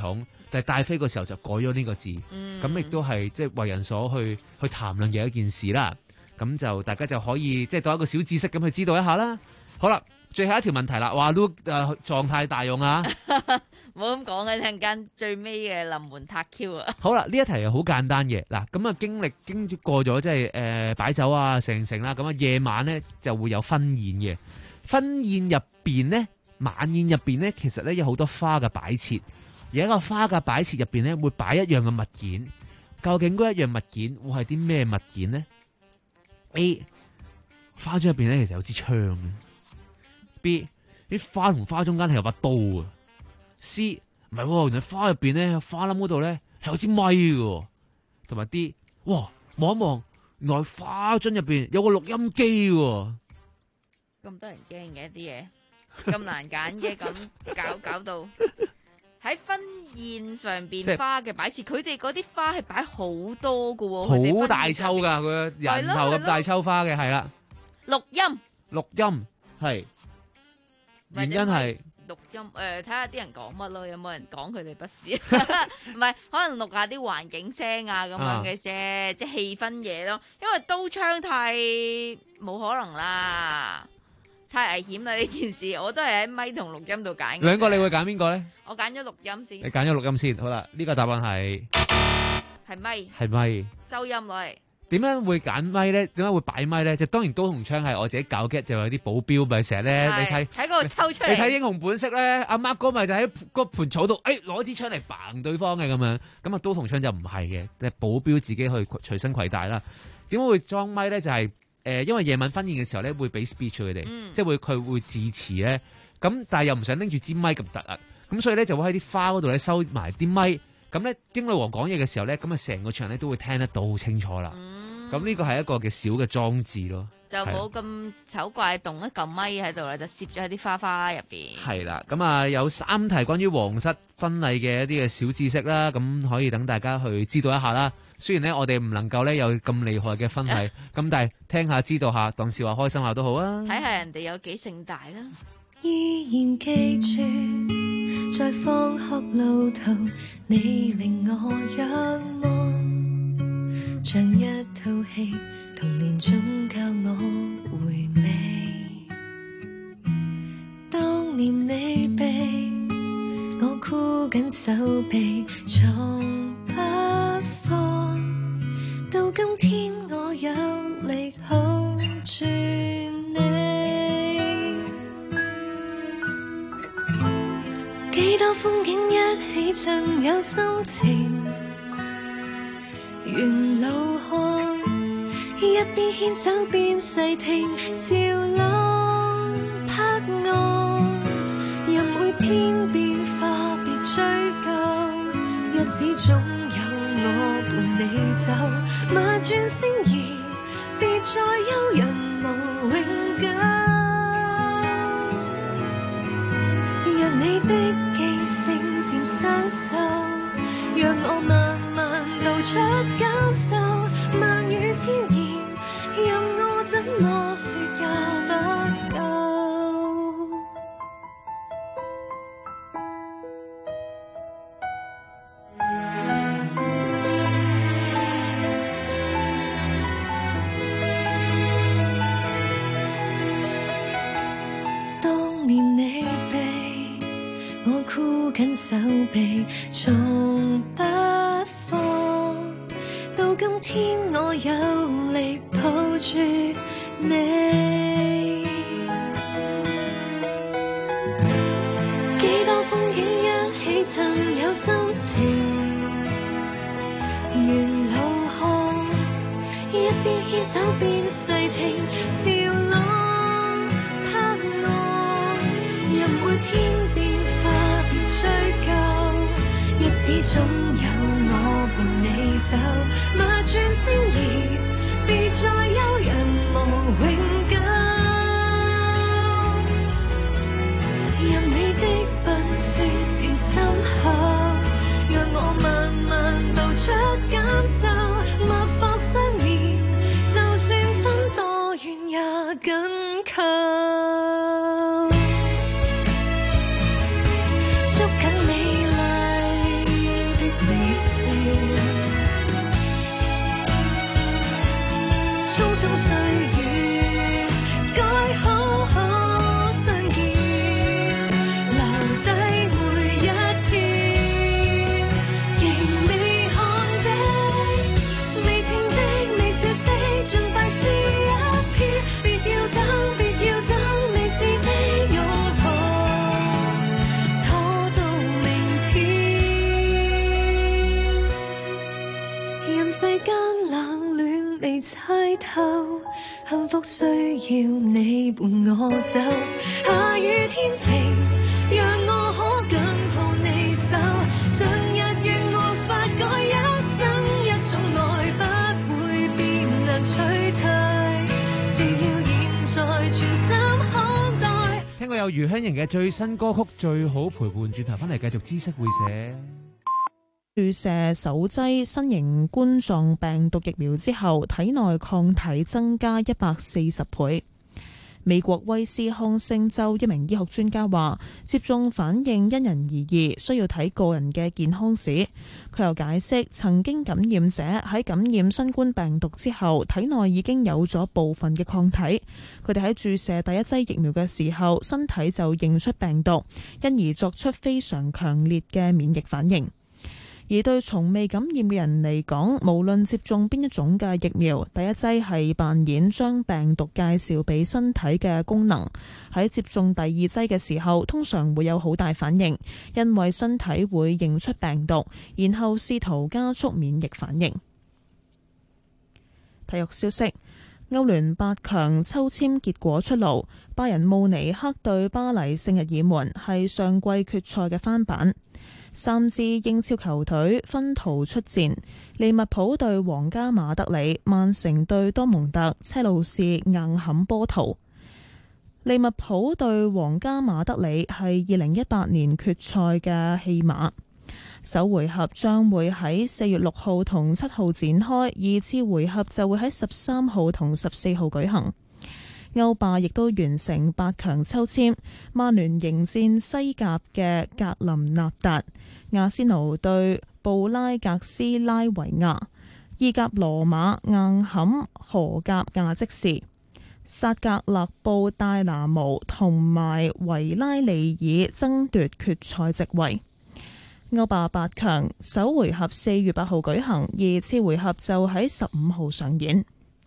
但係戴妃個時候就改咗呢個字，咁亦都係即係為人所去去談論嘅一件事啦。咁就大家就可以即係當一個小知識咁去知道一下啦。好啦，最後一條問題啦，話都誒狀態大用啊！ 唔好咁講嘅，陣間最尾嘅臨門撻 Q 啊！ 好啦，呢一題係好簡單嘅嗱，咁啊經歷經過咗即係誒擺酒啊成成啦，咁啊夜晚咧就會有婚宴嘅。婚宴入邊咧，晚宴入邊咧，其實咧有好多花嘅擺設，而一個花嘅擺設入邊咧會擺一樣嘅物件，究竟嗰一樣物件會係啲咩物件咧 ？A 花樽入邊咧其實有支槍嘅。B 啲花同花中間係有把刀啊。C 唔係喎，原來花入邊咧花冧嗰度咧係有支咪嘅，同埋 D 哇望一望，原來花樽入邊有個錄音機喎。 咁多人驚嘅一啲嘢，咁難揀嘅，咁搞搞到喺婚宴上邊花嘅擺設，佢哋嗰啲花係擺好多嘅喎， 好大抽㗎，佢人頭咁大抽花嘅，係啦。 錄音， 錄音係原因係。 錄音誒，睇下啲人講乜咯，有冇人講佢哋不是？唔係，可能錄下啲環境聲啊咁樣嘅啫，即係氣氛嘢咯。因為刀槍太冇可能啦，太危險啦呢件事。我都係喺咪同錄音度揀。 兩個你會揀邊個咧？ 我揀咗錄音先。 你揀咗錄音先，好啦，呢個答案係係咪？ 係咪？ 收音攞嚟。 點樣會揀咪咧？點解會擺咪咧？就當然刀同槍係我自己搞嘅，就有啲保鏢咪成日咧，你睇喺嗰度抽出嚟。 你睇英雄本色咧，阿 Mark 哥咪就喺嗰盤草度，誒攞支槍嚟嘭對方嘅咁樣。咁啊刀同槍就唔係嘅，即係保鏢自己去隨身攜帶啦。點解會裝咪咧？就係、是、誒、呃，因為夜晚婚宴嘅時候咧，會俾 speech 佢哋，嗯、即係會佢會致辭咧。咁但係又唔想拎住支咪咁突啊，咁所以咧就會喺啲花嗰度咧收埋啲咪。咁咧英女王講嘢嘅時候咧，咁啊成個場咧都會聽得到好清楚啦。嗯咁呢個係一個嘅小嘅裝置咯， 就冇咁醜怪，動一嚿咪喺度啦，就攝咗喺啲花花入邊。 係啦，咁啊有三題關於皇室婚禮嘅一啲嘅小知識啦，咁可以等大家去知道一下啦。雖然咧我哋唔能夠咧有咁厲害嘅婚禮，咁但係聽下知道下，當笑話開心下都好啊。 睇下人哋有幾盛大啦。 依然記住，在放學路途，你令我仰望。像一套戲，童年中教我回味。當年你被我箍緊手臂，從不放。到今天我有力抱住你。幾多風景一起趁有心情。沿路看，一邊牽手邊細聽，潮浪拍岸。任每天變化別追究，日子總有我伴你走。馬轉星移，別再憂人無永久。若你的記性漸生鏽，讓我慢慢道出感受，萬語千言，任我怎麼說也不夠。當年你被我箍緊手臂，從不到今天我有力抱住你，幾多風景一起曾有心情，沿路看，一邊牽手邊細聽，潮浪拍岸，任每天變化別追究，日子總有我伴你走，馬轉星移，別再憂人無永久。任你的笨拙漸深厚，讓我慢慢道出感受，脈搏相連，就算分多遠也緊扣。捉緊美麗任世間冷暖未猜透，幸福需要你伴我走。下雨天晴，讓我可更抱你手。像日月無法改，一生一種愛不會變難取替，只要現在全心看待。 聽過有余香凝嘅最新歌曲《最好陪伴》，轉頭翻嚟繼續知識會社。注射首劑新型冠狀病毒疫苗之後，體內抗體增加一百四十倍。美國威斯康星州一名醫學專家話，接種反應因人而異，需要睇個人嘅健康史。佢又解釋，曾經感染者喺感染新冠病毒之後，體內已經有咗部分嘅抗體。佢哋喺注射第一劑疫苗嘅時候，身體就認出病毒，因而作出非常強烈嘅免疫反應。而對從未感染嘅人嚟講，無論接種邊一種嘅疫苗，第一劑係扮演將病毒介紹俾身體嘅功能。喺接種第二劑嘅時候，通常會有好大反應，因為身體會認出病毒，然後試圖加速免疫反應。體育消息：歐聯八強抽籤結果出爐，拜仁慕尼黑對巴黎聖日耳門係上季決賽嘅翻版。三支英超球隊分途出戰，利物浦對皇家馬德里，曼城對多蒙特，車路士硬撼波圖。利物浦對皇家馬德里係二零一八年決賽嘅戲碼，首回合將會喺四月六號同七號展開，二次回合就會喺十三號同十四號舉行。歐霸亦都完成八強抽籤，曼聯迎戰西甲嘅格林納達，阿仙奴對布拉格斯拉維亞，意甲羅馬硬撼荷甲亞積士，薩格勒布戴拿模同埋維拉利爾爭奪決賽席位。歐霸八強首回合四月八號舉行，二次回合就喺十五號上演。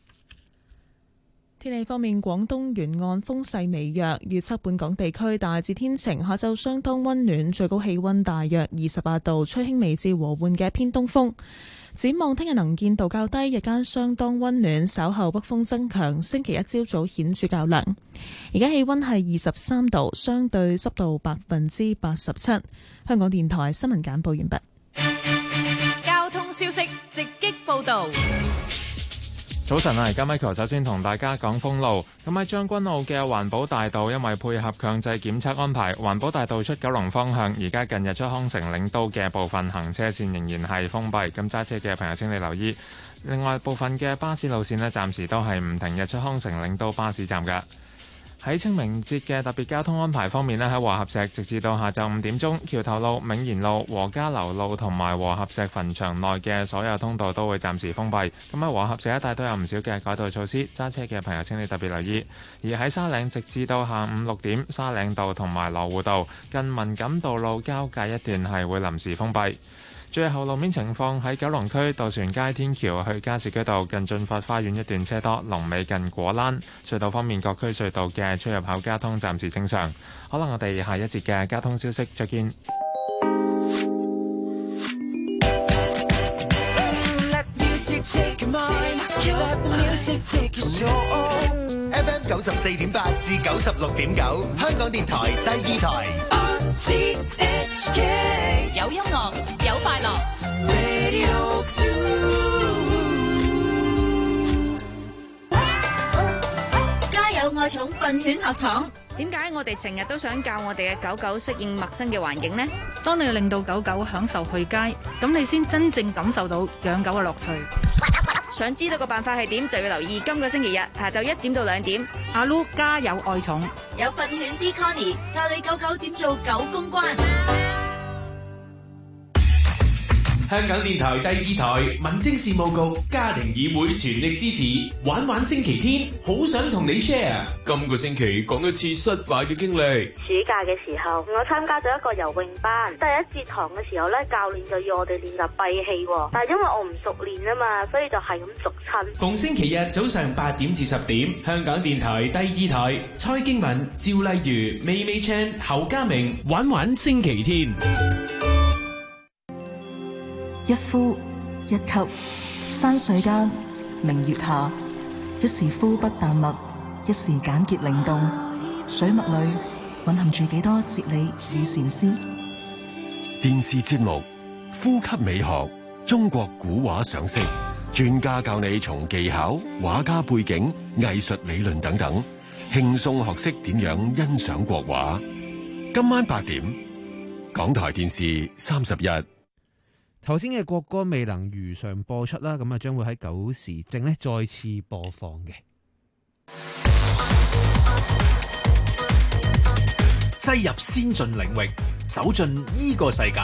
天氣方面，廣東沿岸風勢微弱，預測本港地區大致天晴，下晝相當溫暖，最高氣溫大約二十八度，吹輕微至和緩嘅偏東風。展望聽日能見度較低，日間相當溫暖，稍後北風增強，星期一朝早顯著較涼。而家氣溫係二十三度，相對濕度百分之八十七。香港電台新聞簡報完畢。 交通消息直擊報道。 早晨啊，而家 Michael 首先同大家講封路。咁喺將軍澳嘅環保大道，因為配合強制檢測安排，環保大道出九龍方向，而家近日出康城領都嘅部分行車線仍然係封閉。咁揸車嘅朋友請你留意。另外部分嘅巴士路線呢，暫時都係唔停日出康城領都巴士站㗎。喺清明節嘅特別交通安排方面呢，喺和合石直至到下晝五點鐘，橋頭路、銘賢路、和家樓路同埋和合石墳場內嘅所有通道都會暫時封閉。咁喺和合石一帶都有唔少嘅改道措施，揸車嘅朋友請你特別留意。而喺沙嶺直至到下午六點，沙嶺道同埋羅湖道近文錦道路交界一段係會臨時封閉。最後路面情況喺九龍區渡船街天橋去加士居道近駿發花園一段車多，龍尾近果欄。隧道方面，各區隧道嘅出入口交通暫時正常。可能我哋下一節嘅交通消息再見。 F M 九十四點八至九十六點九，香港電台第二台。 有音樂，有快樂。 家有愛寵訓犬學堂。點解我哋成日都想教我哋嘅狗狗適應陌生嘅環境呢？ 當你令到狗狗享受去街，咁你先真正感受到養狗嘅樂趣。 想知道個辦法係點，就要留意今個星期日下晝一點到兩點。 阿 Lu 家有愛寵， 有訓犬師 Connie 教你狗狗點做狗公關。 香港電台第二台民政事務局家庭議會全力支持玩玩星期天，好想同你 share。今個星期講一次失敗嘅經歷。 暑假嘅時候，我參加咗一個游泳班，第一節堂嘅時候咧，教練就要我哋練習閉氣，但係因為我唔熟練啊嘛，所以就係咁逐親。 逢星期日早上八點至十點，香港電台第二台，蔡經文、趙麗如、美美 Chan、侯家明玩玩星期天。 一呼一吸， 山水間，明月下，一時枯不淡墨，一時簡潔靈動，水墨裏蘊含住幾多哲理與禪思。 電視節目《呼吸美學》，中國古畫賞識，專家教你從技巧、畫家背景、藝術理論等等，輕鬆學識點樣欣賞國畫。今晚八點，港台電視三十一。 頭先嘅國歌未能如常播出啦，咁啊將會喺九時正呢再次播放嘅。 擠入先進領域，走進呢個世界。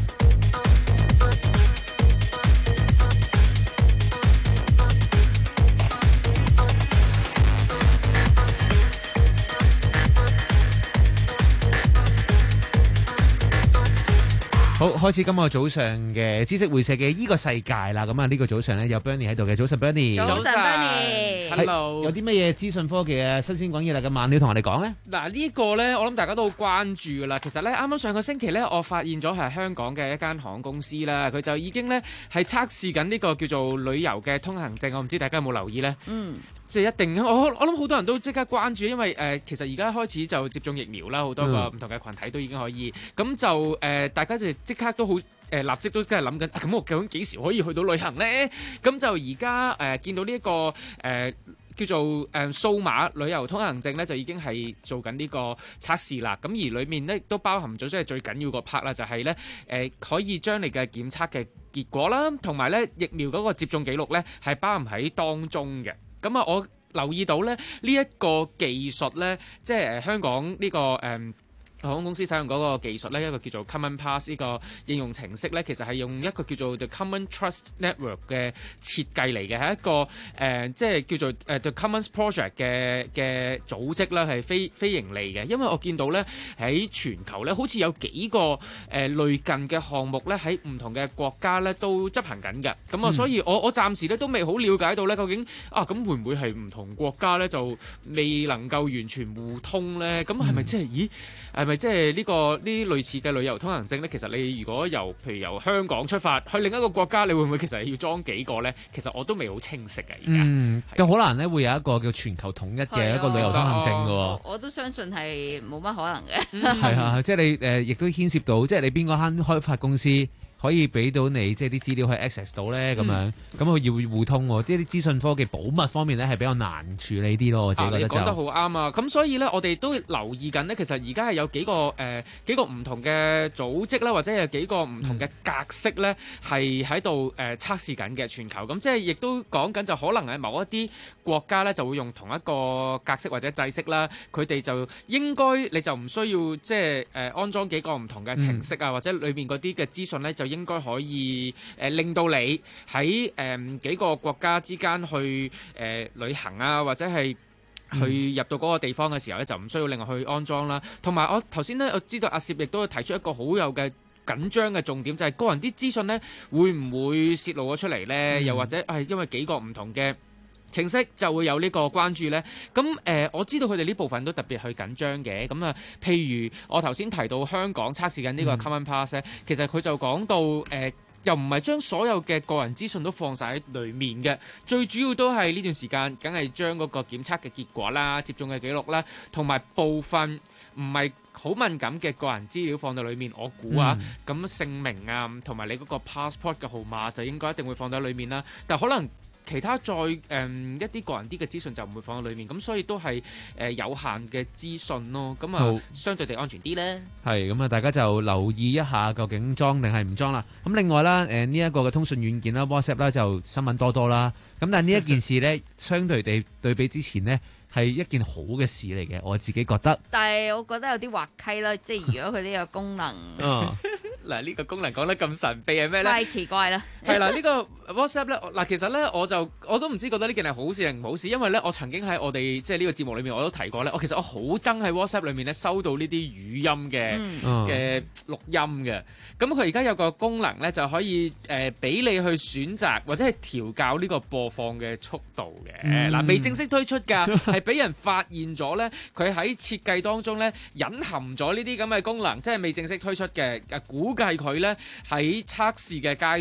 好，開始今個早上嘅知識會社嘅呢個世界啦。咁啊，呢個早上咧有 Bernie 喺度嘅。早晨 Bernie， 早晨 Bernie，Hello。 有啲乜嘢資訊科技嘅新鮮滾熱辣嘅晚料同我哋講咧？ 嗱，呢個咧，我諗大家都好關注噶啦。其實咧，啱啱上個星期咧，我發現咗係香港嘅一間航空公司啦，佢就已經咧係測試緊呢個叫做旅遊嘅通行證。我唔知大家有冇留意咧？嗯。即係一定，我我諗好多人都即刻關注，因為誒、呃、其實而家開始就接種疫苗啦，好多個唔同嘅群體都已經可以，咁、嗯、就誒、呃、大家就即刻都好誒、呃、立即都真係諗緊，咁、啊、我究竟幾時可以去到旅行咧？咁就而家誒見到呢、這、一個誒、呃、叫做誒、呃、數碼旅遊通行證咧，就已經係做緊呢個測試啦。咁而裡面咧都包含咗即係最緊要個 part 啦，就係咧誒可以將你嘅檢測嘅結果啦，同埋咧疫苗嗰個接種記錄咧係包含喺當中嘅。咁啊，我留意到咧呢一個技術咧，即係誒香港呢、這個誒。嗯航空公司使用嗰個技術咧，一個叫做 Common Pass 呢個應用程式咧，其實係用一個叫做 The Common Trust Network 嘅設計嚟嘅，係一個誒、呃、即係叫做誒 The Commons Project 嘅嘅組織啦，係非非盈利嘅。因為我見到咧喺全球咧，好似有幾個誒、呃、類近嘅項目咧，喺唔同嘅國家咧都執行緊嘅。咁啊，所以我我暫時咧都未好了解到咧，究竟啊咁會唔會係唔同國家咧就未能夠完全互通咧？咁係咪即係咦？係咪即係呢個呢啲類似嘅旅遊通行證咧？其實你如果由譬如由香港出發去另一個國家，你會唔會其實要裝幾個咧？其實我都未好清晰嘅。而家嗯，就好難咧，會有一個叫全球統一嘅一個旅遊通行證嘅喎。 我，我都相信係冇乜可能嘅。 係啊，即係你誒，亦、呃、都牽涉到，即係你邊個間開發公司可以俾到你即係啲資料去 access 到咧，咁樣咁佢要互通喎，即係啲資訊科技保密方面咧係比較難處理啲咯。我自己覺得就、啊、你講得好啱啊！咁所以咧，我哋都留意緊咧，其實而家係有幾個誒、呃、幾個唔同嘅組織啦，或者有幾個唔同嘅格式咧，係喺度誒測試緊嘅全球。咁即係亦都講緊就可能喺某一啲國家咧就會用同一個格式或者制式啦，佢哋就應該你就唔需要即係誒、呃、安裝幾個唔同嘅程式啊，嗯、或者裏面嗰啲嘅資訊咧就應該可以誒、呃、令到你喺誒、呃、幾個國家之間去誒、呃、旅行啊，或者係去入到嗰個地方嘅時候咧，就唔需要另外去安裝啦。同埋我頭先咧，我知道阿攝亦都提出一個好有嘅緊張嘅重點，就係、是、個人啲資訊咧會唔會泄露咗出嚟咧？嗯、又或者係因為幾個唔同嘅程式就會有呢個關注呢。咁誒、呃，我知道佢哋呢部分都特別去緊張嘅。咁啊，譬如我頭先提到香港測試緊呢個 Common Pass 咧、嗯，其實佢就講到誒、呃，就唔係將所有嘅個人資訊都放晒喺裡面嘅，最主要都係呢段時間，梗係將嗰個檢測嘅結果啦、接種嘅記錄啦，同埋部分唔係好敏感嘅個人資料放到裡面。我估啊，咁、嗯、姓名啊，同埋你嗰個 passport 嘅號碼就應該一定會放到裡面啦。但可能其他再誒、嗯、一啲個人啲嘅資訊就唔會放喺裏面，咁所以都係誒、呃、有限嘅資訊咯，咁啊相對地安全啲咧。 係咁啊，大家就留意一下究竟裝定係唔裝啦。咁另外啦，誒呢一個嘅通訊軟件啦 WhatsApp 啦就新聞多多啦。咁但係呢一件事咧，相對地對比之前呢，係一件好嘅事嚟嘅，我自己覺得。 但係我覺得有啲滑稽啦，即係如果佢呢個功能。 嗯嗱，呢個功能講得咁神秘係咩咧？ 太奇怪啦！ 係啦，呢個 WhatsApp 咧，嗱其實咧我就我都唔知覺得呢件係好事定唔好事，因為咧我曾經喺我哋即係呢個節目裏面我都提過咧，我其實我好憎喺 WhatsApp 裏面咧收到呢啲語音嘅嘅錄音嘅。咁佢而家有個功能咧就可以誒俾、呃、你去選擇或者係調校呢個播放嘅速度嘅。嗱、嗯，未正式推出㗎，係俾人發現咗咧，佢喺設計當中咧隱含咗呢啲咁嘅功能，即係未正式推出嘅。估計佢咧喺測試嘅階段嘅啫。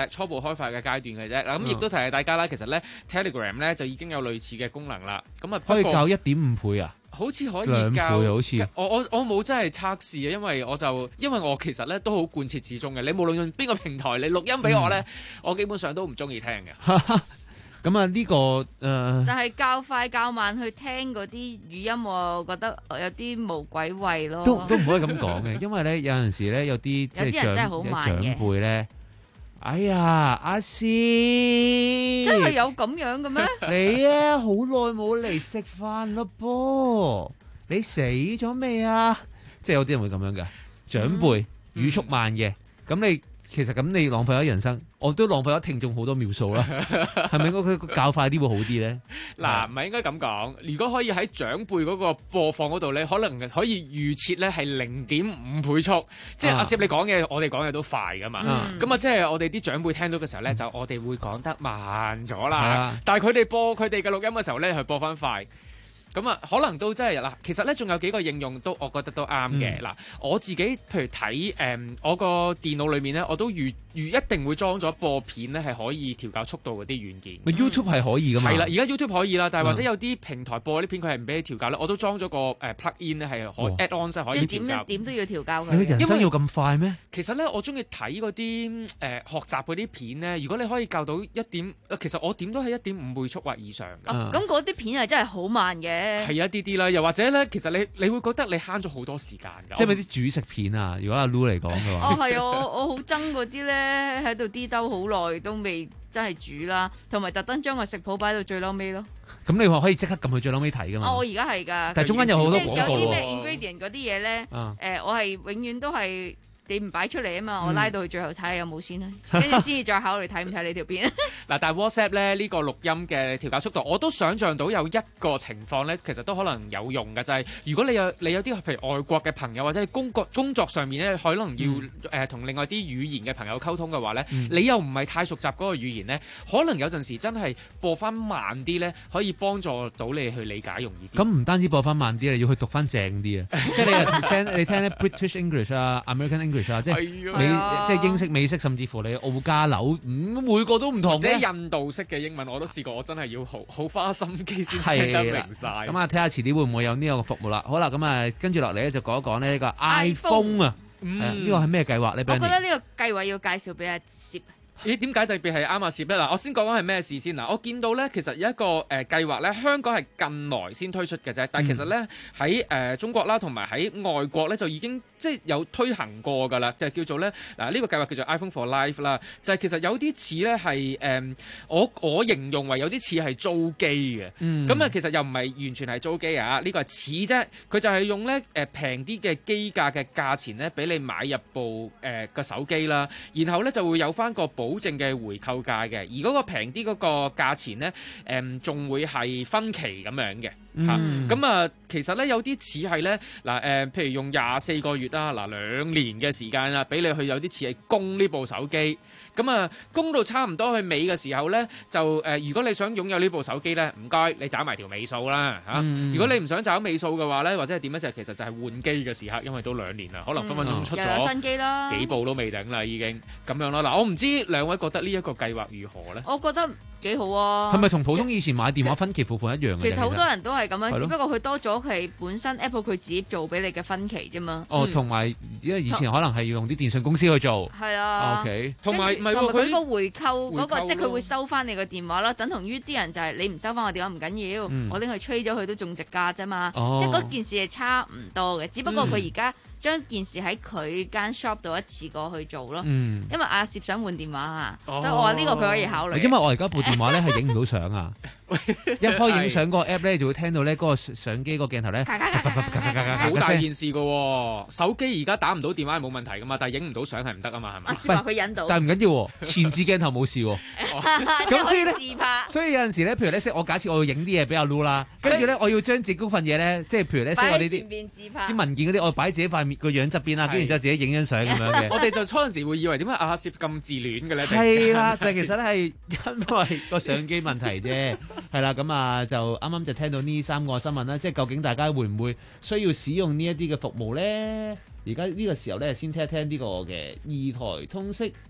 啫，初步開發嘅階段嘅啫。嗱咁亦都提醒大家啦，其實咧 Telegram 咧就已經有類似嘅功能啦。咁啊可以教一點五倍啊？ 好似可以兩倍教， 好似我我我冇真係測試啊，因為我就因為我其實咧都好貫徹始終嘅。你無論用邊個平台，你錄音俾我咧，嗯、我基本上都唔中意聽嘅。 咁啊呢個誒，呃、 但係較快較慢去聽嗰啲語音，我覺得有啲無鬼謂咯。 都都唔可以咁講嘅，因為咧有陣時咧有啲即係長長輩咧。哎呀，阿詩， 真係有咁樣嘅咩？ 你啊，好耐冇嚟食飯咯噃，你死咗未啊？即係有啲人會咁樣嘅，長輩語速慢嘅，咁、嗯、你其實咁你浪費咗人生，我都浪費咗聽眾好多秒數啦，係咪應該佢較快啲會好啲咧？ 嗱，唔係應該咁講，如果可以喺長輩嗰個播放嗰度咧，可能可以預設咧係零點五倍速，即係阿攝你講嘅，我哋講嘅都快噶嘛。咁啊，即係我哋啲長輩聽到嘅時候咧，就我哋會講得慢咗啦。但係佢哋播佢哋嘅錄音嘅時候咧，係播翻快。咁啊，可能都真係嗱，其實咧仲有幾個應用都，我覺得都啱嘅。嗱、嗯，我自己譬如睇誒、嗯，我個電腦裏面咧，我都預預一定會裝咗播片咧，係可以調校速度嗰啲軟件。 咪 YouTube 係可以噶嘛？係啦， 而家 YouTube 可以啦，但係或者有啲平台播啲片佢係唔俾你調校咧，我都裝咗個誒 plug in 咧係可 add on 即係可以調校。即係點點都要調校佢。 你人生要咁快咩？ 其實咧，我中意睇嗰啲誒學習嗰啲片咧，如果你可以校到一點，其實我點都係一點五倍速或以上㗎。 咁嗰啲片係真係好慢嘅。 係一啲啲啦，又或者咧，其實你你會覺得你慳咗好多時間㗎。 即係咪啲煮食片啊？如果阿 Lu 嚟講嘅話， 哦係啊，我我好憎嗰啲咧喺度啲兜好耐都未真係煮啦，同埋特登將個食譜擺到最撈尾咯。 咁你話可以即刻撳去最撈尾睇㗎嘛？ 哦，我而家係㗎。 但係中間有好多廣告喎。 有啲咩 ingredient 嗰啲嘢咧？誒、啊呃，我係永遠都係。你唔擺出嚟啊嘛，我拉到去最後睇下有冇先啦，跟住先至再考慮睇唔睇你條片。 嗱，但係 WhatsApp 咧呢、呢個錄音嘅調校速度，我都想像到有一個情況咧，其實都可能有用嘅，就係、是、如果你有你有啲譬如外國嘅朋友或者你工作工作上面咧，可能要誒同、嗯呃、另外啲語言嘅朋友溝通嘅話咧，嗯、你又唔係太熟習嗰個語言咧，可能有陣時真係播翻慢啲咧，可以幫助到你去理解容易啲。 咁唔單止播翻慢啲啊，要去讀翻正啲啊，即係你聽你聽咧 British English 啊 ，American English。即係美，即係英式、美式，甚至乎你澳加紐，嗯，每個都唔同嘅。 即係印度式嘅英文我都試過，我真係要好好花心機先聽得明晒。 咁啊，睇下遲啲會唔會有呢個服務啦。好啦，咁啊，跟住落嚟咧就講一講呢個 iPhone 啊，呢個係咩計劃咧？ 我覺得呢個計劃要介紹俾阿攝。 咦？點解特別係啱阿攝咧？嗱，我先講講係咩事先嗱。我見到咧，其實有一個誒計劃咧，香港係近來先推出嘅啫。但係其實咧喺誒中國啦，同埋喺外國咧就已經即係有推行過㗎啦。就係、叫做咧嗱，呢、呢個計劃叫做 iPhone for Life 啦。就係、係、其實有啲似咧係誒，我我形容為有啲似係租機嘅。咁啊、嗯，其實又唔係完全係租機啊。呢、呢個係似啫。佢就係用咧誒平啲嘅機價嘅價錢咧，俾你買入部誒個、呃、手機啦。然後咧就會有翻個保證嘅回購價嘅，而嗰個平啲嗰個價錢咧，誒、嗯、仲會係分期咁樣嘅嚇。咁、嗯、啊，其實咧有啲似係咧嗱誒，譬如用廿四個月啦，嗱兩年嘅時間啦，俾你去有啲似係供呢部手機。咁啊，供到差唔多去尾嘅時候咧，就誒、呃，如果你想擁有呢部手機咧，唔該，你找埋條尾數啦嚇。啊嗯、如果你唔想找尾數嘅話咧，或者係點咧，就其實就係換機嘅時刻，因為都兩年啦，可能分分鐘出咗新機啦， 幾部都未頂啦，已經咁樣咯。嗱，我唔知兩位覺得呢一個計劃如何咧？ 我覺得幾好啊！ 係咪同普通以前買電話分期付款一樣嘅？ 其實好多人都係咁樣，只不過佢多咗佢本身 Apple 佢自己做俾你嘅分期啫嘛。 哦，同埋因為以前可能係要用啲電信公司去做。 係啊。 OK。 同埋唔係佢個回購嗰個，即係佢會收翻你個電話啦，等同於啲人就係你唔收翻我電話唔緊要，我拎去吹咗佢都仲值價啫嘛。即係嗰件事係差唔多嘅，只不過佢而家將件事喺佢間 shop 度一次過去做咯。因為阿攝想換電話啊，所以我話呢個佢可以考慮。 因為我而家部電話咧係影唔到相啊，一開影相嗰個 app 咧就會聽到咧嗰個相機個鏡頭咧好大件事噶。手機而家打唔到電話係冇問題噶嘛，但係影唔到相係唔得啊嘛，係咪？ 阿攝話佢引到， 但係唔緊要，前置鏡頭冇事。咁所以咧，所以有陣時咧，譬如咧，我假設我要影啲嘢俾阿 Lu 啦，跟住咧我要將自己嗰份嘢咧，即係譬如咧，我呢啲啲文件嗰啲，我擺自己塊面個樣側邊啦，跟住然之後自己影張相咁樣嘅。 我哋就初陣時會以為點解阿攝咁自戀嘅咧？ 係啦，但係其實咧係因為個相機問題啫。係啦，咁啊就啱啱就聽到呢三個新聞啦，即係究竟大家會唔會需要使用呢一啲嘅服務咧？而家呢個時候咧，先聽一聽呢個嘅二台通識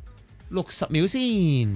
六十秒先。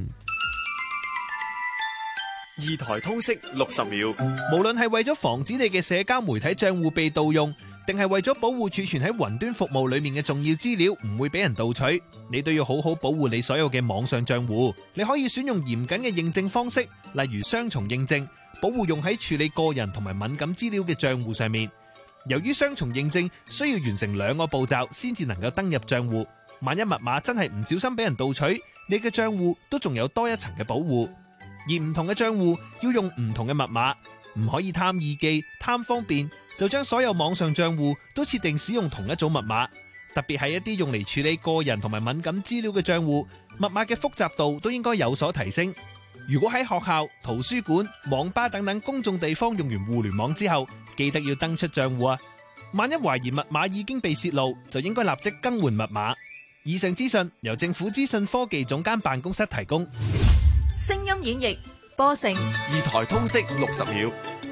二台通識六十秒， 無論係為咗防止你嘅社交媒體賬戶被盜用，定係為咗保護儲存喺雲端服務裏面嘅重要資料唔會俾人盜取，你都要好好保護你所有嘅網上賬戶。你可以選用嚴謹嘅認證方式，例如雙重認證，保護用喺處理個人同埋敏感資料嘅賬戶上面。由於雙重認證需要完成兩個步驟先至能夠登入賬戶，萬一密碼真係唔小心俾人盜取，你嘅賬戶都仲有多一層嘅保護。而唔同嘅賬戶要用唔同嘅密碼，唔可以貪易記、貪方便就將所有網上賬戶都設定使用同一組密碼。特別係一啲用嚟處理個人同埋敏感資料嘅賬戶，密碼嘅複雜度都應該有所提升。如果喺學校、圖書館、網吧等等公眾地方用完互聯網之後，記得要登出賬戶啊！萬一懷疑密碼已經被泄露，就應該立即更換密碼。以上資訊由政府資訊科技總監辦公室提供。 聲音演繹波成二台通識六十秒，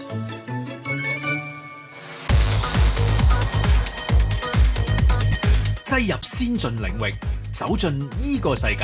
擠入先進領域，走進呢個世界。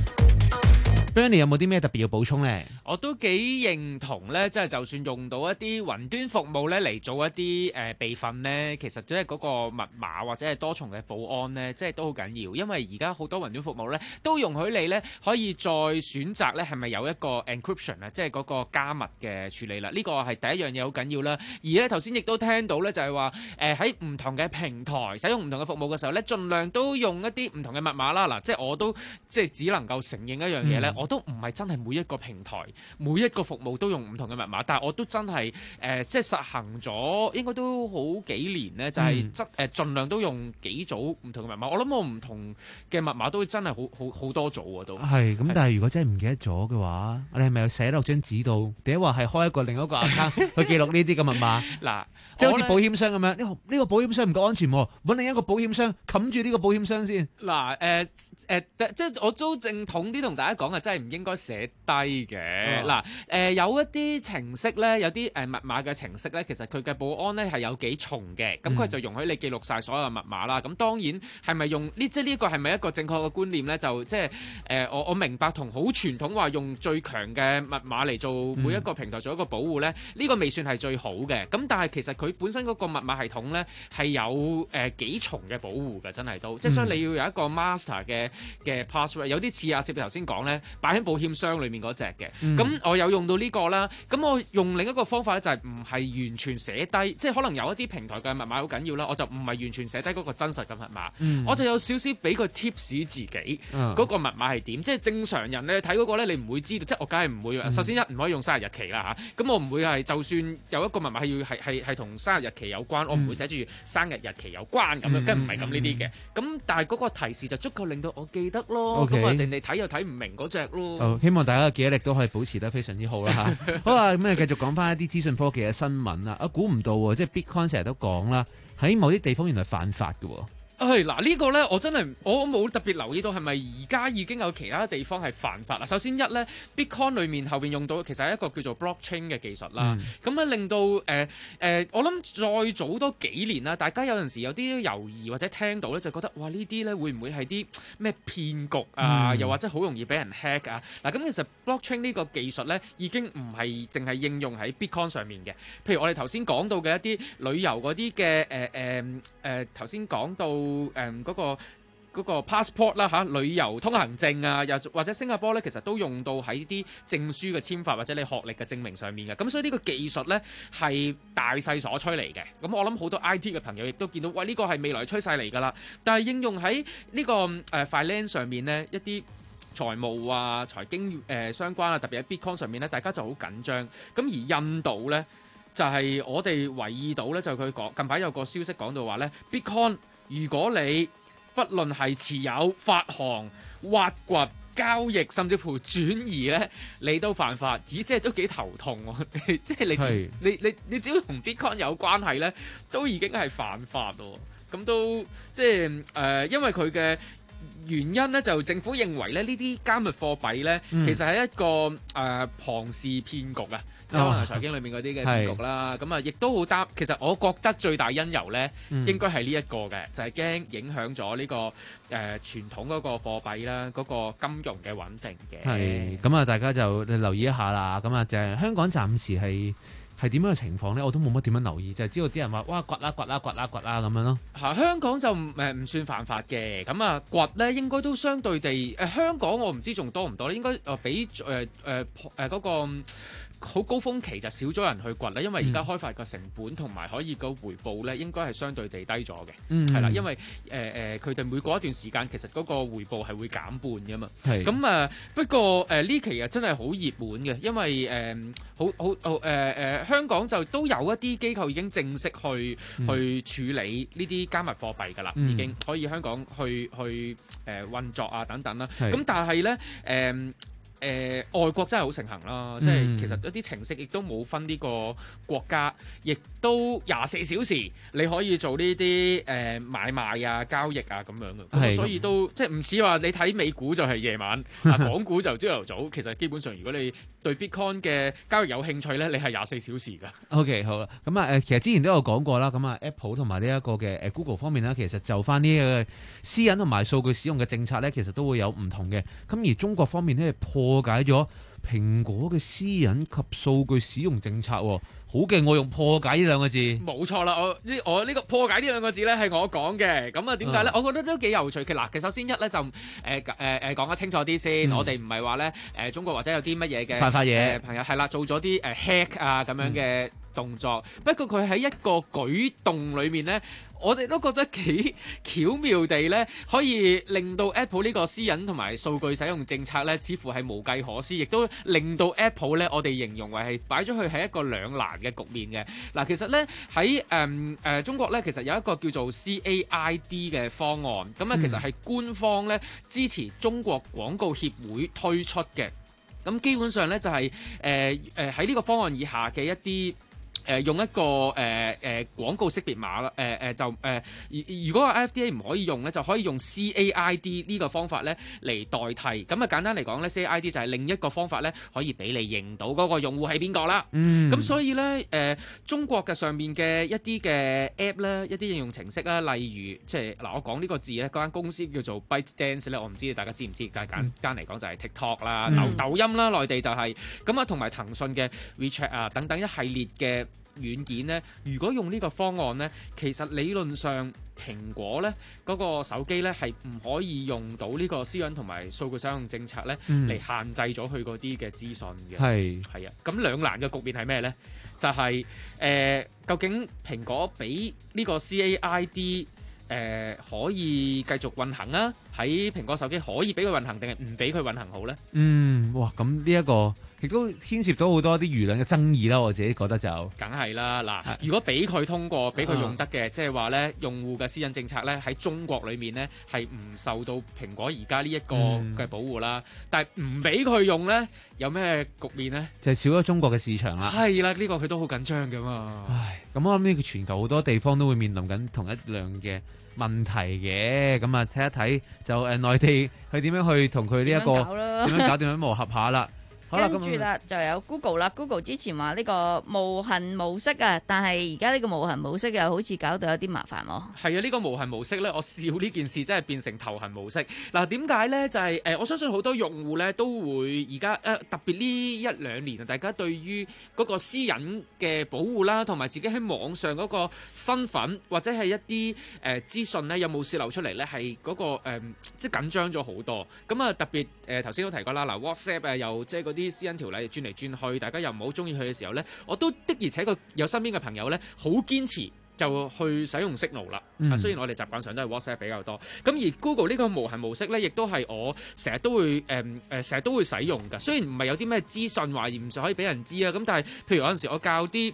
Bernie 有冇啲咩特別要補充呢？ 我都幾認同咧，即係就算用到一啲雲端服務咧嚟做一啲誒、呃、備份咧，其實即係嗰個密碼或者係多重嘅保安咧，即係都好緊要。因為而家好多雲端服務咧都容許你咧可以再選擇咧係咪有一個 encryption 啊，即係嗰個加密嘅處理啦。呢、呢個係第一樣嘢好緊要啦。而咧頭先亦都聽到咧就係話誒喺唔同嘅平台使用唔同嘅服務嘅時候咧，盡量都用一啲唔同嘅密碼啦。嗱，即係我都即係只能夠承認一樣嘢咧，嗯、我都唔係真係每一個平台每一個服務都用唔同嘅密碼，但係我都真係誒、呃、即係實行咗應該都好幾年咧，就係質誒盡量都用幾組唔同嘅密碼。我諗我唔同嘅密碼都真係好好好多組啊都。係咁，但係如果真係唔記得咗嘅話，你係咪要寫落張紙度？定係話係開一個另一個 account 去記錄呢啲嘅密碼？嗱，即係好似保險箱咁樣，呢、呢個呢、呢個保險箱唔夠安全喎，揾另一個保險箱冚住呢個保險箱先。 嗱誒誒，即係我都正統啲同大家講啊，真係唔應該寫低嘅。嗱誒、呃、有一啲程式咧，有啲誒密碼嘅程式咧，其實佢嘅保安咧係有幾重嘅，咁佢就容許你記錄晒所有嘅密碼啦。咁當然係咪用呢？即係呢個係咪一個正確嘅觀念咧？就即係誒我我明白同好傳統話用最強嘅密碼嚟做每一個平台做一個保護咧，呢、嗯、個未算係最好嘅。咁但係其實佢本身嗰個密碼系統咧係有誒、呃、幾重嘅保護嘅，真係都即係所以你要有一個 master 嘅嘅 password， 有啲似阿攝頭先講咧，擺喺保險箱裡面嗰隻嘅。咁、嗯、我有用到呢個啦。咁我用另一個方法咧，就係唔係完全寫低，即係可能有一啲平台嘅密碼好緊要啦，我就唔係完全寫低嗰個真實嘅密碼，嗯、我就有少少俾個 tips 自己嗰、嗯、個密碼係點。即係正常人咧睇嗰個咧，你唔會知道，即係我梗係唔會。嗯、首先一唔可以用生日日期啦嚇，咁我唔會係就算有一個密碼係要係係係同生日日期有關，嗯、我唔會寫住生日日期有關咁樣，跟唔係咁呢啲嘅。咁但係嗰個提示就足夠令到我記得咯。咁啊，人哋睇又睇唔明嗰隻咯。 哦，希望大家嘅記憶力都可以保持得非常之好啦嚇。好啊，咁啊繼續講翻一啲資訊科技嘅新聞啦。啊，估唔到喎，即係 Bitcoin 成日都講啦，喺某啲地方原來犯法嘅喎。 誒嗱、哎、呢個咧，我真係我冇特別留意到係咪而家已經有其他地方係犯法啦。首先一咧 ，Bitcoin 裡面後邊用到其實係一個叫做 blockchain 嘅技術啦。咁咧、嗯、令到誒誒、呃呃，我諗再早多幾年啦，大家有陣時有啲猶豫或者聽到咧，就覺得哇呢啲咧會唔會係啲咩騙局啊？嗯、又或者好容易俾人 hack 啊？嗱咁其實 blockchain 呢個技術咧已經唔係淨係應用喺 Bitcoin 上面嘅。譬如我哋頭先講到嘅一啲旅遊嗰啲嘅誒誒誒，頭先講到。誒嗰、嗯嗰個嗰個 passport 啦嚇，旅遊通行證啊，又或者新加坡咧，其實都用到喺啲證書嘅簽發或者你學歷嘅證明上面嘅。咁所以呢個技術咧係大勢所趨嚟嘅。咁我諗好多 I T 嘅朋友亦都見到，喂呢、呢個係未來趨勢嚟㗎啦。但係應用喺呢、呢個誒、呃、finance 上面咧，一啲財務啊、財經誒、呃、相關啊，特別喺 Bitcoin 上面咧，大家就好緊張。咁而印度咧就係、是、我哋留意到咧，就佢講近排有個消息講到話咧 Bitcoin。如果你不論係持有、發行、挖掘、交易，甚至乎轉移咧，你都犯法。咦，即係都幾頭痛喎！即係你是你你你只要同 Bitcoin 有關係咧，都已經係犯法咯。咁都即係誒、呃，因為佢嘅原因咧就政府認為咧呢啲加密貨幣咧， 嗯其實係一個誒、呃、龐氏騙局啊，即係可能財經裏面嗰啲嘅騙局啦。咁啊，亦都好擔。其實我覺得最大因由咧， 嗯應該係呢一個嘅，就係、是、驚影響咗呢、這個誒、呃、傳統嗰個貨幣啦，嗰、那個金融嘅穩定嘅。 係咁啊，大家就留意一下啦。咁啊，就係香港暫時係。係點樣嘅情況咧？我都冇乜點樣留意，就係、是、知道啲人話哇掘啦掘啦掘啦掘啦咁樣咯。 嚇，香港就誒唔算犯法嘅，咁啊掘咧應該都相對地誒、呃、香港我唔知仲多唔多咧，應該誒比誒誒誒嗰個好高峰期就少咗人去掘啦，因為而家開發個成本同埋可以個回報咧應該係相對地低咗嘅，係啦、嗯，因為誒誒佢哋每過一段時間其實嗰個回報係會減半㗎嘛。係咁啊，不過誒呢、呃、期啊真係好熱門嘅，因為誒、呃、好好好誒誒。呃呃香港就都有一啲機構已經正式去、嗯、去處理呢啲加密貨幣㗎啦，嗯、已經可以香港去去誒、呃、運作啊等等啦。咁但係咧誒誒外國真係好盛行啦，嗯、即係其實一啲程式亦都冇分呢個國家，亦都廿四小時你可以做呢啲誒買賣啊交易啊咁樣嘅。咁所以都即係唔似話你睇美股就係夜晚，啊港股就朝頭早。其實基本上如果你對 Bitcoin 嘅交易有興趣咧，你係廿四小時㗎。 OK 好啦，咁啊誒，其實之前都有講過啦，咁啊 Apple 同埋呢一個嘅誒 Google 方面咧，其實就翻呢個私隱同埋數據使用嘅政策咧，其實都會有唔同嘅。咁而中國方面咧破解咗蘋果嘅私隱及數據使用政策喎。好勁！我用破解呢兩個字， 冇錯啦。我呢我呢個破解呢兩個字咧係我講嘅。咁啊點解咧？我覺得都幾有趣。其嗱，其實首先一咧就誒誒誒講得清楚啲先。嗯、我哋唔係話咧誒中國或者有啲乜嘢嘅犯法嘢朋友係啦，做咗啲誒 hack 啊咁樣嘅動作。嗯、不過佢喺一個舉動裏面咧，我哋都覺得幾巧妙地咧，可以令到 Apple 呢個私隱同埋數據使用政策咧，似乎係無計可施，亦都令到 Apple 咧，我哋形容為係擺咗佢係一個兩難嘅局面嘅。嗱，其實咧喺誒誒中國咧，其實有一個叫做 C A I D 嘅方案，咁啊其實係官方咧支持中國廣告協會推出嘅。咁基本上咧就係誒誒喺呢個方案以下嘅一啲。誒、呃、用一個誒誒、呃呃、廣告識別碼啦，誒、呃、誒就誒，如、呃、如果個 F D A 唔可以用咧，就可以用 C A I D 呢個方法咧嚟代替。咁啊簡單嚟講咧 ，C A I D 就係另一個方法咧，可以俾你認到嗰個用戶係邊個啦。嗯。咁所以咧，誒、呃、中國嘅上面嘅一啲嘅 App 咧，一啲應用程式啦，例如即係嗱，我講呢個字咧，嗰間公司叫做 ByteDance 咧，我唔知大家知唔知？但係簡單嚟講就係 TikTok 啦、嗯、抖抖音啦，內地就係咁啊，同埋騰訊嘅 WeChat 啊等等一系列嘅軟件咧，如果用呢個方案咧，其實理論上蘋果咧嗰、那個手機咧係唔可以用到呢個私隱同埋數據使用政策咧嚟、嗯、限制咗佢嗰啲嘅資訊嘅。係係啊，咁兩難嘅局面係咩咧？就係、是、誒、呃，究竟蘋果俾呢個 C A I D 誒、呃、可以繼續運行啊？喺蘋果手機可以俾佢運行定係唔俾佢運行好咧？嗯，哇！咁呢一個亦都牽涉到好多啲輿論嘅爭議啦，我自己覺得就梗係啦。嗱，如果俾佢通過，俾佢用得嘅，即係話咧，用戶嘅私隱政策咧喺中國裏面咧係唔受到蘋果而家呢一個嘅保護啦。嗯、但係唔俾佢用咧，有咩局面咧？就係少咗中國嘅市場啦。係啦，呢、呢個佢都好緊張㗎嘛。唉，咁我諗呢個全球好多地方都會面臨緊同一樣嘅問題嘅。咁啊，睇一睇就誒內地佢點樣去同佢呢一個點樣搞點樣磨合下啦。 跟住啦，就有 Google 啦。Google 之前話呢個無痕模式啊，但係而家呢個無痕模式又好似搞到有啲麻煩喎。係啊，呢、呢個無痕模式咧，我笑呢件事真係變成頭痕模式。嗱，點解咧？就係、是、誒、呃，我相信好多用戶咧都會而家誒特別呢一兩年啊，大家對於嗰個私隱嘅保護啦，同埋自己喺網上嗰個身份或者係一啲誒資訊咧，有冇泄漏出嚟咧，係嗰、嗰個、呃、即係緊張咗好多。咁啊，特別誒頭先都提過啦，嗱 WhatsApp 啊，又即係嗰啲私隱條例轉嚟轉去，大家又唔好中意佢嘅時候呢，我都的而且確有身邊嘅朋友呢，好堅持就去使用 Signal 啦。嗯、雖然我哋習慣上都係 WhatsApp 比較多，咁而 Google 呢個無痕模式呢，亦都係我成日都會誒誒成日都會使用㗎。雖然唔係有啲咩資訊話唔可以俾人知啊，咁但係譬如有陣時我教啲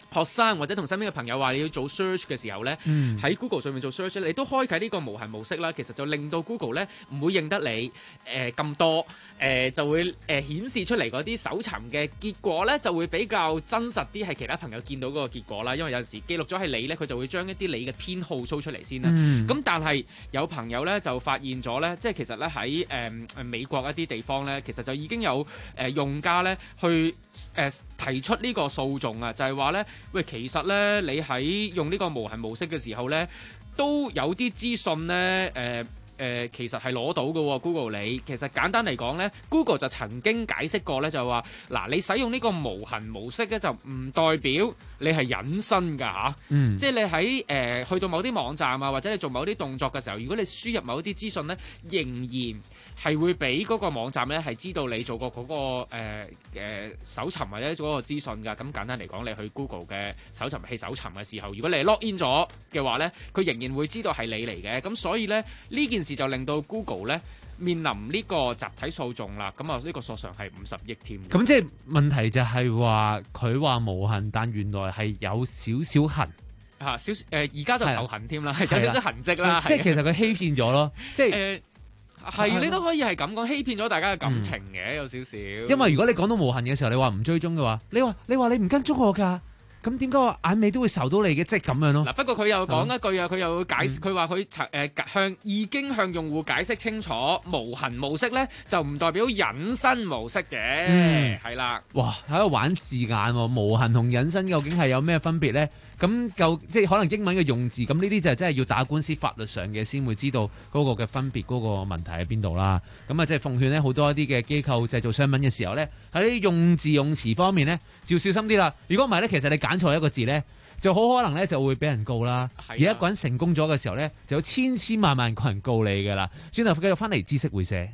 學生或者同身邊嘅朋友話你要做 search 嘅時候咧，喺、嗯、Google 上面做 search， 你都開啟呢個無痕模式啦。其實就令到 Google 咧唔會認得你誒咁、呃、多，誒、呃、就會誒、呃、顯示出嚟嗰啲搜尋嘅結果咧，就會比較真實啲，係其他朋友見到嗰個結果啦。因為有陣時記錄咗係你咧，佢就會將一啲你嘅編號 show 出嚟先啦。咁、嗯、但係有朋友咧就發現咗咧，即係其實咧喺誒誒美國一啲地方咧，其實就已經有誒、呃、用家咧去誒、呃、提出呢個訴訟啊，就係話咧。喂，其實咧，你喺用呢個無痕模式嘅時候咧，都有啲資訊咧，誒、呃、誒、呃，其實係攞到嘅、哦。Google 你其實簡單嚟講咧 ，Google 就曾經解釋過咧，就話嗱，你使用呢個無痕模式咧，就唔代表你係隱身㗎嚇。嗯，即係你喺誒、呃、去到某啲網站啊，或者你做某啲動作嘅時候，如果你輸入某啲資訊咧，仍然係會俾嗰個網站咧係知道你做過嗰、那個誒誒、呃呃、搜尋或者嗰個資訊㗎。咁簡單嚟講，你去 Google 嘅搜尋器搜尋嘅時候，如果你係 log in 咗嘅話咧，佢仍然會知道係你嚟嘅。咁所以咧呢件事就令到 Google 咧面臨呢個集體訴訟啦。咁啊呢個索償係五十億添。 咁即係問題就係話佢話無痕，但原來係有少少痕。 嚇少誒而家就頭痕添啦，係有少少痕跡啦。 即係其實佢欺騙咗咯，即係誒。呃係，你都可以係咁講，欺騙咗大家嘅感情嘅、嗯，有少少。 因為如果你講到無痕嘅時候，你話唔追蹤嘅話，你話你話你唔跟蹤我㗎，咁點解我眼尾都會受到你嘅？即係咁樣咯。嗱， 不過佢又講一句啊，佢又會解釋，佢話佢誒向已經向用戶解釋清楚，無痕模式咧就唔代表隱身模式嘅，係、嗯、啦。哇，喺度玩字眼喎，無痕同隱身究竟係有咩分別咧？咁就即係可能英文嘅用字，咁呢啲就真係要打官司法律上嘅先會知道嗰個嘅分別，嗰個問題喺邊度啦。咁啊，即係奉勸咧好多一啲嘅機構製造商品嘅時候咧，喺用字用詞方面咧，就要小心啲啦。如果唔係咧，其實你揀錯一個字咧，就好可能咧就會俾人告啦。而一個人成功咗嘅時候咧，就有千千萬萬個人告你㗎啦。轉頭繼續翻嚟知識會社。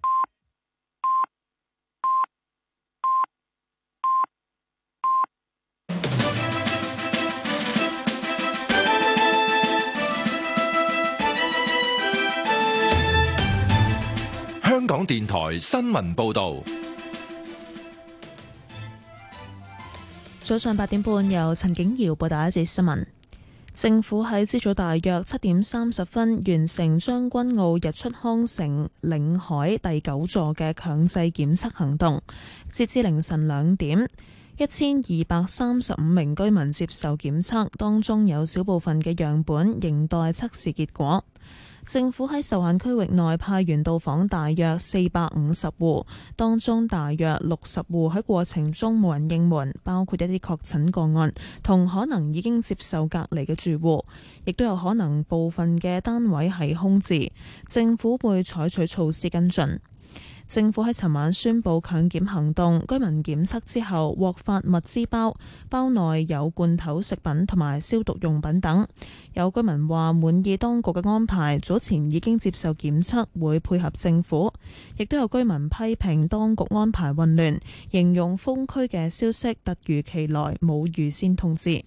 香港電台新聞報道， 早上八點半由陳景瑤報道一節新聞。政府喺朝早大約七點三十分完成將軍澳日出康城領海第九座嘅強制檢測行動，截至凌晨兩點，一千二百三十五名居民接受檢測，當中有少部分嘅樣本仍待測試結果。政府喺受限區域內派員到訪大約四百五十戶，當中大約六十戶喺過程中冇人應門，包括一啲確診個案同可能已經接受隔離嘅住戶，亦都有可能部分嘅單位係空置。政府會採取措施跟進。政府喺尋晚宣布強檢行動，居民檢測之後獲發物資包，包內有罐頭食品同埋消毒用品等。有居民話滿意當局嘅安排，早前已經接受檢測，會配合政府。亦都有居民批評當局安排混亂，形容封區嘅消息突如其來，冇預先通知。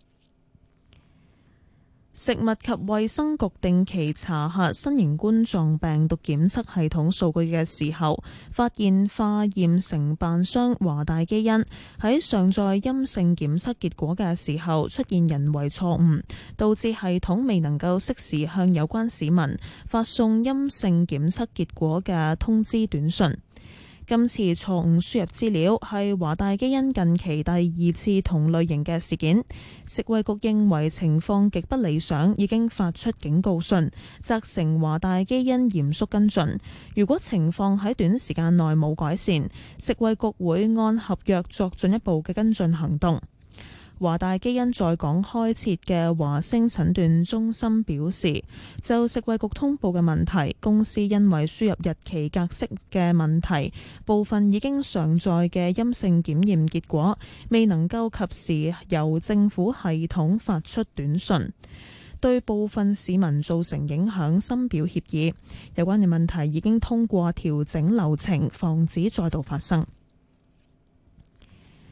食物及衛生局定期查核新型冠狀病毒檢測系統數據嘅時候，發現化驗承辦商華大基因喺上載陰性檢測結果嘅時候出現人為錯誤，導致系統未能夠適時向有關市民發送陰性檢測結果嘅通知短訊。今次錯誤輸入資料係華大基因近期第二次同類型嘅事件，食衛局認為情況極不理想，已經發出警告信，責成華大基因嚴肅跟進。如果情況喺短時間內冇改善，食衛局會按合約作進一步嘅跟進行動。華大基因在港開設嘅華星診斷中心表示，就食衛局通報嘅問題，公司因為輸入日期格式嘅問題，部分已經上載嘅陰性檢驗結果未能夠及時由政府系統發出短訊，對部分市民造成影響，深表歉意。有關嘅問題已經通過調整流程，防止再度發生。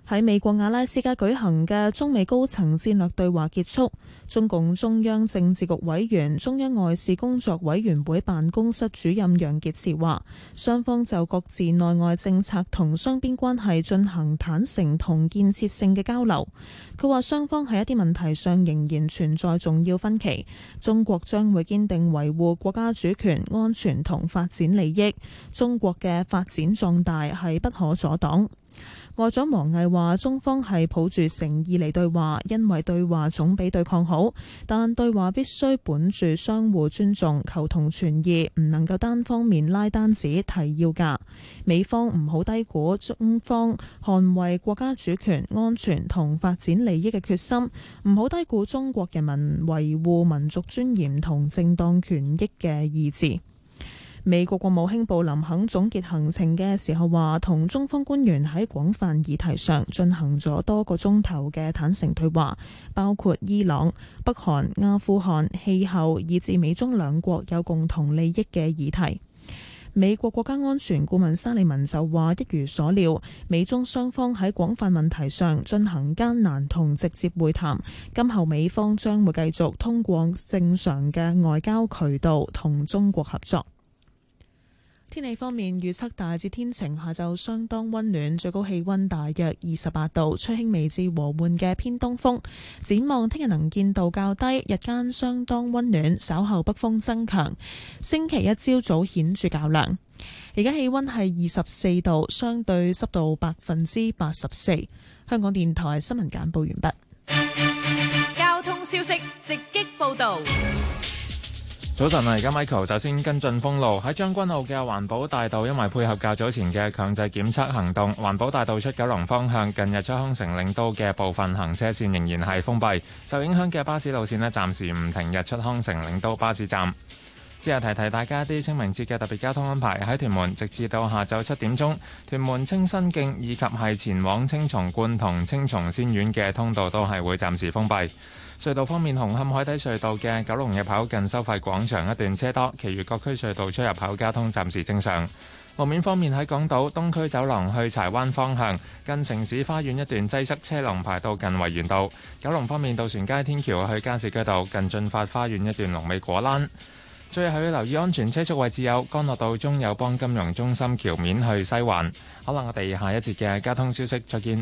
喺美國阿拉斯加舉行嘅中美高層戰略對話結束，中共中央政治局委員、中央外事工作委員會辦公室主任楊潔篪話，雙方就各自內外政策同雙邊關係進行坦誠同建設性嘅交流。佢話雙方喺一啲問題上仍然存在重要分歧，中國將會堅定維護國家主權、安全同發展利益，中國嘅發展壯大係不可阻擋。外長王毅話，中方係抱住誠意嚟對話，因為對話總比對抗好，但對話必須本住相互尊重、求同存異，唔能夠單方面拉單子提要價。美方唔好低估中方捍衛國家主權、安全同發展利益嘅決心，唔好低估中國人民維護民族尊嚴同正當權益嘅意志。美國國務卿布林肯總結行程嘅時候話，同中方官員喺廣泛議題上進行咗多個鐘頭嘅坦誠對話，包括伊朗、北韓、阿富汗、氣候，以至美中兩國有共同利益嘅議題。美國國家安全顧問沙利文就話，一如所料，美中雙方喺廣泛問題上進行艱難同直接會談，今後美方將會繼續通過正常嘅外交渠道同中國合作。天氣方面，預測大致天晴，下晝相當溫暖，最高氣溫大約二十八度，吹輕微至和緩嘅偏東風。展望聽日能見度較低，日間相當溫暖，稍後北風增強。星期一朝早顯著較涼。而家氣溫係二十四度，相對濕度百分之八十四。香港電台新聞簡報完畢。 交通消息直擊報道。 早晨啊，而家 Michael 首先跟進封路，喺將軍澳嘅環保大道，因為配合較早前嘅強制檢測行動，環保大道出九龍方向近日出康城領都嘅部分行車線仍然係封閉，受影響嘅巴士路線呢，暫時唔停日出康城領都巴士站。之後提提大家啲清明節嘅特別交通安排，喺屯門直至到下晝七點鐘，屯門清新徑以及係前往青松觀同青松仙苑嘅通道都係會暫時封閉。隧道方面，紅磡海底隧道嘅九龍入口近收費廣場一段車多，其餘各區隧道出入口交通暫時正常。路面方面，喺港島東區走廊去柴灣方向近城市花園一段擠塞，車龍排到近維園道。九龍方面，渡船街天橋去加士居道近駿發花園一段龍尾果欄。最後要留意安全車速位置有干諾道中友邦金融中心橋面去西環。好啦，我哋下一節嘅交通消息再見。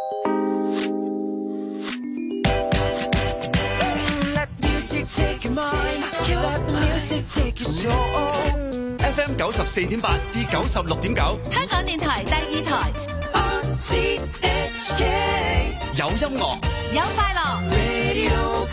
F M 九十四點八至九十六點九， 香港電台第二台。 有音樂， 有快樂。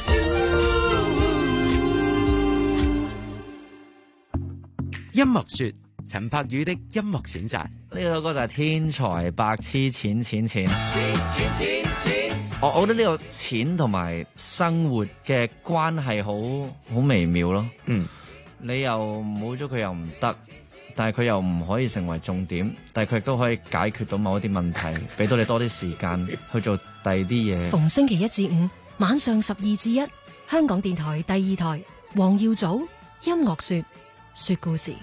音樂說，陳柏宇的音樂選擇。 呢首歌就係天才白痴錢錢錢。 錢錢錢錢。 我我覺得呢個錢同埋生活嘅關係好好微妙咯。 嗯， 你又冇咗佢又唔得，但係佢又唔可以成為重點，但係佢亦都可以解決到某一啲問題，俾到你多啲時間去做第二啲嘢。 逢星期一至五晚上十二至一，香港電台第二台，黃耀祖音樂說，說故事。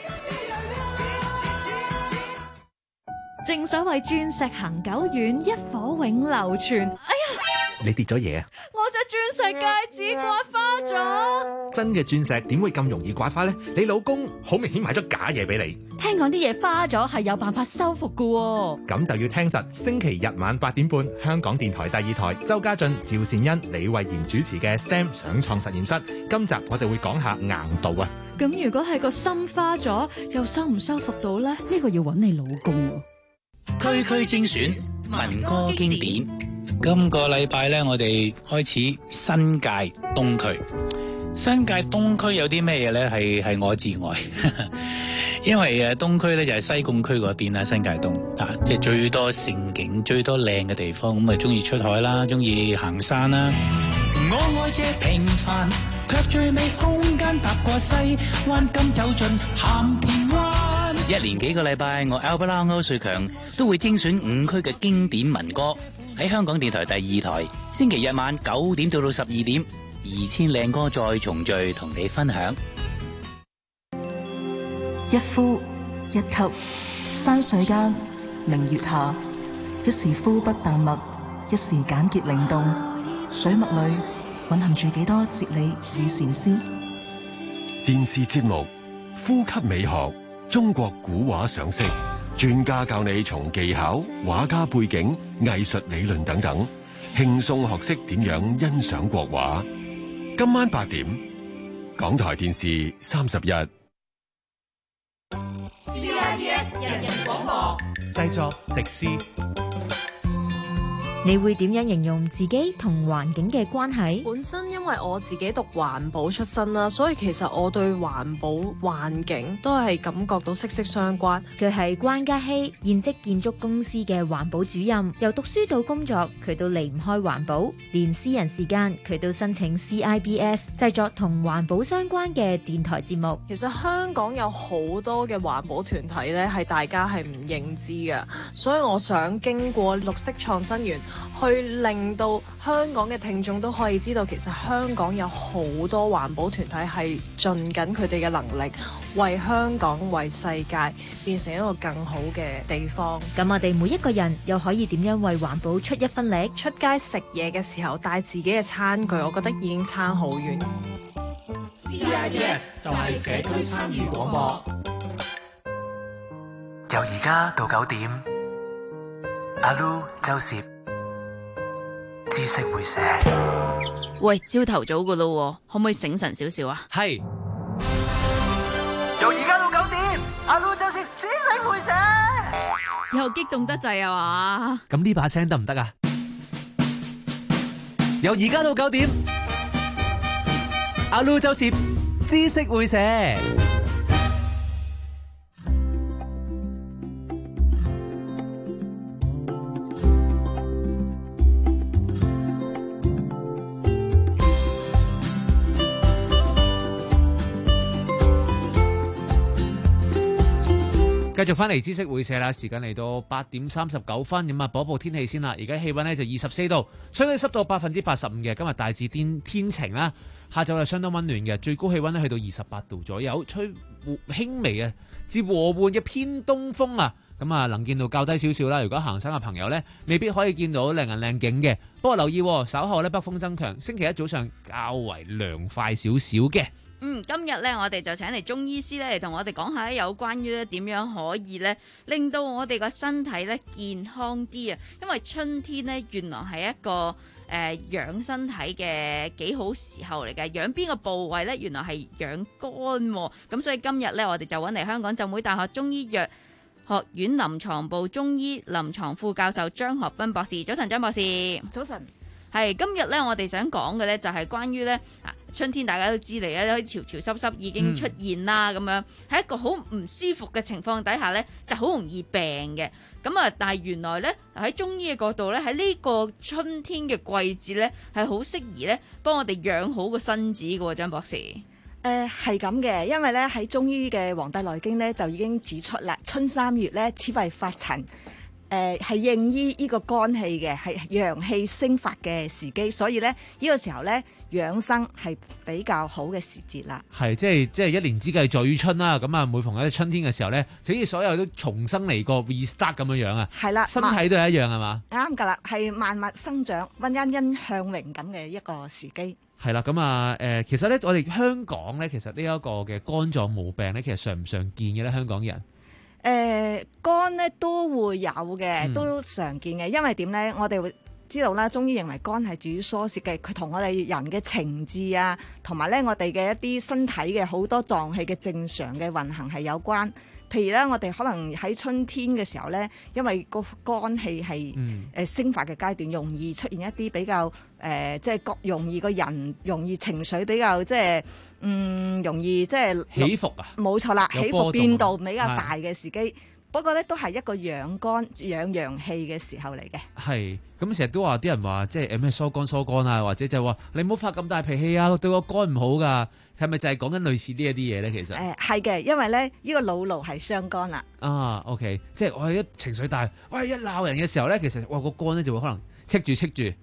正所謂鑽石恆久遠，一顆永流傳。哎呀， 你跌咗嘢啊！ 我隻鑽石戒指刮花咗。 真嘅鑽石點會咁容易刮花呢？你老公好明顯買咗假嘢俾你。 聽講啲嘢花咗係有辦法修復㗎喎。 咁就要聽實星期日晚八點半，香港電台第二台，周家俊、趙善恩、李慧賢主持嘅 S T E M 想創實驗室。今集我哋會講下硬度啊。 咁如果係個心花咗，又修唔修復到呢？呢個要揾你老公喎。 區區精選民歌經典。今個禮拜咧，我哋開始新界東區。新界東區有啲咩嘢咧？係係我至愛，因為誒東區咧就係西貢區嗰邊啦，新界東啊，即係最多盛景、最多靚嘅地方，咁啊中意出海啦，中意行山啦。我愛這平凡，卻最美空間，踏過西灣，今走進鹹田灣。一連幾個禮拜，我 Albert 歐瑞強都會精選五區嘅經典民歌，喺香港電台第二台，星期日晚九點到到十二點，二千靚歌再重聚，同你分享。 一呼一吸，山水間明月下， 一時枯不淡墨，一時簡潔靈動，水墨裏蘊含住幾多哲理與禪思。 電視節目《呼吸美學》，中國古畫賞識，專家教你從技巧、畫家背景、藝術理論等等，輕鬆學識點樣欣賞國畫。今晚八點，港台電視三十一。 C I B S 人人廣播， 製作迪斯。 你會點樣形容自己同環境嘅關係？ 本身因為我自己讀環保出身啦，所以其實我對環保環境都係感覺到息息相關。 佢係關嘉希，現職建築公司嘅環保主任。由讀書到工作，佢都離唔開環保，連私人時間佢都申請 C I B S 製作同環保相關嘅電台節目。 其實香港有好多嘅環保團體咧，係大家係唔認知嘅，所以我想經過綠色創新園，去令到香港嘅聽眾都可以知道，其實香港有好多環保團體係盡緊佢哋嘅能力，為香港、為世界變成一個更好嘅地方。 咁我哋每一個人又可以點樣為環保出一分力？ 出街食嘢嘅時候帶自己嘅餐具，我覺得已經差好遠。 C I B S 就係社區參與廣播。 由而家到九點，阿 Lu 周攝知識會寫。 喂，朝頭早噶咯，可唔可以醒神少少啊？ 係。 由而家到九點，阿 Lu 周攝知識會寫。 又激動得滯啊嘛？ 咁呢把聲得唔得啊？由而家到九點，阿 Lu 周攝知識會寫。 繼續翻嚟知識會社啦，時間嚟到八點三十九分，咁啊，播一報天氣先啦。而家氣溫呢就二十四度，相對濕度百分之八十五嘅。今日大致天天晴啦，下晝係相當溫暖嘅，最高氣溫呢去到二十八度左右，吹輕微嘅至和緩嘅偏東風啊。咁啊，能見度較低少少啦。如果行山嘅朋友呢，未必可以見到靚人靚景嘅。不過留意稍後呢，北風增強，星期一早上較為涼快少少嘅。 嗯，今日咧我哋就請嚟中醫師咧嚟同我哋講下有關於咧點樣可以咧令到我哋個身體咧健康啲啊！因為春天咧原來係一個誒、呃、養身體嘅幾好時候嚟嘅，養邊個部位咧原來係養肝喎，咁所以今日咧我哋就揾嚟香港浸會大學中醫藥學院臨床部中醫臨床副教授張學斌博士。早晨，張博士。 早晨。 係今日咧，我哋想講嘅咧就係關於咧啊，春天大家都知嚟咧，潮潮濕濕已經出現啦，咁、嗯、樣喺一個好唔舒服嘅情況底下咧，就好容易病嘅。咁啊，但係原來咧喺中醫嘅角度咧，喺呢個春天嘅季節咧，係好適宜咧幫我哋養好個身子嘅喎，張博士。 誒係咁嘅，因為咧喺中醫嘅《黃帝內經》咧就已經指出啦，春三月咧此為發陳。誒、呃、係應於呢個肝氣嘅，係陽氣升發嘅時機，所以咧呢、呢個時候咧養生係比較好嘅時節啦。 係即係即係一年之計在於春啦。咁啊，每逢喺春天嘅時候咧，好似所有都重新嚟過 restart 咁樣樣啊。 係啦， 身體都係一樣係嘛？ 啱㗎啦，係萬物生長、溫欣欣向榮咁嘅一個時機。 係啦，咁啊誒，其實咧我哋香港咧，其實呢一個嘅肝臟毛病咧，其實常唔常見嘅咧？香港人。 誒、呃、肝咧都會有嘅，都常見嘅，因為點咧？我哋會知道啦，中醫認為肝係主疏泄嘅，佢同我哋人嘅情志啊，同埋咧我哋嘅一啲身體嘅好多臟器嘅正常嘅運行係有關。譬如咧，我哋可能喺春天嘅時候咧，因為個肝氣係誒升發嘅階段，容易出現一啲比較誒、呃，即係個容易個人容易情緒比較即係嗯，容易即係起伏啊， 冇錯啦，起伏變動比較大嘅時機。不過咧，都係一個養肝養陽氣嘅時候嚟嘅。係咁，成日都話啲人話即係誒咩疏肝疏肝啊，或者就話你唔好發咁大脾氣啊，對個肝唔好噶。係咪就係講緊類似呢一啲嘢咧？其實誒係嘅，因為咧呢、呢個惱怒係傷肝啦。 啊 ，OK， 即係我一情緒大，喂一鬧人嘅時候咧，其實哇個肝咧就會可能戚住戚住，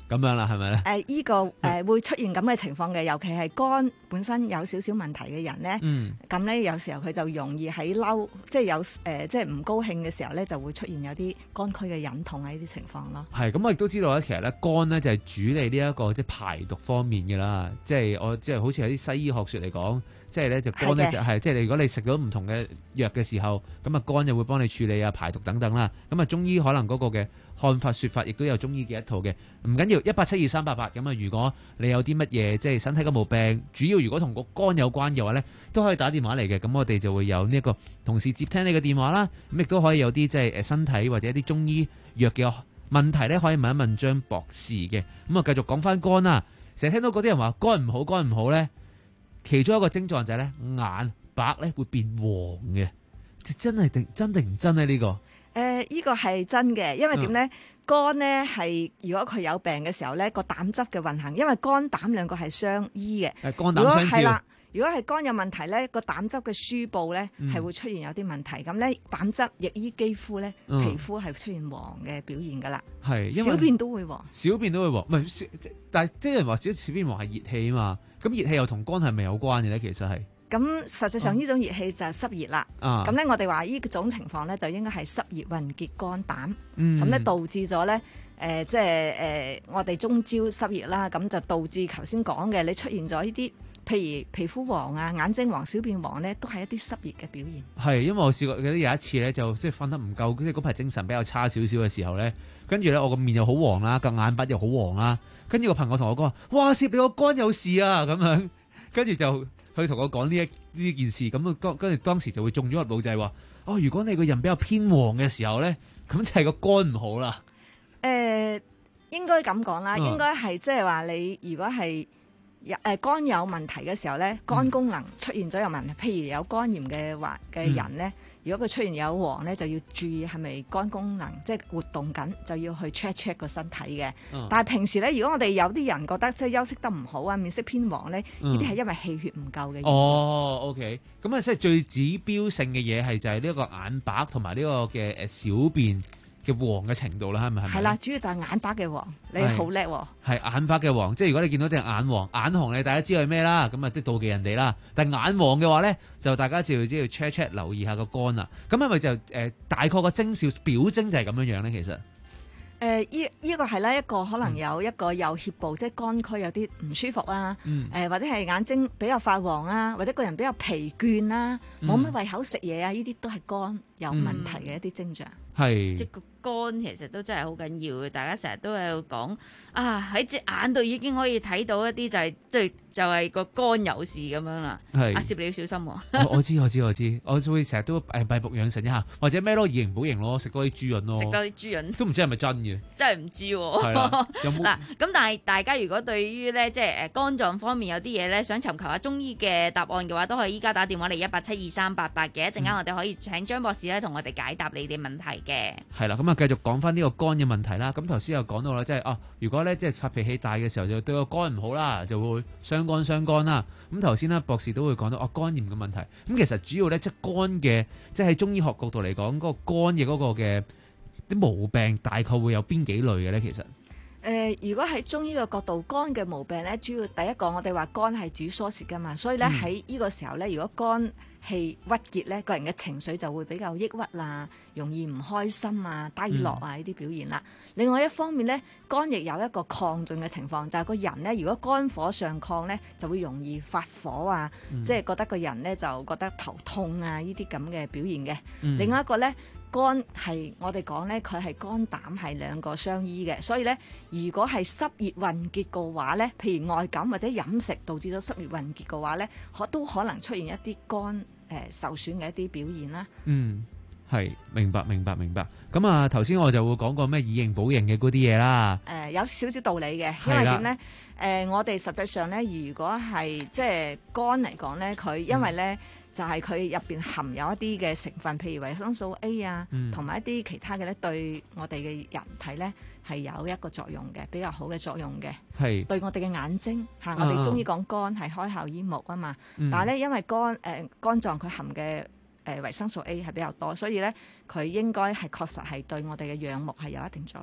咁樣啦，係咪咧？ 誒，依個誒會出現咁嘅情況嘅，尤其係肝本身有少少問題嘅人咧，咁咧、嗯、有時候佢就容易喺嬲，即係有誒、呃、即係唔高興嘅時候咧，就會出現有啲肝區嘅隱痛啊呢啲情況咯。 係，咁我亦都知道咧，其實咧肝咧就係主理呢一個即係排毒方面嘅啦，即係我即係好似喺啲西醫學説嚟講。即係咧，就肝咧就係即係你如果你食咗唔同嘅藥嘅時候，咁啊肝就會幫你處理啊排毒等等啦。咁啊中醫可能嗰個嘅看法説法，亦都有中醫嘅一套嘅。唔緊要，一八七二三八八咁啊。如果你有啲乜嘢即係身體嘅毛病，主要如果同個肝有關嘅話咧，都可以打電話嚟嘅。咁我哋就會有呢一個同事接聽你嘅電話啦。咁亦都可以有啲即係誒身體或者一啲中醫藥嘅問題咧，可以問一問張博士嘅。咁啊繼續講翻肝啦。成日聽到嗰啲人話肝唔好，肝唔好咧。其中一個症狀就係咧眼白咧會變黃嘅，真係定真定唔真咧？呢、這個誒，呢、 呃這個係真嘅，因為點咧？嗯、肝咧係如果佢有病嘅時候咧，個膽汁嘅運行，因為肝膽兩個係相依嘅。 誒，肝膽相照。 如果係肝有問題咧，個膽汁嘅輸布咧係會出現有啲問題，咁咧、嗯、膽汁溢於肌膚咧，嗯、皮膚係出現黃嘅表現噶啦。係，因為小便都會黃。小便都會黃，唔係，但係即係人話小小便黃係熱氣啊嘛。咁熱氣又同肝係咪有關嘅咧？其實係。咁實際上呢種熱氣就係濕熱啦。咁咧、啊、我哋話呢種情況咧就應該係濕熱鬱結肝膽。咁咧、嗯、導致咗咧誒即係誒我哋中焦濕熱啦，咁就導致頭先講嘅你出現咗呢啲。譬如皮膚黃啊、眼睛黃、小便黃咧，都係一啲濕熱嘅表現。係，因為我試過有一次咧，就即係瞓得唔夠，即係嗰排精神比較差少少嘅時候咧，跟住咧我個面又好黃啦，個眼白又好黃啦，跟住個朋友同我講話：哇，攝你個肝有事啊！咁樣，跟住就去同我講呢一呢件事，咁當跟住當時就會中咗入腦就係話：哦，如果你個人比較偏黃嘅時候咧，咁就係個肝唔好啦。誒、呃，應該咁講啦，嗯、應該係即係話你如果係。誒肝有問題嘅時候咧，肝功能出現咗有問題，譬如有肝炎嘅話嘅人咧，嗯、如果佢出現有黃咧，就要注意係咪肝功能即係活動緊，就要去 check check 個身體嘅。嗯、但係平時咧，如果我哋有啲人覺得即係休息得唔好啊，面色偏黃咧，呢啲係因為氣血唔夠嘅。哦 ，OK，咁啊，即係最指標性嘅嘢係就係呢一個眼白同埋呢個嘅誒小便嘅黃嘅程度啦，係咪？係啦，主要就係眼白嘅黃，你好叻喎。係眼白嘅黃，即係如果你見到啲人眼黃、眼紅，你大家知道係咩啦？咁啊，啲妒忌人哋啦。但係眼黃嘅話咧，就大家就要知道 check check 留意下個肝啦。咁係咪就誒、呃、大概個徵兆表徵就係咁樣樣咧？其實誒依依個係咧一個可能有一個右脅部，嗯、即係肝區有啲唔舒服啊。誒、嗯呃、或者係眼睛比較發黃啊，或者個人比較疲倦啊，冇乜、嗯、胃口食嘢啊，呢啲都係肝有問題嘅一啲徵象。係、嗯。即肝其實都真係好緊要嘅，大家成日都喺度講啊，喺隻眼度已經可以睇到一啲就係即係就係、是、個肝有事咁樣啦。係阿攝你要小心喎、哦。我知我知我知，我會成日都誒閉目養神一下，或者咩咯，以形補形咯，食多啲豬潤咯，食多啲豬潤都唔知係咪真嘅，真係唔知喎。係啦，有冇嗱咁？但係大家如果對於咧即係誒肝臟方面有啲嘢咧，想尋求下中醫嘅答案嘅話，都可以依家打電話嚟一八七二三八八嘅，一陣間我哋可以請張博士咧同我哋解答你哋問題嘅。係啦，咁啊。繼續講翻呢個肝嘅問題啦，咁頭先又講到啦，即係啊，如果咧即係發脾氣大嘅時候，就對個肝唔好啦，就會傷肝傷肝啦。咁頭先咧博士都會講到啊肝炎嘅問題，咁其實主要咧即係肝嘅，即係喺中醫學角度嚟講，嗰個肝嘅嗰個嘅啲毛病大概會有邊幾類嘅咧？其實誒、呃，如果喺中醫嘅角度，肝嘅毛病咧，主要第一個我哋話肝係主疏泄噶嘛，所以咧喺呢個時候咧，如果肝氣鬱結咧，個人嘅情緒就會比較抑鬱啦，容易唔開心啊、低落啊呢啲表現啦。嗯、另外一方面咧，肝亦有一個亢進嘅情況，就係、是、個人咧，如果肝火上亢咧，就會容易發火啊，嗯、即係覺得個人咧就覺得頭痛啊呢啲咁嘅表現嘅。嗯、另外一個咧，肝係我哋講咧，佢係肝膽係兩個相依嘅，所以咧，如果係濕熱鬱結嘅話咧，譬如外感或者飲食導致咗濕熱鬱結嘅話咧，可都可能出現一啲肝誒、呃、受損嘅一啲表現啦。嗯，係明白明白明白。咁啊，頭先我就會講過咩以形補形嘅嗰啲嘢啦。誒、呃，有少少道理嘅，因為點咧？誒、呃，我哋實際上咧，如果係即係肝嚟講咧，佢因為咧。嗯就係佢入邊含有一啲嘅成分，譬如維生素 A 啊，同埋、嗯、一啲其他嘅咧，對我哋嘅人體咧係有一個作用嘅，比較好嘅作用嘅。係是對我哋嘅眼睛嚇，我哋中醫講肝係開孝醫目啊嘛。嗯、但係咧，因為肝誒、呃、肝臟佢含嘅誒維生素 A 係比較多，所以咧佢應該係確實係對我哋嘅養目係有一定作用。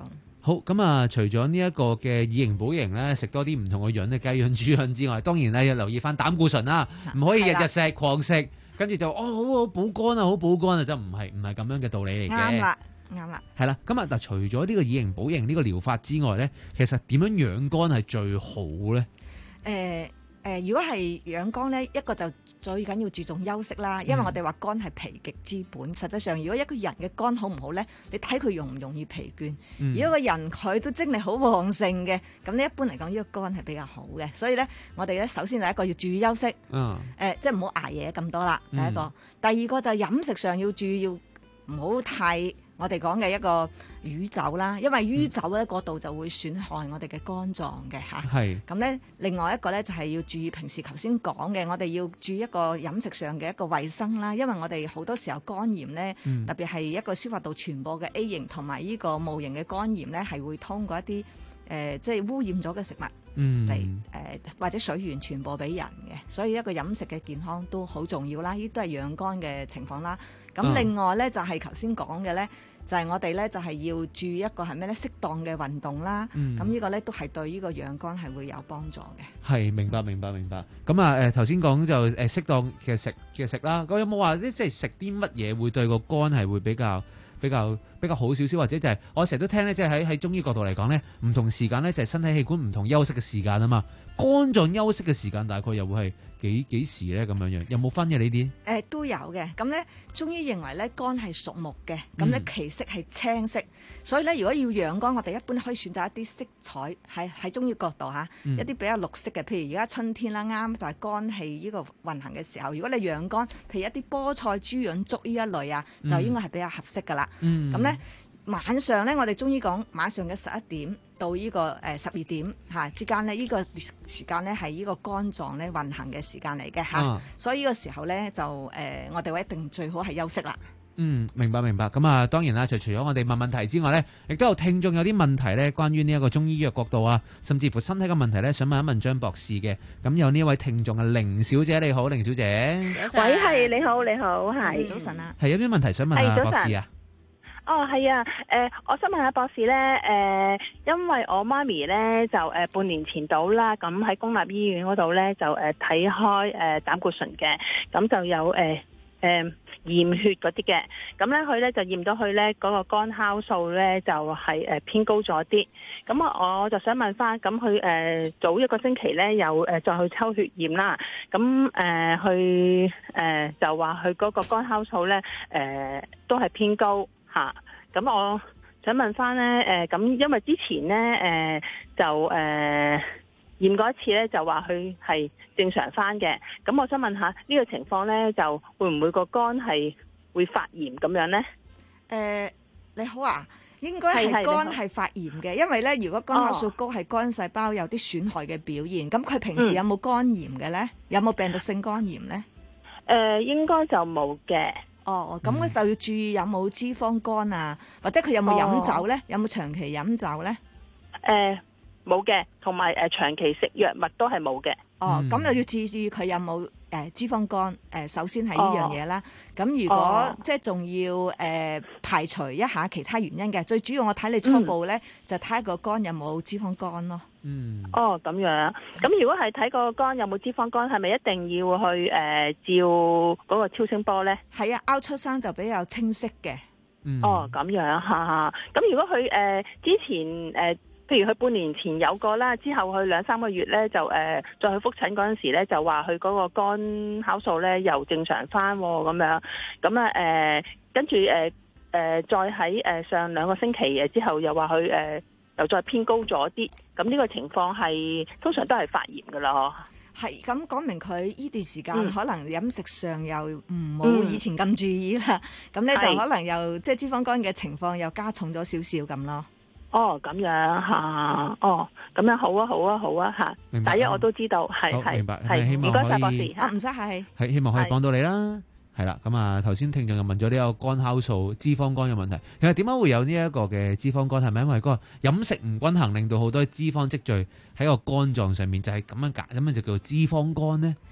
好咁啊！除咗呢一個嘅以形補形咧，食多啲唔同嘅潤嘅雞潤、豬潤之外，當然咧要留意翻膽固醇啦，唔可以日日食狂食，跟住就哦好好補肝啊，好補肝啊，就唔係唔係咁樣嘅道理嚟嘅。 啱啦，啱啦。 係啦，咁啊嗱，除咗呢個以形補形呢個療法之外咧，其實點樣養肝係最好咧？誒、 呃。誒，如果係養肝咧，一個就最緊要注重休息啦，因為我哋話肝係脾極之本。實際上，如果一個人嘅肝好唔好咧，你睇佢容唔容易疲倦。 嗯、 如果個人佢都精力好旺盛嘅，咁呢一般嚟講，呢個肝係比較好嘅。所以咧，我哋咧首先第一個要注意休息，誒、 嗯呃，即係唔好捱夜咁多啦。第一個，嗯、第二個就係飲食上要注意，要唔好太。我哋講嘅一個酗酒啦，因為酗酒咧嗰度就會損害我哋嘅肝臟嘅嚇。係。咁咧，另外一個咧就係要注意平時頭先講嘅，我哋要注意一個飲食上嘅一個衛生啦。因為我哋好多時候肝炎咧，嗯、特別係一個消化道傳播嘅 A 型同埋呢個戊型嘅肝炎咧，係會通過一啲誒、呃、即係污染咗嘅食物嚟誒、嗯呃、或者水源傳播俾人嘅。所以一個飲食嘅健康都好重要啦，呢都係養肝嘅情況啦。咁另外咧就係頭先講嘅咧，就係、是、我哋咧就係、是、要注意一個係咩咧？適當嘅運動啦。咁、嗯、呢個咧都係對呢個養肝係會有幫助嘅。係，明白明白明白。咁啊誒頭先講就誒適當嘅食嘅食啦。咁有冇話即係食啲乜嘢會對個肝係會比較比較比較好少少，或者就係、是、我成日都聽咧，即係喺喺中醫角度嚟講咧，唔同時間咧就係身體器官唔同休息嘅時間啊嘛。肝臟休息嘅時間大概又會係幾幾時咧？咁樣樣有冇分嘅呢啲？誒、呃、都有嘅。咁咧中醫認為咧肝係屬木嘅，咁咧其色係青色，所以咧如果要養肝，我哋一般可以選擇一啲色彩喺喺中醫角度嚇，嗯、一啲比較綠色嘅，譬如而家春天啦，啱就係肝氣呢個運行嘅時候。如果你養肝，譬如一啲菠菜、豬潤粥呢一類啊，嗯、就應該係比較合適噶啦。咁咧、嗯、晚上咧，我哋中醫講晚上嘅十一點到呢個誒十二點嚇之間咧，呢個時間咧係呢個肝臟咧運行嘅時間嚟嘅嚇，啊、所以呢個時候咧就誒、呃、我哋話一定最好係休息啦。嗯，明白明白。咁啊，當然啦，就除咗我哋問問題之外咧，亦都有聽眾有啲問題咧，關於呢一個中醫藥角度啊，甚至乎身體嘅問題咧，想問一問張博士嘅。咁有呢位聽眾啊，凌小姐你好，凌小姐。 早晨。喂，係你好，你好，係。早晨啊。係有啲問題想問下博士啊？ 哦，係啊，誒、呃，我想問下博士咧，誒、呃，因為我媽咪咧就誒、呃、半年前到啦，咁喺公立醫院嗰度咧就誒睇、呃、開誒、呃、膽固醇嘅，咁就有誒誒、呃呃、驗血嗰啲嘅，咁咧佢咧就驗到佢咧嗰個肝酵素咧就係、是、誒、呃、偏高咗啲，咁我我就想問翻，咁佢誒早一個星期咧有誒、呃、再去抽血驗啦，咁誒去誒就話佢嗰個肝酵素咧誒、呃、都係偏高。嚇，咁、啊、我想問翻咧，誒、呃，咁因為之前咧，誒、呃，就誒、呃、驗過一次咧，就話佢係正常翻嘅，咁我想問下呢、呢個情況咧，就會唔會個肝係會發炎咁樣咧？誒、 呃，你好啊，應該係肝係發炎嘅，因為咧，如果肝酵素高係肝細胞有啲損害嘅表現，咁佢、哦、平時有冇肝炎嘅咧？嗯、有冇病毒性肝炎咧？誒、 呃，應該就冇嘅。 哦，咁我就要注意有冇脂肪肝啊，或者佢有冇飲酒咧？哦、有冇長期飲酒咧？ 誒冇嘅，同埋誒長期食藥物都係冇嘅。 哦，咁就要注意佢有冇誒、呃、脂肪肝。誒、呃，首先係呢樣嘢啦。咁、哦、如果、哦、即係仲要誒、呃、排除一下其他原因嘅，最主要我睇你初步咧，嗯、就睇下個肝有冇脂肪肝咯。 嗯。哦，咁樣。咁如果係睇個肝有冇脂肪肝，係咪一定要去誒、呃、照嗰個超聲波咧？ 係啊，凹出生就比較清晰嘅。 嗯、哦，咁樣嚇嚇。咁如果佢誒、呃、之前誒。呃譬如佢半年前有過啦，之後佢兩三個月咧就誒、呃、再去覆診嗰陣時咧就話佢嗰個肝酵素咧又正常翻咁樣，咁啊誒跟住誒誒再喺誒上兩個星期誒之後又話佢誒又再偏高咗啲，咁呢個情況係通常都係發炎噶啦， 係咁講明佢呢段時間、嗯、可能飲食上又唔好以前咁注意啦，咁咧、嗯、就可能又即係脂肪肝嘅情況又加重咗少少咁咯。 哦，咁樣嚇，哦，咁樣好啊，好啊，好啊嚇。第一我都知道，係係係，唔該曬博士嚇，唔使係。 係希望可以幫到你啦，係啦。咁啊，頭先聽眾又問咗呢個肝酵素、脂肪肝嘅問題。其實點解會有呢一個嘅脂肪肝？係咪因為嗰個飲食唔均衡，令到好多脂肪積聚喺個肝臟上面，就係咁樣解，咁樣就叫做脂肪肝呢？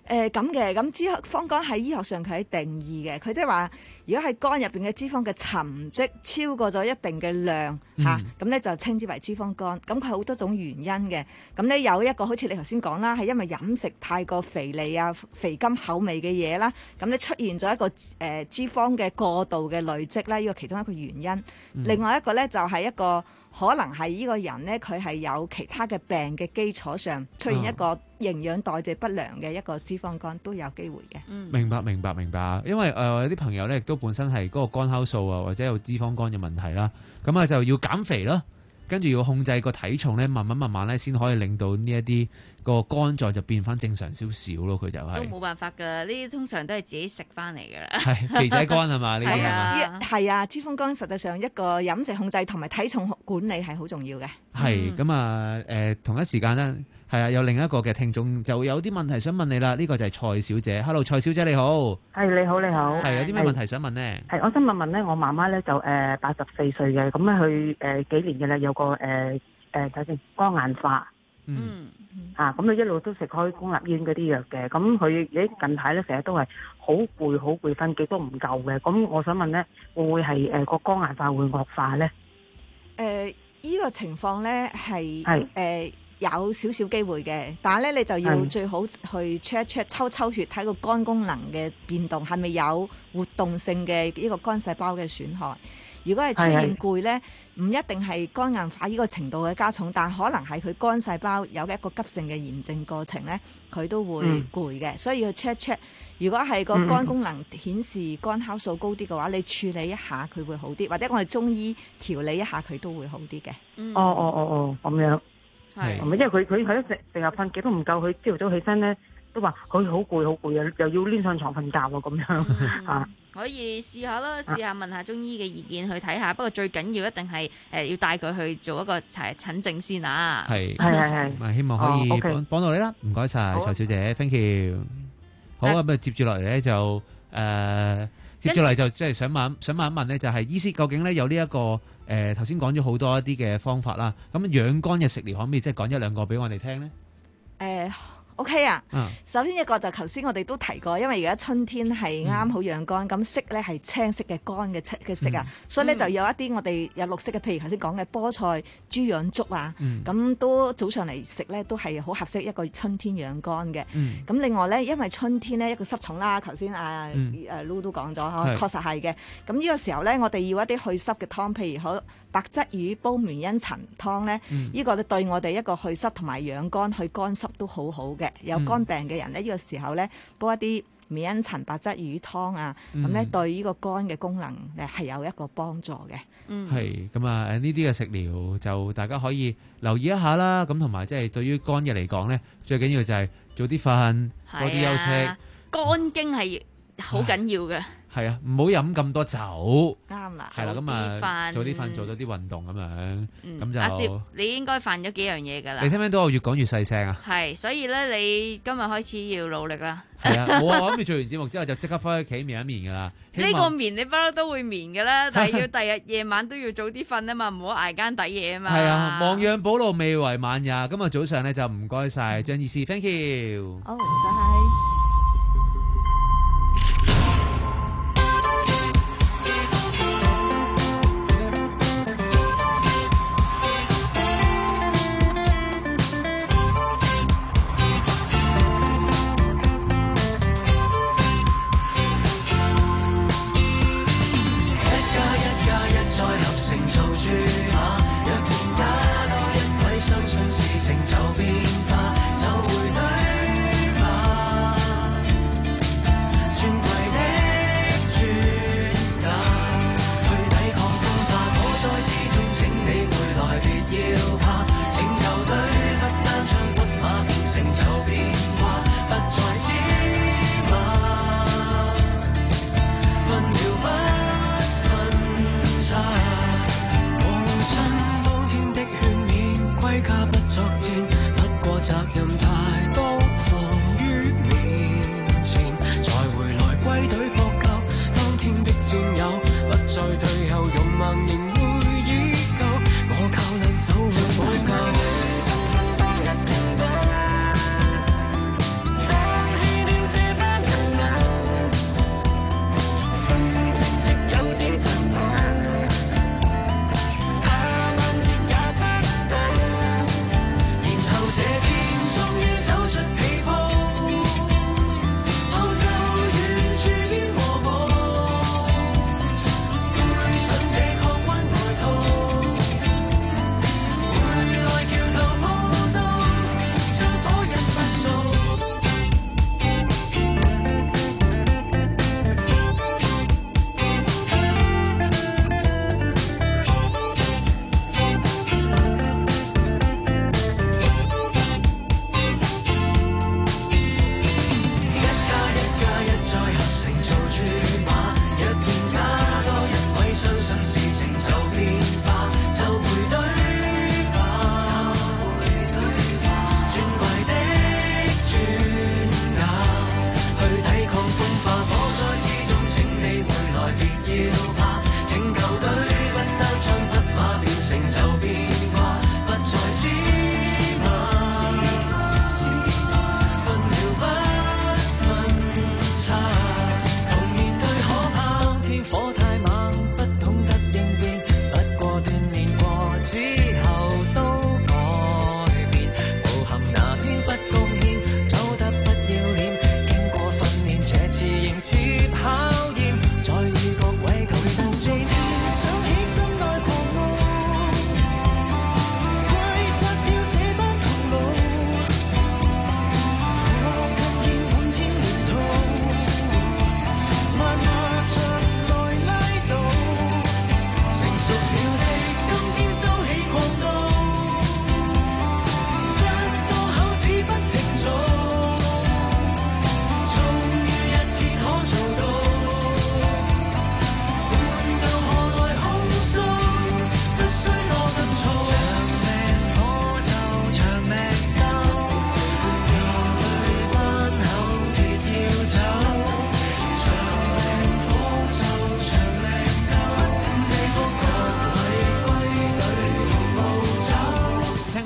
誒咁嘅，咁脂肪肝喺醫學上佢係定義嘅，佢即係話如果係肝入邊嘅脂肪嘅沉積超過咗一定嘅量嚇，咁咧、嗯啊、就稱之為脂肪肝。咁佢好多種原因嘅，咁咧有一個好似你頭先講啦，係因為飲食太過肥膩啊、肥甘口味嘅嘢啦，咁咧出現咗一個誒、呃、脂肪嘅過度嘅累積啦，呢個其中一個原因。嗯、另外一個咧就係、是、一個。可能係呢個人呢，佢係有其他嘅病嘅基礎上出現一個營養代謝不良嘅一個脂肪肝都有機會嘅。 嗯，明白明白明白，因為誒、呃、有啲朋友咧亦都本身係嗰個肝酵素啊，或者有脂肪肝嘅問題啦，咁啊就要減肥啦，跟住要控制個體重咧，慢慢慢慢咧先可以令到呢一啲個肝臟就變翻正常少少咯。佢就係、是、 都冇辦法㗎，呢啲通常都係自己食翻嚟㗎啦。 係肥仔肝係嘛？呢啲係嘛？ 係啊，脂肪肝實際上一個飲食控制同埋體重管理係好重要嘅。 係咁啊誒，同一時間咧係啊，有另一個嘅聽眾就有啲問題想問你啦。呢、這個就係蔡小姐 ，Hello 蔡小姐你好。 係你好你好。 係有啲咩問題想問呢？ 係我想問問咧，我媽媽咧就誒八十四歲嘅，咁咧佢誒幾年嘅咧有個誒誒睇先肝硬化。 嗯。 啊，咁佢一路都食開公立醫院嗰啲藥嘅，咁佢誒近排咧成日都係好攰好攰，瞓極都唔夠嘅。咁我想問咧，會唔會係誒個肝硬化會惡化咧？ 誒、呃，依、呢個情況咧係誒有少少機會嘅，但係咧你就要最好去 check check 抽抽血，睇個肝功能嘅變動係咪有活動性嘅呢個肝細胞嘅損害。如果係出現攰咧，唔一定係肝硬化呢個程度嘅加重，但可能係佢肝細胞有一個急性嘅炎症過程咧，佢都會攰嘅，嗯、所以要 check check。如果係個肝功能顯示肝酵素高啲嘅話，你處理一下佢會好啲，或者我哋中醫調理一下佢都會好啲嘅。 哦哦哦哦，咁樣係，因為佢佢佢一成成日瞓極都唔夠，佢朝頭早起身咧都話佢好攰好攰啊，又要攣上床瞓覺啊咁樣、嗯、啊。 可以試下啦，試下問下中醫嘅意見去睇下。不過最緊要一定係誒、呃、要帶佢去做一個誒診症先啊。係係係係， 希望可以幫、哦 okay. 幫到你啦。唔該晒蔡小姐 ，thank you。好啊，咁啊接住落嚟咧就誒、呃、接住嚟就即係想問想問一問咧，就係、是、醫師究竟咧有呢、這、一個誒頭先講咗好多一啲嘅方法啦。咁養肝嘅食療可唔可以即係講一兩個俾我哋聽咧？誒、 呃。O、okay、K 啊，嗯、首先一個就頭先我哋都提過，因為而家春天係啱好養肝，咁、嗯、色咧係青色嘅肝嘅嘅色啊，嗯、所以咧就有一啲我哋有綠色嘅，譬如頭先講嘅菠菜、豬養粥啊，咁、嗯、都早上嚟食咧都係好合適一個春天養肝嘅。咁、嗯、另外咧，因為春天咧一個濕重啦，頭先啊誒 Lu 都講咗，確實係嘅。咁呢個時候咧，我哋要一啲去濕嘅湯，譬如好白質魚煲梅茵陳湯咧，呢、嗯、個對我哋一個去濕同埋養肝去乾濕都好好嘅。有肝病嘅人咧，呢、嗯、個時候咧煲一啲梅茵陳白質魚湯啊，咁咧、嗯、對呢個肝嘅功能誒係有一個幫助嘅。嗯，係咁啊，誒呢啲嘅食療就大家可以留意一下啦。咁同埋即係對於肝嘅嚟講咧，最緊要就係早啲瞓，多啲休息。 肝經係好緊要嘅。 係啊，唔好飲咁多酒。 啱啦， 係啦，咁啊，早啲瞓，做多啲運動咁樣，咁、嗯、就阿攝，你應該犯咗幾樣嘢噶啦。 你聽唔聽到我越講越細聲啊？ 係，所以咧，你今日開始要努力啦。 係啊，冇啊，我諗住做完節目之後就即刻翻屋企眠一眠噶啦。 呢個眠你不嬲都會眠噶啦，但係要第日夜晚都要早啲瞓啊嘛，唔好捱更抵夜啊嘛。 係啊，亡羊補牢未為晚也。今日早上咧就唔該晒張醫師 ，thank you。 好，唔該。 相信事情就變化，就會對話。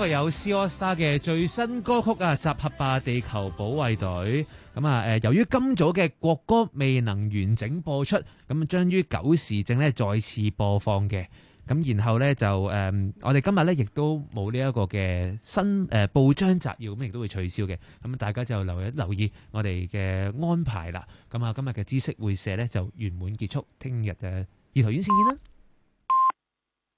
為有 C AllStar 嘅最新歌曲啊，集合吧地球保衛隊。咁啊誒，由於今早嘅國歌未能完整播出，咁將於九時正咧再次播放嘅。咁然後咧就誒、嗯，我哋今日咧亦都冇呢一個嘅新誒、呃、報章摘要，咁亦都會取消嘅。咁大家就留一留意我哋嘅安排啦。咁啊，今日嘅知識會社咧就圓滿結束，聽日嘅兒童院線見啦。